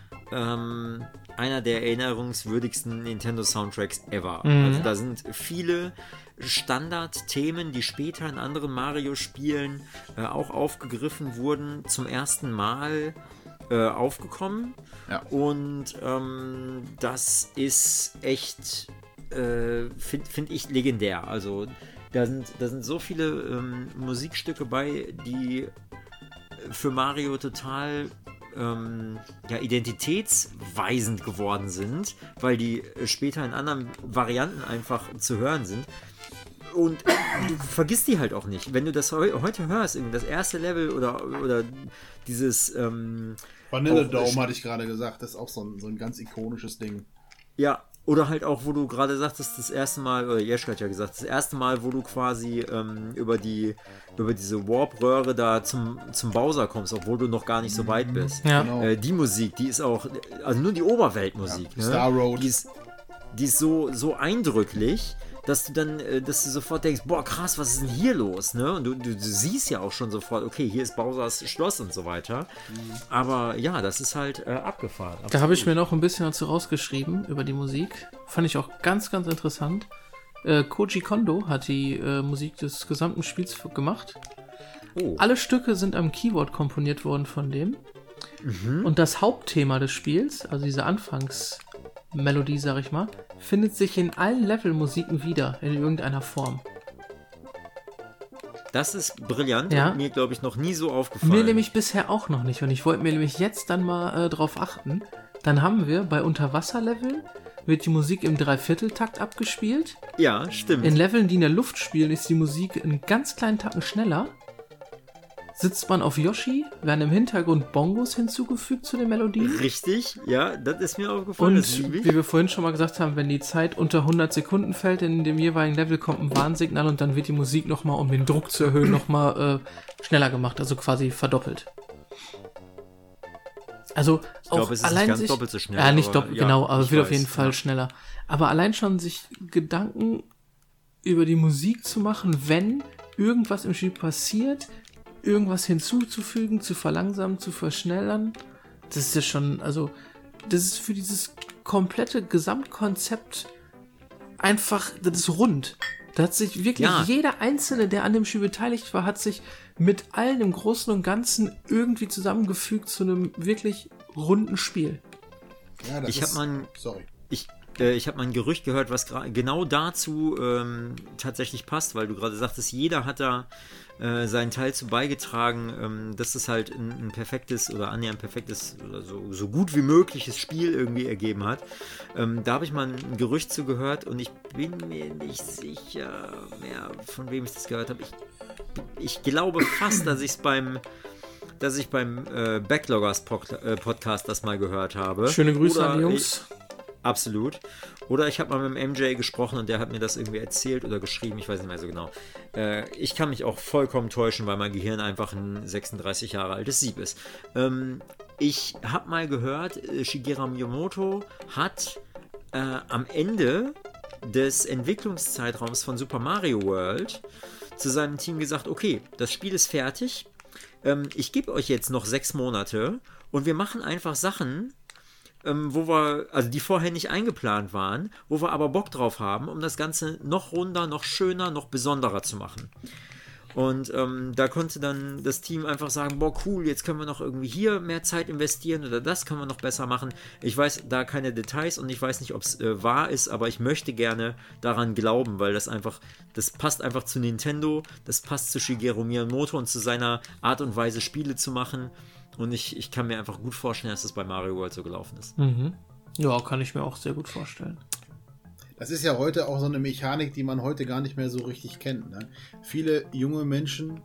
einer der erinnerungswürdigsten Nintendo-Soundtracks ever. Also da sind viele Standardthemen, die später in anderen Mario-Spielen auch aufgegriffen wurden, zum ersten Mal aufgekommen. Ja. Und das ist echt, finde ich, legendär. Also da sind so viele Musikstücke bei, die für Mario total identitätsweisend geworden sind, weil die später in anderen Varianten einfach zu hören sind. Und du vergisst die halt auch nicht. Wenn du das heute hörst, das erste Level oder dieses Vanilla Dome hatte ich gerade gesagt, das ist auch so ein ganz ikonisches Ding. Ja, oder halt auch, wo du gerade sagtest, das erste Mal, oder Jeschke hat ja gesagt, das erste Mal, wo du quasi über diese Warp-Röhre da zum Bowser kommst, obwohl du noch gar nicht so weit bist. Ja. Genau. Die Musik, die ist auch, also nur die Oberweltmusik, ja, Star Road. Die ist so eindrücklich, dass du sofort denkst, boah, krass, was ist denn hier los, ne? Und du siehst ja auch schon sofort, okay, hier ist Bowsers Schloss und so weiter. Aber ja, das ist halt abgefahren. Absolut. Da habe ich mir noch ein bisschen dazu rausgeschrieben über die Musik. Fand ich auch ganz, ganz interessant. Koji Kondo hat die Musik des gesamten Spiels gemacht. Oh. Alle Stücke sind am Keyboard komponiert worden von dem. Und das Hauptthema des Spiels, also diese Anfangsmelodie, sag ich mal, findet sich in allen Levelmusiken wieder, in irgendeiner Form. Das ist brillant, ja. Und mir, glaube ich, noch nie so aufgefallen. Mir nämlich bisher auch noch nicht und ich wollte mir nämlich jetzt dann mal drauf achten. Dann haben wir bei Unterwasserleveln wird die Musik im Dreivierteltakt abgespielt. Ja, stimmt. In Leveln, die in der Luft spielen, ist die Musik einen ganz kleinen Tacken schneller. Sitzt man auf Yoshi, werden im Hintergrund Bongos hinzugefügt zu den Melodien. Richtig, ja, das ist mir aufgefallen. Und wie wir vorhin schon mal gesagt haben, wenn die Zeit unter 100 Sekunden fällt, in dem jeweiligen Level kommt ein Warnsignal und dann wird die Musik nochmal, um den Druck zu erhöhen, nochmal schneller gemacht, also quasi verdoppelt. Also ich glaube, es ist allein nicht ganz doppelt so schnell. Ja, nicht doppelt, genau, aber es wird auf jeden Fall ja. schneller. Aber allein schon sich Gedanken über die Musik zu machen, wenn irgendwas im Spiel passiert, irgendwas hinzuzufügen, zu verlangsamen, zu verschnellern, das ist ja schon, also das ist für dieses komplette Gesamtkonzept einfach, das ist rund. Da hat sich wirklich jeder Einzelne, der an dem Spiel beteiligt war, hat sich mit allen im Großen und Ganzen irgendwie zusammengefügt zu einem wirklich runden Spiel. Ja, ich habe mal ein Gerücht gehört, was genau dazu tatsächlich passt, weil du gerade sagtest, jeder hat da seinen Teil zu beigetragen, dass es halt ein perfektes oder annähernd perfektes oder so gut wie mögliches Spiel irgendwie ergeben hat. Da habe ich mal ein Gerücht zu gehört und ich bin mir nicht sicher mehr, von wem ich das gehört habe. Ich glaube fast, dass ich beim Backloggers Podcast das mal gehört habe. Schöne Grüße an die Jungs. Absolut. Oder ich habe mal mit dem MJ gesprochen und der hat mir das irgendwie erzählt oder geschrieben, ich weiß nicht mehr so genau. Ich kann mich auch vollkommen täuschen, weil mein Gehirn einfach ein 36 Jahre altes Sieb ist. Ich habe mal gehört, Shigeru Miyamoto hat am Ende des Entwicklungszeitraums von Super Mario World zu seinem Team gesagt, okay, das Spiel ist fertig, ich gebe euch jetzt noch 6 Monate und wir machen einfach Sachen, also die vorher nicht eingeplant waren, wo wir aber Bock drauf haben, um das Ganze noch runder, noch schöner, noch besonderer zu machen. Und da konnte dann das Team einfach sagen, boah, cool, jetzt können wir noch irgendwie hier mehr Zeit investieren oder das können wir noch besser machen. Ich weiß da keine Details und ich weiß nicht, ob es wahr ist, aber ich möchte gerne daran glauben, weil das passt einfach zu Nintendo, das passt zu Shigeru Miyamoto und zu seiner Art und Weise, Spiele zu machen. Und ich kann mir einfach gut vorstellen, dass das bei Mario World so gelaufen ist. Mhm. Ja, kann ich mir auch sehr gut vorstellen. Das ist ja heute auch so eine Mechanik, die man heute gar nicht mehr so richtig kennt. Ne? Viele junge Menschen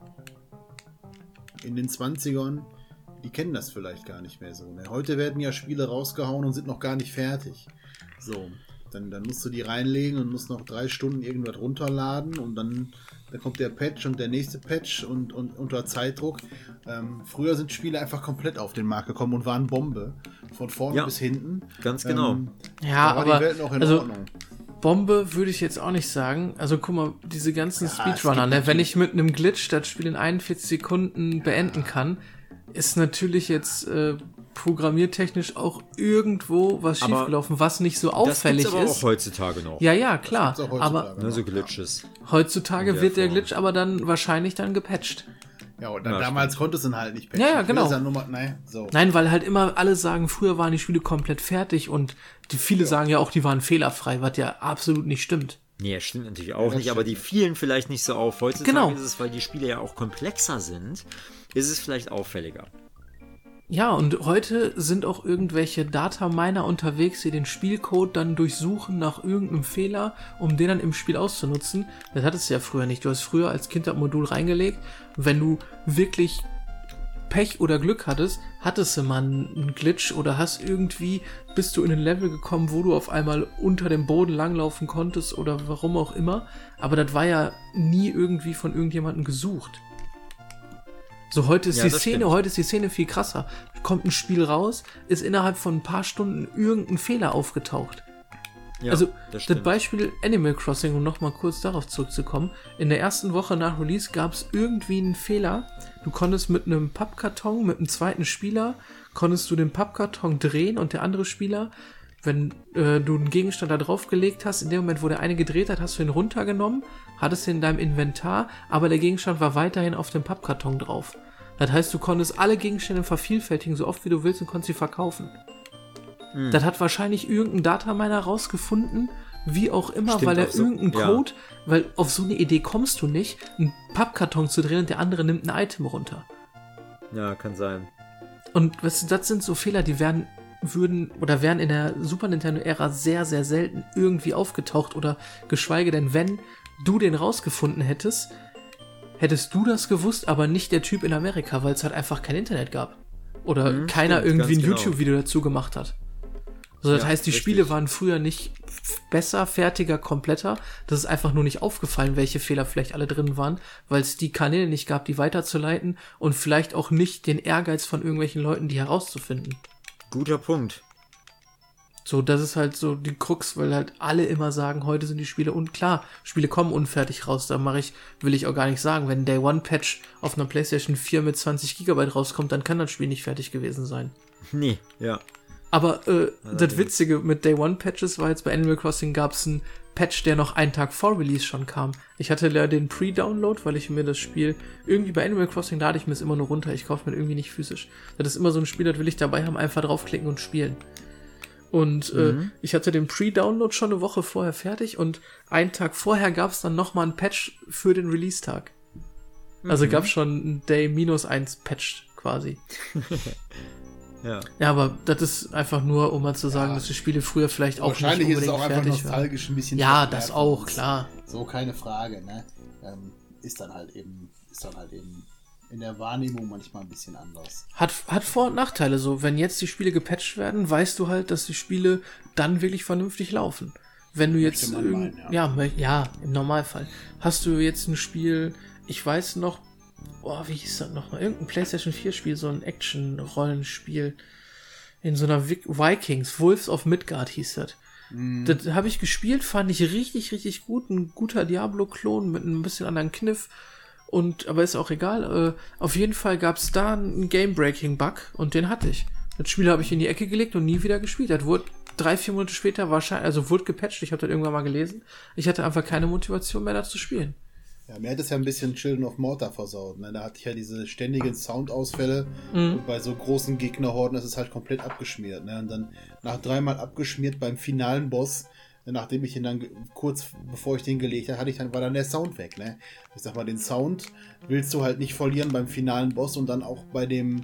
in den 20ern, die kennen das vielleicht gar nicht mehr so. Ne? Heute werden ja Spiele rausgehauen und sind noch gar nicht fertig. So, dann musst du die reinlegen und musst noch 3 Stunden irgendwas runterladen und dann kommt der Patch und der nächste Patch und unter Zeitdruck. Früher sind Spiele einfach komplett auf den Markt gekommen und waren Bombe. Von vorne bis hinten. Ganz genau. Ja, da war aber die Welt noch in also Ordnung. Bombe würde ich jetzt auch nicht sagen. Also guck mal, diese ganzen Speedrunner, ne? Wenn ich mit einem Glitch das Spiel in 41 Sekunden beenden kann, ist natürlich jetzt programmiertechnisch auch irgendwo was schiefgelaufen, was nicht so auffällig das gibt's aber ist. auch heutzutage noch. Ja, klar. Aber ne, so Glitches. heutzutage wird der Glitch aber dann wahrscheinlich gepatcht. Ja, und dann damals konntest du ihn halt nicht patchen. Ja, genau. Nein, weil halt immer alle sagen, früher waren die Spiele komplett fertig und viele sagen ja auch, die waren fehlerfrei, was ja absolut nicht stimmt. Nee, stimmt natürlich auch nicht, aber die fielen vielleicht nicht so auf. Heutzutage ist es, weil die Spiele ja auch komplexer sind, ist es vielleicht auffälliger. Ja, und heute sind auch irgendwelche Dataminer unterwegs, die den Spielcode dann durchsuchen nach irgendeinem Fehler, um den dann im Spiel auszunutzen. Das hattest du ja früher nicht. Du hast früher als Kind das Modul reingelegt. Wenn du wirklich Pech oder Glück hattest du mal einen Glitch oder bist du in ein Level gekommen, wo du auf einmal unter dem Boden langlaufen konntest oder warum auch immer. Aber das war ja nie irgendwie von irgendjemandem gesucht. So, heute ist die Szene viel krasser. Kommt ein Spiel raus, ist innerhalb von ein paar Stunden irgendein Fehler aufgetaucht. Ja, also, das Beispiel Animal Crossing, um nochmal kurz darauf zurückzukommen. In der ersten Woche nach Release gab es irgendwie einen Fehler. Du konntest mit einem Pappkarton, mit einem zweiten Spieler, konntest du den Pappkarton drehen und der andere Spieler, wenn du einen Gegenstand da drauf gelegt hast, in dem Moment, wo der eine gedreht hat, hast du ihn runtergenommen, hattest ihn in deinem Inventar, aber der Gegenstand war weiterhin auf dem Pappkarton drauf. Das heißt, du konntest alle Gegenstände vervielfältigen, so oft wie du willst, und konntest sie verkaufen. Das hat wahrscheinlich irgendein Dataminer rausgefunden, wie auch immer, stimmt, weil er irgendeinen Code, weil auf so eine Idee kommst du nicht, einen Pappkarton zu drehen und der andere nimmt ein Item runter. Ja, kann sein. Und weißt du, das sind so Fehler, die wären in der Super Nintendo-Ära sehr, sehr selten irgendwie aufgetaucht oder geschweige denn, wenn du den rausgefunden hättest du das gewusst, aber nicht der Typ in Amerika, weil es halt einfach kein Internet gab. Oder keiner irgendwie ein YouTube-Video dazu gemacht hat. Also das heißt, die Spiele waren früher nicht besser, fertiger, kompletter. Das ist einfach nur nicht aufgefallen, welche Fehler vielleicht alle drin waren, weil es die Kanäle nicht gab, die weiterzuleiten und vielleicht auch nicht den Ehrgeiz von irgendwelchen Leuten, die herauszufinden. Guter Punkt. So, das ist halt so die Krux, weil halt alle immer sagen, heute sind die Spiele, und klar, Spiele kommen unfertig raus, will ich auch gar nicht sagen, wenn ein Day-One-Patch auf einer PlayStation 4 mit 20 GB rauskommt, dann kann das Spiel nicht fertig gewesen sein. Nee, ja. Aber das Witzige mit Day-One-Patches war jetzt, bei Animal Crossing gab es einen Patch, der noch einen Tag vor Release schon kam. Ich hatte ja den Pre-Download, weil ich mir das Spiel irgendwie bei Animal Crossing lade ich mir es immer nur runter, ich kaufe mir irgendwie nicht physisch. Das ist immer so ein Spiel, das will ich dabei haben, einfach draufklicken und spielen. Und ich hatte den Pre-Download schon eine Woche vorher fertig und einen Tag vorher gab es dann nochmal einen Patch für den Release-Tag. Also gab es schon einen Day-1 Patch quasi. Ja, aber das ist einfach nur, um mal zu sagen, dass die Spiele früher vielleicht auch nicht unbedingt fertig waren. Wahrscheinlich ist es auch einfach nostalgisch ein bisschen. Ja, das auch, klar. So, keine Frage, ne? Ist dann halt eben in der Wahrnehmung manchmal ein bisschen anders. Hat Vor- und Nachteile so. Wenn jetzt die Spiele gepatcht werden, weißt du halt, dass die Spiele dann wirklich vernünftig laufen. wenn du jetzt, man meinen, ja, im Normalfall, hast du jetzt ein Spiel, ich weiß noch, wie hieß das noch mal, irgendein PlayStation 4 Spiel, so ein Action-Rollenspiel in so einer Vikings, Wolves of Midgard hieß das. Das habe ich gespielt, fand ich richtig, richtig gut. Ein guter Diablo-Klon mit ein bisschen anderen Kniff. Aber ist auch egal. Auf jeden Fall gab es da einen Game-Breaking-Bug und den hatte ich. Das Spiel habe ich in die Ecke gelegt und nie wieder gespielt. Das wurde 3-4 Monate später wahrscheinlich, also wurde gepatcht, ich habe das irgendwann mal gelesen. Ich hatte einfach keine Motivation mehr, das zu spielen. Ja, mir hat es ja ein bisschen Children of Morta versaut. Ne? Da hatte ich ja diese ständigen Soundausfälle. Und bei so großen Gegnerhorden ist es halt komplett abgeschmiert. Ne? Und dann nach 3-mal abgeschmiert beim finalen Boss, nachdem ich ihn dann kurz bevor ich den gelegt habe, war dann der Sound weg. Ne? Ich sag mal, den Sound willst du halt nicht verlieren beim finalen Boss und dann auch bei den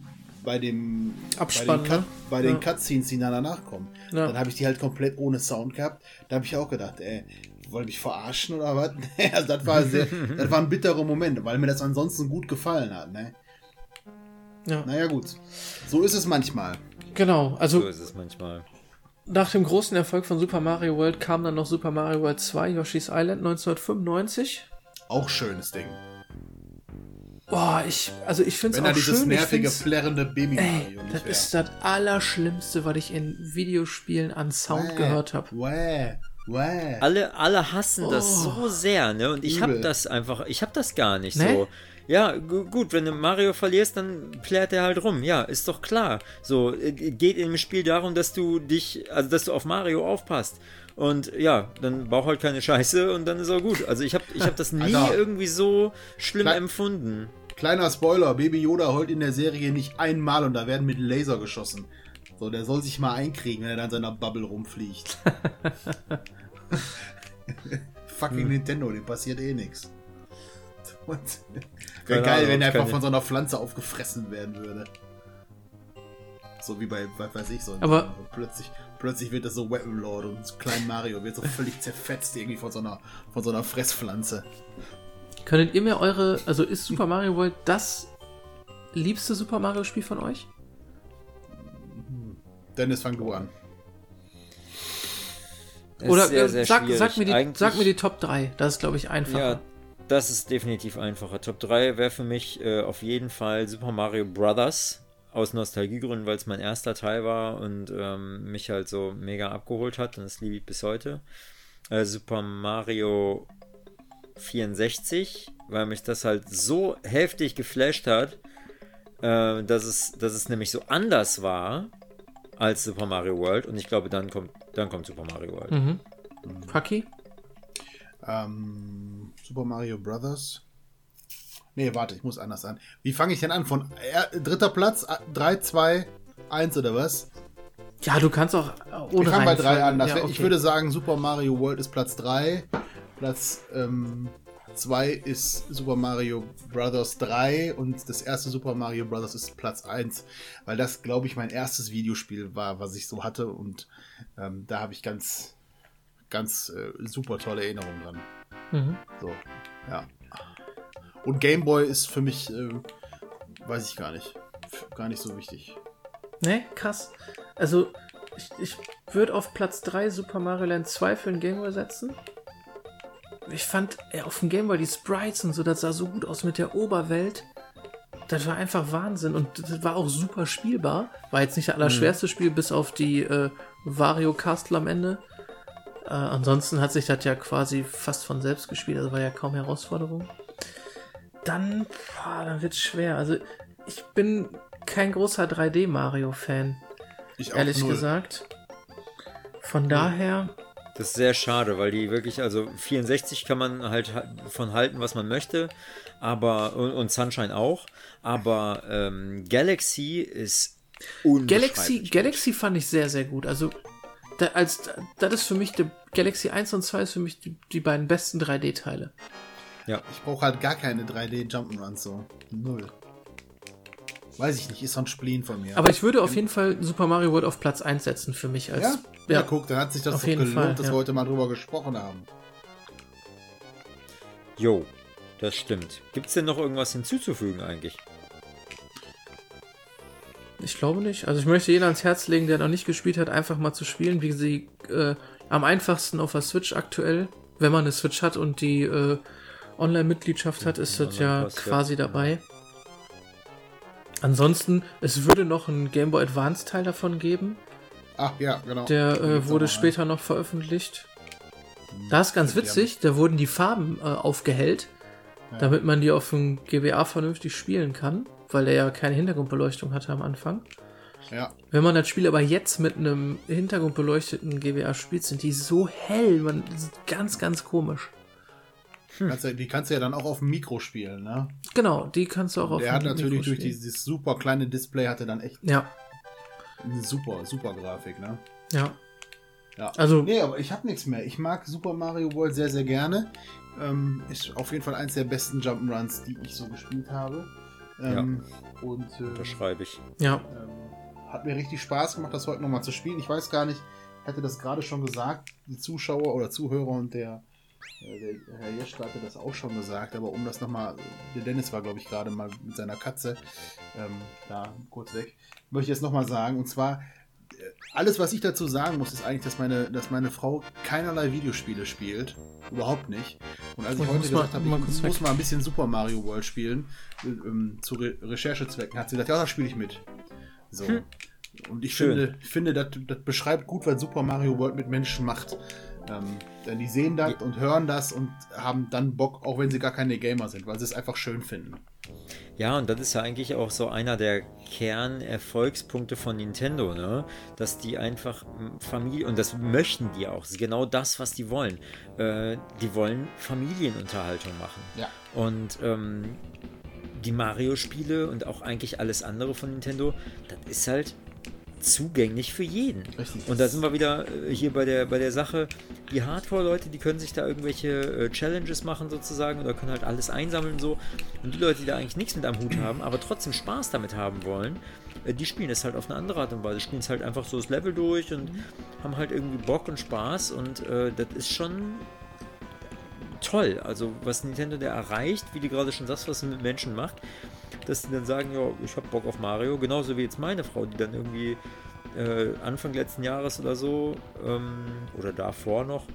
Cutscenes, die danach kommen. Ja. Dann habe ich die halt komplett ohne Sound gehabt. Da habe ich auch gedacht, wollt mich verarschen oder was? Also das war ein bitterer Moment, weil mir das ansonsten gut gefallen hat, ne? Ja. Naja, gut. So ist es manchmal. Genau, also so ist es manchmal. Nach dem großen Erfolg von Super Mario World kam dann noch Super Mario World 2, Yoshi's Island 1995. Auch schönes Ding. Boah, ich finde es auch schön. Wenn da dieses nervige, flirrende Baby Mario das ist das Allerschlimmste, was ich in Videospielen an Sound gehört habe. Alle hassen das so sehr, ne? Und ich habe das gar nicht so. Ja, gut, wenn du Mario verlierst, dann plärt er halt rum. Ja, ist doch klar. So, geht im Spiel darum, dass du auf Mario aufpasst. Und ja, dann bau halt keine Scheiße und dann ist auch gut. Also ich hab das nie irgendwie so schlimm empfunden. Kleiner Spoiler, Baby Yoda heult in der Serie nicht einmal und da werden mit Laser geschossen. So, der soll sich mal einkriegen, wenn er dann in seiner Bubble rumfliegt. Fucking Nintendo, dem passiert eh nichts. Wäre geil, wenn er einfach von so einer Pflanze aufgefressen werden würde. So wie bei, was weiß ich, aber plötzlich wird das so Weapon Lord und Klein Mario wird so völlig zerfetzt irgendwie von so einer Fresspflanze. Könntet ihr mir ist Super Mario World das liebste Super Mario Spiel von euch? Dennis, fang du an. Oder sag mir die Top 3, das ist glaube ich einfacher. Ja, das ist definitiv einfacher. Top 3 wäre für mich auf jeden Fall Super Mario Brothers. Aus Nostalgiegründen, weil es mein erster Teil war und mich halt so mega abgeholt hat und das liebe ich bis heute. Super Mario 64, weil mich das halt so heftig geflasht hat, dass es nämlich so anders war als Super Mario World und ich glaube, dann kommt Super Mario World. Mhm. Paki? Super Mario Brothers. Nee, warte, ich muss anders an. Wie fange ich denn an? Von dritter Platz? 3, 2, 1 oder was? Ja, du kannst auch ohne Ich fange bei 3 an. Okay. Ich würde sagen, Super Mario World ist Platz 3. Platz 2 ist Super Mario Brothers 3 und das erste Super Mario Brothers ist Platz 1, weil das, glaube ich, mein erstes Videospiel war, was ich so hatte und da habe ich ganz, ganz super tolle Erinnerungen dran. Mhm. So, ja. Und Game Boy ist für mich, weiß ich gar nicht so wichtig. Ne, krass. Also, ich würde auf Platz 3 Super Mario Land 2 für den Game Boy setzen. Ich fand auf dem Game Boy die Sprites und so, das sah so gut aus mit der Oberwelt. Das war einfach Wahnsinn und das war auch super spielbar. War jetzt nicht das allerschwerste Spiel, bis auf die Wario Castle am Ende. Ansonsten hat sich das ja quasi fast von selbst gespielt, also war ja kaum Herausforderung. Dann wird es schwer. Also ich bin kein großer 3D-Mario-Fan. Ich auch ehrlich 0. gesagt. Von daher... Das ist sehr schade, weil die wirklich, also 64 kann man halt von halten, was man möchte, aber und Sunshine auch, aber Galaxy ist unbeschreiblich. Galaxy fand ich sehr, sehr gut. Also das ist für mich, Galaxy 1 und 2 ist für mich die beiden besten 3D-Teile. Ja. Ich brauche halt gar keine 3D-Jump'n'Runs so. 0. Weiß ich nicht, ist so ein Spleen von mir. Aber ich würde auf jeden Fall Super Mario World auf Platz 1 setzen für mich. Ja, guck, dann hat sich das auf doch jeden gelohnt, Fall, dass wir heute mal drüber gesprochen haben. Jo, das stimmt. Gibt es denn noch irgendwas hinzuzufügen eigentlich? Ich glaube nicht. Also ich möchte jeden ans Herz legen, der noch nicht gespielt hat, einfach mal zu spielen. Wie sie Am einfachsten auf der Switch aktuell. Wenn man eine Switch hat und die Online-Mitgliedschaft hat, ist das ja quasi dabei. Ansonsten, es würde noch einen Game Boy Advance-Teil davon geben. Ach ja, genau. Der wurde später noch veröffentlicht. Da ist ganz witzig, da wurden die Farben aufgehellt, damit man die auf dem GBA vernünftig spielen kann, weil der ja keine Hintergrundbeleuchtung hatte am Anfang. Ja. Wenn man das Spiel aber jetzt mit einem hintergrundbeleuchteten GBA spielt, sind die so hell, das ist ganz, ganz komisch. Die kannst du ja dann auch auf dem Mikro spielen, ne? Genau, die kannst du auch auf dem Mikro spielen. Der hat natürlich Mikro durch dieses super kleine Display hatte dann echt eine super Grafik, ne? Ja. Ja. Also, nee, aber ich habe nichts mehr. Ich mag Super Mario World sehr, sehr gerne. Ist auf jeden Fall eins der besten Jump'n'Runs, die ich so gespielt habe. Das schreibe ich. Ja. Hat mir richtig Spaß gemacht, das heute nochmal zu spielen. Ich weiß gar nicht, ich hatte das gerade schon gesagt, die Zuschauer oder Zuhörer und der Herr Jeschke hatte das auch schon gesagt, aber um das nochmal, der Dennis war, glaube ich, gerade mal mit seiner Katze da kurz weg, möchte ich jetzt nochmal sagen, und zwar, alles, was ich dazu sagen muss, ist eigentlich, dass meine Frau keinerlei Videospiele spielt, überhaupt nicht. Und als ich heute gesagt habe, ich muss mal ein bisschen Super Mario World spielen, zu Recherchezwecken, hat sie gesagt, ja, das spiele ich mit. So. Und ich finde, das beschreibt gut, was Super Mario World mit Menschen macht. Denn die sehen das und hören das und haben dann Bock, auch wenn sie gar keine Gamer sind, weil sie es einfach schön finden. Ja, und das ist ja eigentlich auch so einer der Kernerfolgspunkte von Nintendo, ne? Dass die einfach Familie, und das möchten die auch, das ist genau das, was die wollen. Die wollen Familienunterhaltung machen. Ja. Und die Mario-Spiele und auch eigentlich alles andere von Nintendo, das ist halt zugänglich für jeden. Richtig. Und da sind wir wieder hier bei der Sache, die Hardcore-Leute, die können sich da irgendwelche Challenges machen sozusagen oder können halt alles einsammeln so. Und die Leute, die da eigentlich nichts mit am Hut haben, aber trotzdem Spaß damit haben wollen, die spielen es halt auf eine andere Art und Weise. Spielen es halt einfach so das Level durch und haben halt irgendwie Bock und Spaß und das ist schon toll. Also was Nintendo da erreicht, wie du gerade schon sagst, was es mit Menschen macht, dass die dann sagen, ja, ich hab Bock auf Mario, genauso wie jetzt meine Frau, die dann irgendwie Anfang letzten Jahres oder so, oder davor noch,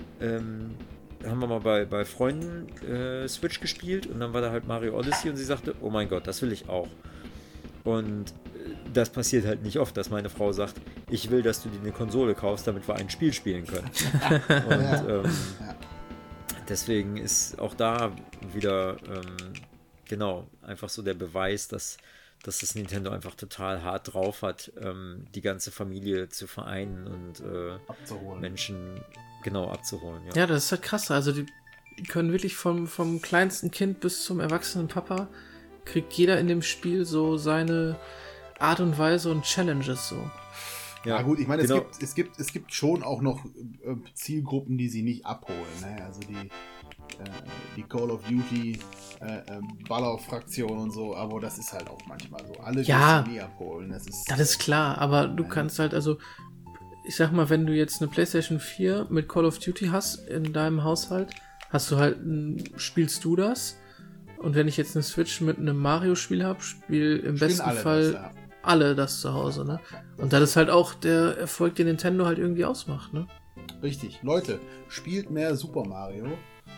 haben wir mal bei Freunden Switch gespielt und dann war da halt Mario Odyssey und sie sagte, oh mein Gott, das will ich auch. Und das passiert halt nicht oft, dass meine Frau sagt, ich will, dass du dir eine Konsole kaufst, damit wir ein Spiel spielen können. Und deswegen ist auch da wieder genau, einfach so der Beweis, dass das Nintendo einfach total hart drauf hat, die ganze Familie zu vereinen und Menschen genau abzuholen. Ja, das ist halt krass. Also die können wirklich vom kleinsten Kind bis zum erwachsenen Papa, kriegt jeder in dem Spiel so seine Art und Weise und Challenges so. Ja, gut, ich meine, genau. es gibt schon auch noch Zielgruppen, die sie nicht abholen. Ne? Also die Call of Duty Baller-Fraktion und so, aber das ist halt auch manchmal so. Alle ja, nie abholen. Das ist klar, aber du kannst halt, also ich sag mal, wenn du jetzt eine PlayStation 4 mit Call of Duty hast in deinem Haushalt, hast du halt, spielst du das, und wenn ich jetzt eine Switch mit einem Mario-Spiel habe, spielen im besten Fall alle das zu Hause, ne? Und das ist halt auch der Erfolg, den Nintendo halt irgendwie ausmacht, ne? Richtig. Leute, spielt mehr Super Mario.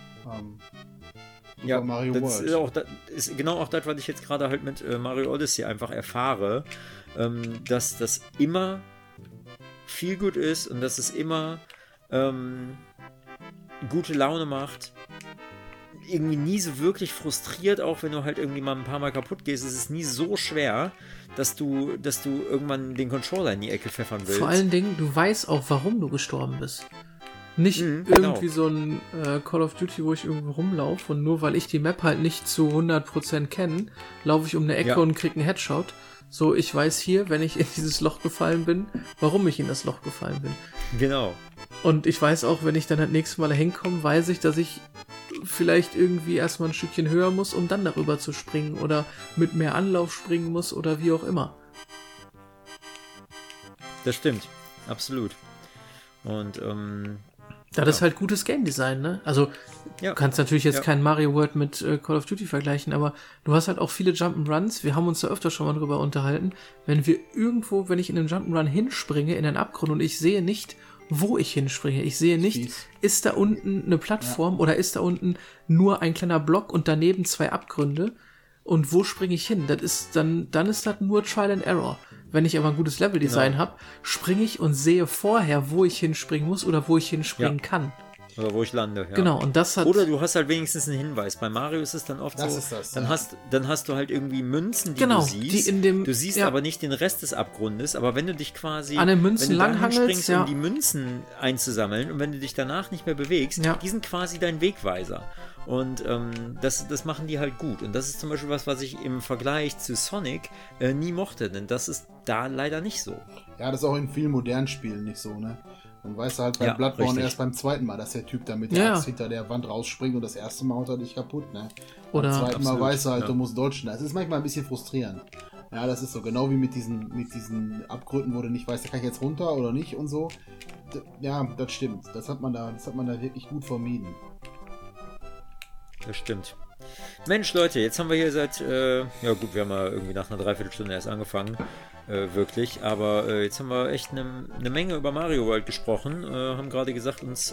Super Mario World. Ist genau auch das, was ich jetzt gerade halt mit Mario Odyssey einfach erfahre, dass das immer viel gut ist und dass es immer gute Laune macht. Irgendwie nie so wirklich frustriert, auch wenn du halt irgendwie mal ein paar Mal kaputt gehst. Es ist nie so schwer, dass du irgendwann den Controller in die Ecke pfeffern willst. Vor allen Dingen, du weißt auch, warum du gestorben bist. Nicht irgendwie so ein Call of Duty, wo ich irgendwo rumlaufe und nur weil ich die Map halt nicht zu 100% kenne, laufe ich um eine Ecke und krieg einen Headshot. So, ich weiß hier, wenn ich in dieses Loch gefallen bin, warum ich in das Loch gefallen bin. Genau. Und ich weiß auch, wenn ich dann das nächste Mal da hinkomme, weiß ich, dass ich vielleicht irgendwie erstmal ein Stückchen höher muss, um dann darüber zu springen oder mit mehr Anlauf springen muss oder wie auch immer. Das stimmt, absolut. Und das ist halt gutes Game Design, ne? Also du kannst natürlich jetzt kein Mario World mit Call of Duty vergleichen, aber du hast halt auch viele Jump'n'Runs. Wir haben uns da öfter schon mal drüber unterhalten. Wenn ich in einen Jump'n'Run hinspringe, in einen Abgrund und ich sehe nicht, wo ich hinspringe. Ich sehe nicht, Fies. ist da unten eine Plattform oder ist da unten nur ein kleiner Block und daneben 2 Abgründe und wo springe ich hin? Das ist dann ist das nur Trial and Error. Wenn ich aber ein gutes Leveldesign habe, springe ich und sehe vorher, wo ich hinspringen muss oder wo ich hinspringen kann. Oder wo ich lande, ja. Genau, und das hat... Oder du hast halt wenigstens einen Hinweis. Bei Mario ist es dann oft Das so, ist das, dann, ja. hast du halt irgendwie Münzen, die Genau, du siehst. die in dem- du siehst ja. aber nicht den Rest des Abgrundes. Aber wenn du dich quasi An den Münzen wenn du dahin langhangelst, springst, ja. um die Münzen einzusammeln und wenn du dich danach nicht mehr bewegst, Ja. die sind quasi dein Wegweiser. Und das machen die halt gut. Und das ist zum Beispiel was ich im Vergleich zu Sonic nie mochte. Denn das ist da leider nicht so. Ja, das ist auch in vielen modernen Spielen nicht so, ne? Dann weißt du halt bei Ja, Bloodborne richtig. erst beim zweiten Mal, dass der Typ da mit der Ja. Axt hinter der Wand rausspringt und das erste Mal haut er dich kaputt, ne? Oder- Beim zweiten Mal Absolut, weißt du halt, ja. du musst dodgen. Das ist manchmal ein bisschen frustrierend. Ja, das ist so. Genau wie mit diesen Abgründen, wo du nicht weißt, da kann ich jetzt runter oder nicht und so. Ja, das stimmt. Das hat man da wirklich gut vermieden. Das stimmt. Mensch, Leute, jetzt haben wir hier seit, ja gut, wir haben ja irgendwie nach einer Dreiviertelstunde erst angefangen, wirklich, aber jetzt haben wir echt eine Menge über Mario World gesprochen, haben gerade gesagt, uns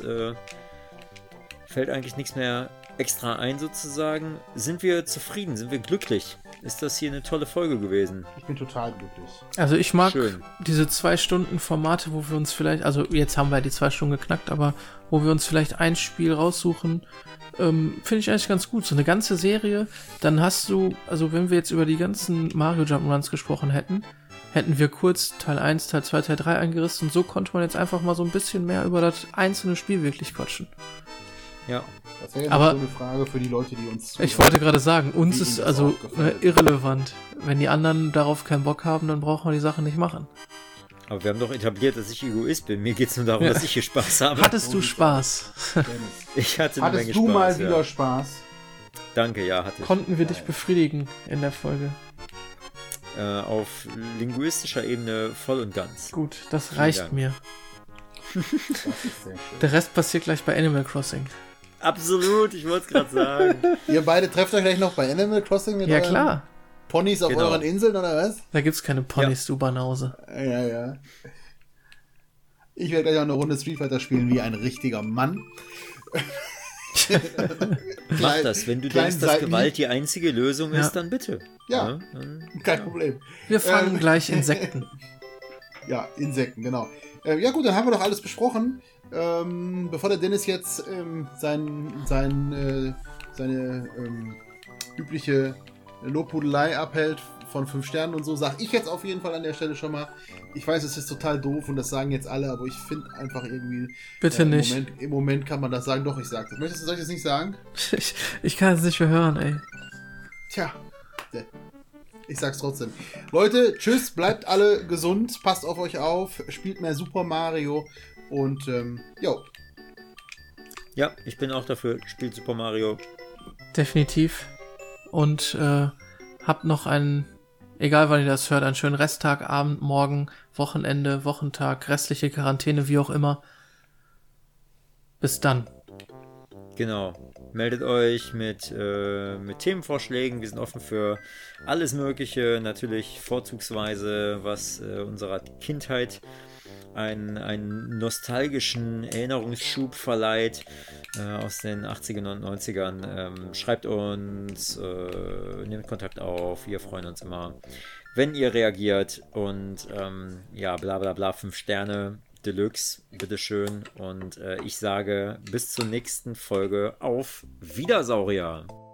fällt eigentlich nichts mehr extra ein sozusagen. Sind wir zufrieden? Sind wir glücklich? Ist das hier eine tolle Folge gewesen? Ich bin total glücklich. Also ich mag Schön. diese 2 Stunden Formate, wo wir uns vielleicht, also jetzt haben wir die 2 Stunden geknackt, aber wo wir uns vielleicht ein Spiel raussuchen, finde ich eigentlich ganz gut. So eine ganze Serie, dann hast du, also wenn wir jetzt über die ganzen Mario Jump'n'Runs gesprochen hätten wir kurz Teil 1, Teil 2, Teil 3 eingerissen und so konnte man jetzt einfach mal so ein bisschen mehr über das einzelne Spiel wirklich quatschen. Ja. Das wäre jetzt Aber- so eine Frage für die Leute, die uns Ich wollte gerade sagen, uns Wie ist Ihnen das also auch gefällt. irrelevant. Wenn die anderen darauf keinen Bock haben, dann brauchen wir die Sache nicht machen. Aber wir haben doch etabliert, dass ich Egoist bin. Mir geht es nur darum, Ja. dass ich hier Spaß habe. Hattest du Spaß? Dennis. Ich hatte eine Menge Hattest du Spaß. mal ja. wieder Spaß? Danke, ja, hatte ich. Konnten wir dich befriedigen in der Folge? Auf linguistischer Ebene voll und ganz. Gut, das Vielen reicht Dank. mir. Das ist sehr schön. Der Rest passiert gleich bei Animal Crossing. Absolut, ich wollte es gerade sagen. Ihr beide trefft euch gleich noch bei Animal Crossing mit Ja euren klar, Ponys auf Genau. euren Inseln, oder was? da gibt's keine Ponys, du Banause. Ja, ja. Ich werde gleich auch eine Runde Street Fighter spielen wie ein richtiger Mann. Mach das. Wenn du kleinen denkst, dass Seiten- Gewalt die einzige Lösung Ja. ist, dann bitte. Ja. Dann- Kein Problem. Wir fangen Ähm. gleich Insekten. Ja, Insekten, genau. Ja gut, dann haben wir doch alles besprochen. Bevor der Dennis jetzt seine übliche Lobhudelei abhält von 5 Sternen und so, sage ich jetzt auf jeden Fall an der Stelle schon mal, ich weiß, es ist total doof und das sagen jetzt alle, aber ich finde einfach irgendwie... Bitte nicht. Im Moment kann man das sagen. Doch, ich sage das. Soll ich das nicht sagen? Ich kann es nicht mehr hören, ey. Tja, ich sag's trotzdem. Leute, tschüss, bleibt alle gesund, passt auf euch auf, spielt mehr Super Mario und jo, Ja, ich bin auch dafür. Spielt Super Mario. Definitiv. Und habt noch einen, egal wann ihr das hört, einen schönen Resttag, Abend, Morgen, Wochenende, Wochentag, restliche Quarantäne, wie auch immer. Bis dann. Genau. Meldet euch mit Themenvorschlägen. Wir sind offen für alles Mögliche. Natürlich vorzugsweise, was unserer Kindheit einen nostalgischen Erinnerungsschub verleiht aus den 80ern und 90ern. Schreibt uns, nehmt Kontakt auf. Wir freuen uns immer, wenn ihr reagiert. Und ja, bla bla bla, 5 Sterne. Deluxe, bitteschön. Und ich sage bis zur nächsten Folge. Auf Wiedersaurier!